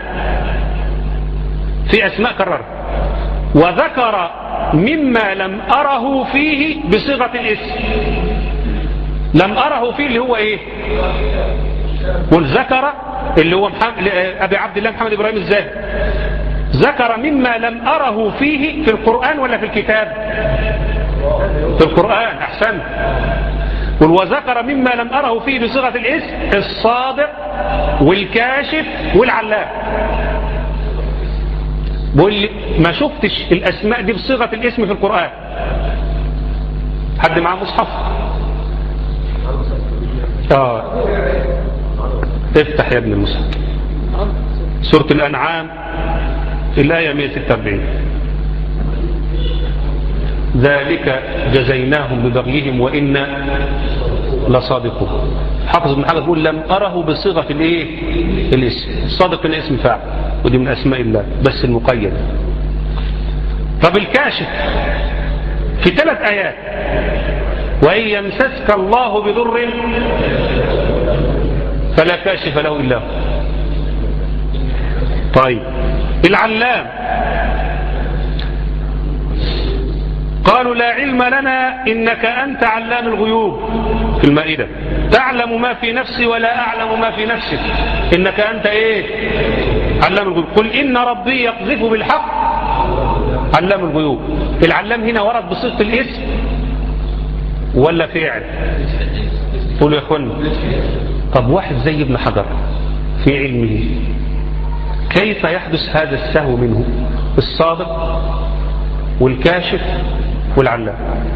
في أسماء كرر، وذكر مما لم أره فيه بصيغة الاسم. لم أره فيه اللي هو إيه؟ والذكر اللي هو محمد أبي عبد الله محمد إبراهيم الزاهد، ذكر مما لم أره فيه في القرآن ولا في الكتاب؟ في القرآن، أحسن. وذكر مما لم أره فيه بصيغة الاسم الصادق والكاشف والعلام. بقول لي ما شفتش الأسماء دي بصيغة الاسم في القرآن. حد معاه مصحف؟ آه. افتح يا ابن المصحف سورة الأنعام الآية مئة وستة وأربعين. ذلك جزيناهم ببغيهم وإنا لصادقون. حافظ ابن حجر يقول لم أره بصيغة الايه الاسم، الصادق من اسم فاعل، ودي من أسماء الله بس المقيد. طب الكاشف في ثلاث آيات، وإن يمسسك الله بضر فلا كاشف له إلا هو. طيب العلام قالوا لا علم لنا إنك أنت علام الغيوب. في المائدة تعلم ما في نفسي ولا أعلم ما في نفسك إنك أنت إيه علام الغيوب قل إن ربي يقذف بالحق علام الغيوب. العلام هنا ورد بصيغة الاسم ولا فعل؟ قولوا يا اخوانا. طب واحد زي ابن حجر في علمه كيف يحدث هذا السهو منه؟ الصادق والكاشف والعلام،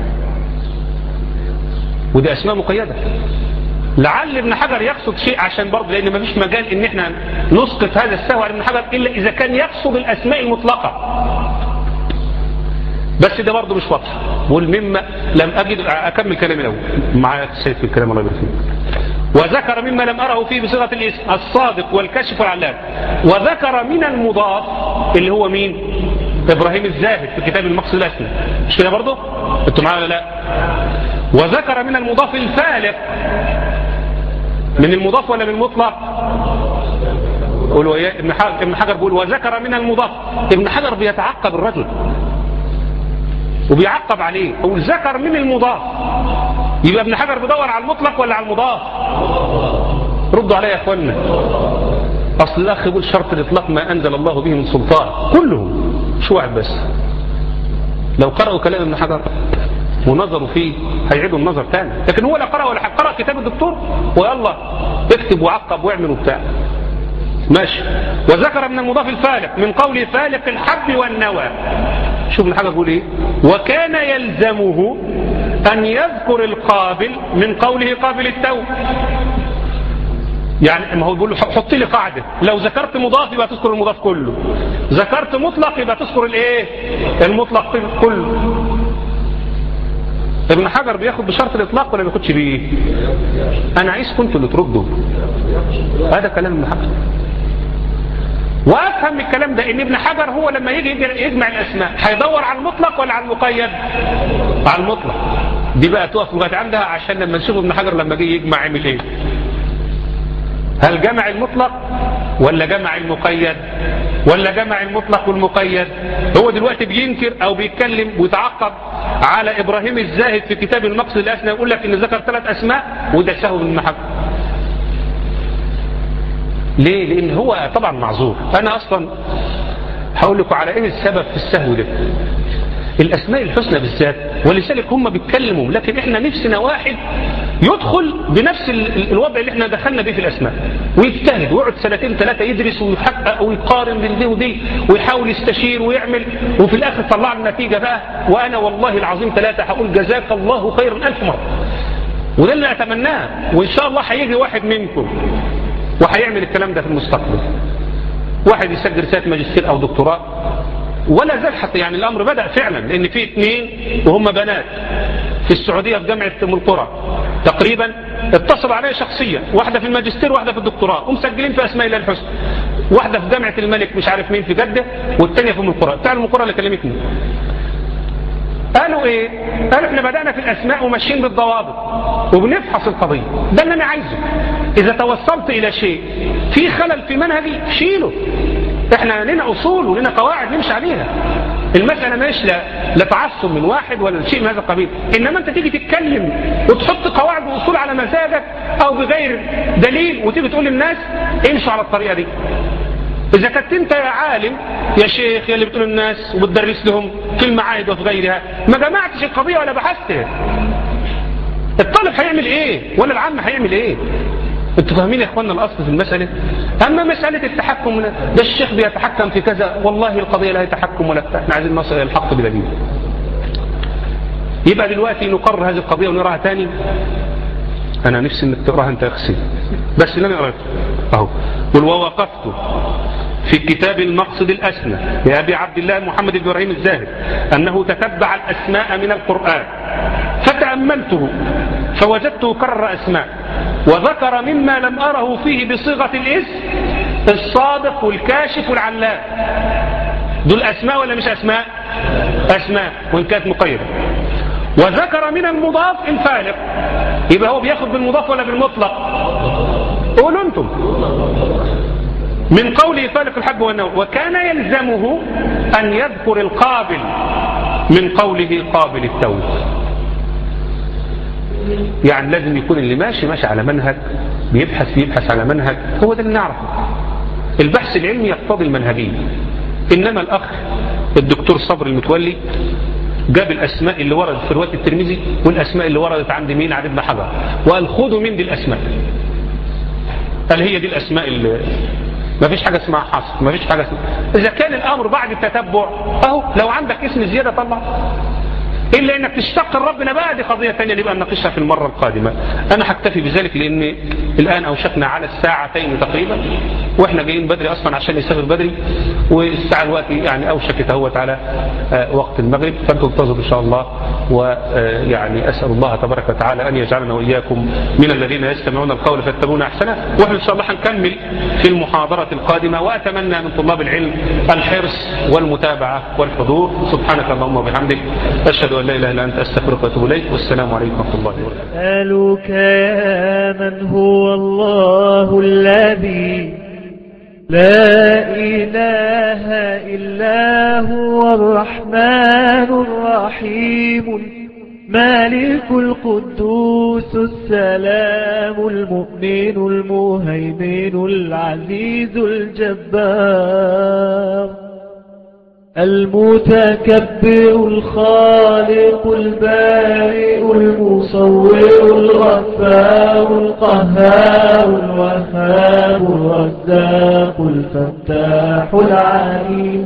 ودي اسماء مقيدة. لعل ابن حجر يقصد شيء عشان برضه، لان ما فيش مجال ان احنا نسقط هذا السهو على ابن حجر الا اذا كان يقصد الاسماء المطلقة، بس ده برضه مش واضح. بقول مما لم أجد أكمل كلامي الأول معايا سيد في الكلام الله يبارك فيك. وذكر مما لم أره فيه بصيغة الاسم الصادق والكشف والعلام. وذكر من المضاف اللي هو مين؟ إبراهيم الزاهد في كتاب المقصد الأسمى، مش كده برضه؟ أنتوا معايا ولا لا؟ وذكر من المضاف الفالق. من المضاف ولا من المطلق؟ قولوا يا ابن حجر. ابن حجر بيقول وذكر من المضاف. ابن حجر بيتعقب الرجل وبيعقب عليه، هو ذكر من المضاف. يبقى ابن حجر بيدور على المطلق ولا على المضاف؟ ردوا عليا يا اخوانا. اصل الاخ يقول شرط الاطلاق ما انزل الله به من سلطان، كلهم شو واحد بس. لو قرأوا كلام ابن حجر ونظروا فيه هيعيدوا النظر تاني، لكن هو لا قرأ ولا حد. قرأ كتاب الدكتور ويلا اكتب وعقب واعمل وبتاع ماشي. وذكر من المضاف الفالق من قوله فالق الحب والنوى. شوف ابن حجر بيقول ايه؟ وكان يلزمه ان يذكر القابل من قوله قابل التوب. يعني ما هو بيقول له حط لي قاعده، لو ذكرت مضاف يبقى تذكر المضاف كله، ذكرت مطلق يبقى تذكر الايه المطلق كله. ابن حجر بياخد بشرط الاطلاق ولا ما بياخدش بيه؟ انا عايز كنتوا اللي تردوا. هذا كلام ابن حجر. وافهم الكلام ده ان ابن حجر هو لما يجي يجمع الاسماء هيدور على المطلق ولا على المقيد؟ على المطلق. دي بقى تقف لغايه عندها عشان لما نشوف ابن حجر لما جه يجمع عمل ايه. هل جمع المطلق ولا جمع المقيد ولا جمع المطلق والمقيد؟ هو دلوقتي بينكر او بيتكلم ويتعقب على ابراهيم الزاهد في كتاب المقصد الاسنى، يقول لك ان ذكر ثلاث اسماء وده سهو من محمد. ليه؟ لان هو طبعا معذور. انا اصلا هقول لكم على ايه السبب في السهو ده. الاسماء الحسنى بالذات، ولذلك هم بيتكلموا، لكن احنا نفسنا واحد يدخل بنفس الوضع اللي احنا دخلنا به في الاسماء ويجتهد ويقعد سنتين ثلاثه يدرس ويحقق ويقارن بين دي ودي ويحاول يستشير ويعمل، وفي الاخر طلع النتيجه بقى. وانا والله العظيم ثلاثه هقول جزاك الله خيرا الف مره، وده اللي اتمناه. وان شاء الله هيجي واحد منكم وهيعمل الكلام ده في المستقبل، واحد يسجل رساله ماجستير او دكتوراه، ولا زال حتى يعني الامر بدأ فعلا، لان في اثنين وهم بنات في السعودية في جامعة ام القرى تقريبا اتصلوا عليا شخصيا، واحدة في الماجستير واحدة في الدكتوراه، ومسجلين في اسماء الله الحسنى. واحدة في جامعة الملك مش عارف مين في جدة، والثانية في ام القرى. بتاع ام القرى اللي كلمتني قالوا ايه؟ قالوا احنا بدأنا في الاسماء وماشيين بالضوابط وبنفحص القضية. ده اللي انا عايزه. اذا توصلت الى شيء في خلل في منهجي شيله. احنا لنا اصول ولنا قواعد نمشي عليها. المسألة ماشي لا, لا تعصب من واحد ولا شيء من هذا القبيل، انما انت تيجي تتكلم وتحط قواعد واصول على مزاجك او بغير دليل وتيجي تقول للناس امشوا على الطريقة دي. اذا كنت انت يا عالم يا شيخ يا اللي بتقول الناس وبتدرس لهم في المعاهد وفي غيرها ما جمعتش القضية ولا بحثت، الطالب هيعمل ايه ولا العام هيعمل ايه؟ انتوا فاهمين يا اخوانا الاصل في المسألة؟ اما مسألة التحكم ده الشيخ بيتحكم في كذا، والله القضية لا يتحكم ولا بتاع. احنا عايزين نصل الى الحق بدليل. يبقى دلوقتي نقرر هذه القضية ونراها تاني. انا نفسي انك تقراها انت يا اخي، بس لم اقراها اهو. قل ووقفت في كتاب المقصد الأسنى لأبي عبد الله محمد بن إبراهيم الزاهد أنه تتبع الأسماء من القرآن فتأملته فوجدته كرر أسماء وذكر مما لم أره فيه بصيغة الاسم الصادق والكاشف والعلام. دول أسماء ولا مش أسماء؟ أسماء وإن كانت مقيدة. وذكر من المضاف الفالق. يبقى هو بياخد بالمضاف ولا بالمطلق؟ قولوا انتم. من قوله فالق الحب والنوى. وكان يلزمه أن يذكر القابل من قوله قابل التوب. يعني لازم يكون اللي ماشي ماشي على منهج، بيبحث بيبحث على منهج، هو ده اللي نعرفه. البحث العلمي يقتضي المنهجية. إنما الأخ الدكتور صبري المتولي جاب الأسماء اللي وردت في رواية الترمذي والأسماء اللي وردت عند مين؟ عند ابن حجر، وقال خذوا من دي الأسماء، قال هي دي الأسماء اللي ما فيش حاجة اسمها حصر، ما فيش حاجة اسمها. إذا كان الأمر بعد التتبع أهو لو عندك اسم زيادة طلع، إلا إنك تشتق ربنا بقى دي قضية ثانية نبقى نناقشها في المرة القادمة. أنا هكتفي بذلك لأن الآن أوشكنا على الساعتين تقريبا، وإحنا جايين بدري أصلا عشان نسافر بدري، والساعة الوقت يعني أوشكت اهوت على وقت المغرب، فأنتم انتظروا إن شاء الله. ويعني أسأل الله تبارك وتعالى أن يجعلنا وإياكم من الذين يستمعون القول فيتبعون أحسنه. وإحنا إن شاء الله هنكمل في المحاضرة القادمة، وأتمنى من طلاب العلم الحرص والمتابعة والحضور. سبحانك اللهم وبحمدك، أشهد أن لا إله إلا أنت، أستغفرك وأتوب إليك، والسلام عليكم ورحمة الله وبركاته. أسألك يا من هو الله الذي لا إله إلا هو الرحمن الرحيم الملك القدوس السلام المؤمن المهيمن العزيز الجبار المتكبر الخالق البارئ المصور الغفار القهار الوهاب الرزاق الفتاح العليم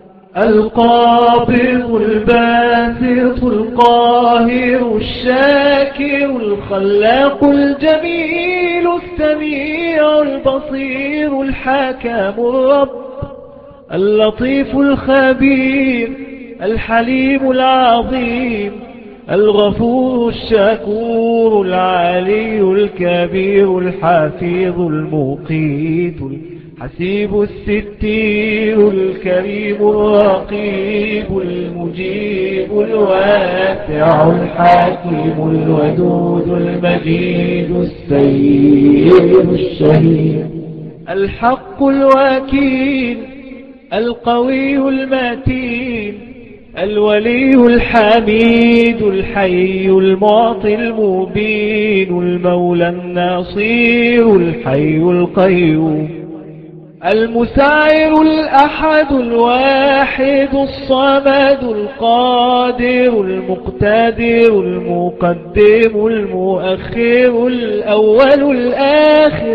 القابض الباسط القاهر الشاكر الخلاق الجميل السميع البصير الحكم الرب اللطيف الخبير الحليم العظيم الغفور الشكور العلي الكبير الحفيظ المقيت الحسيب الستير الكريم الرقيب المجيب الواسع الحكيم الودود المجيد السيد الشهيد الحق الوكيل القوي المتين الولي الحميد الحي المعطي المبين المولى الناصير الحي القيوم المساعر الأحد الواحد الصمد القادر المقتدر المقدم المؤخر الأول الآخر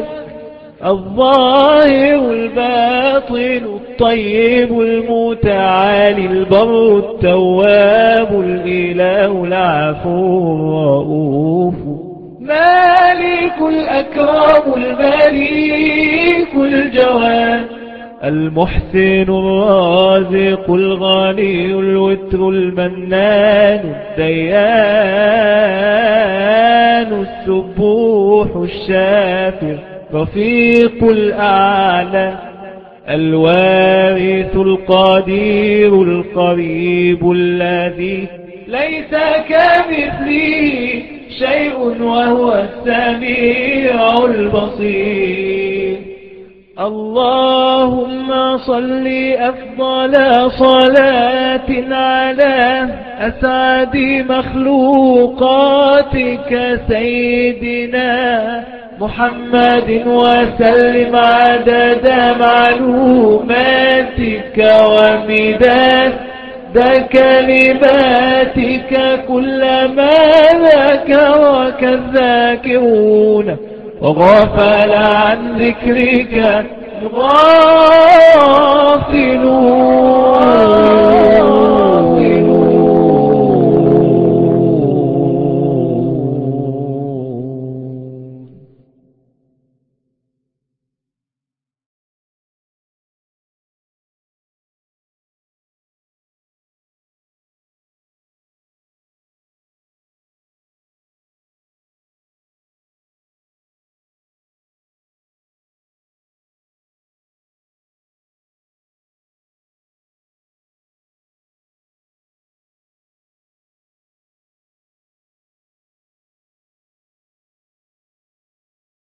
الظاهر الباطن الطيب المتعالي البر التواب الإله العفو الرؤوف مالك الأكرم المليك الجواد المحسن الرازق الغني الوتر المنان الديان السبوح الشافع رفيق الأعلى الوارث القدير القريب الذي ليس كمثله شيء وهو السميع البصير اللهم صل أفضل صلاة على أسعد مخلوقاتك سيدنا محمد وسلم عدد معلوماتك ومداد كلماتك كلما ذكرك الذاكرون وغفل عن ذكرك الغافلون.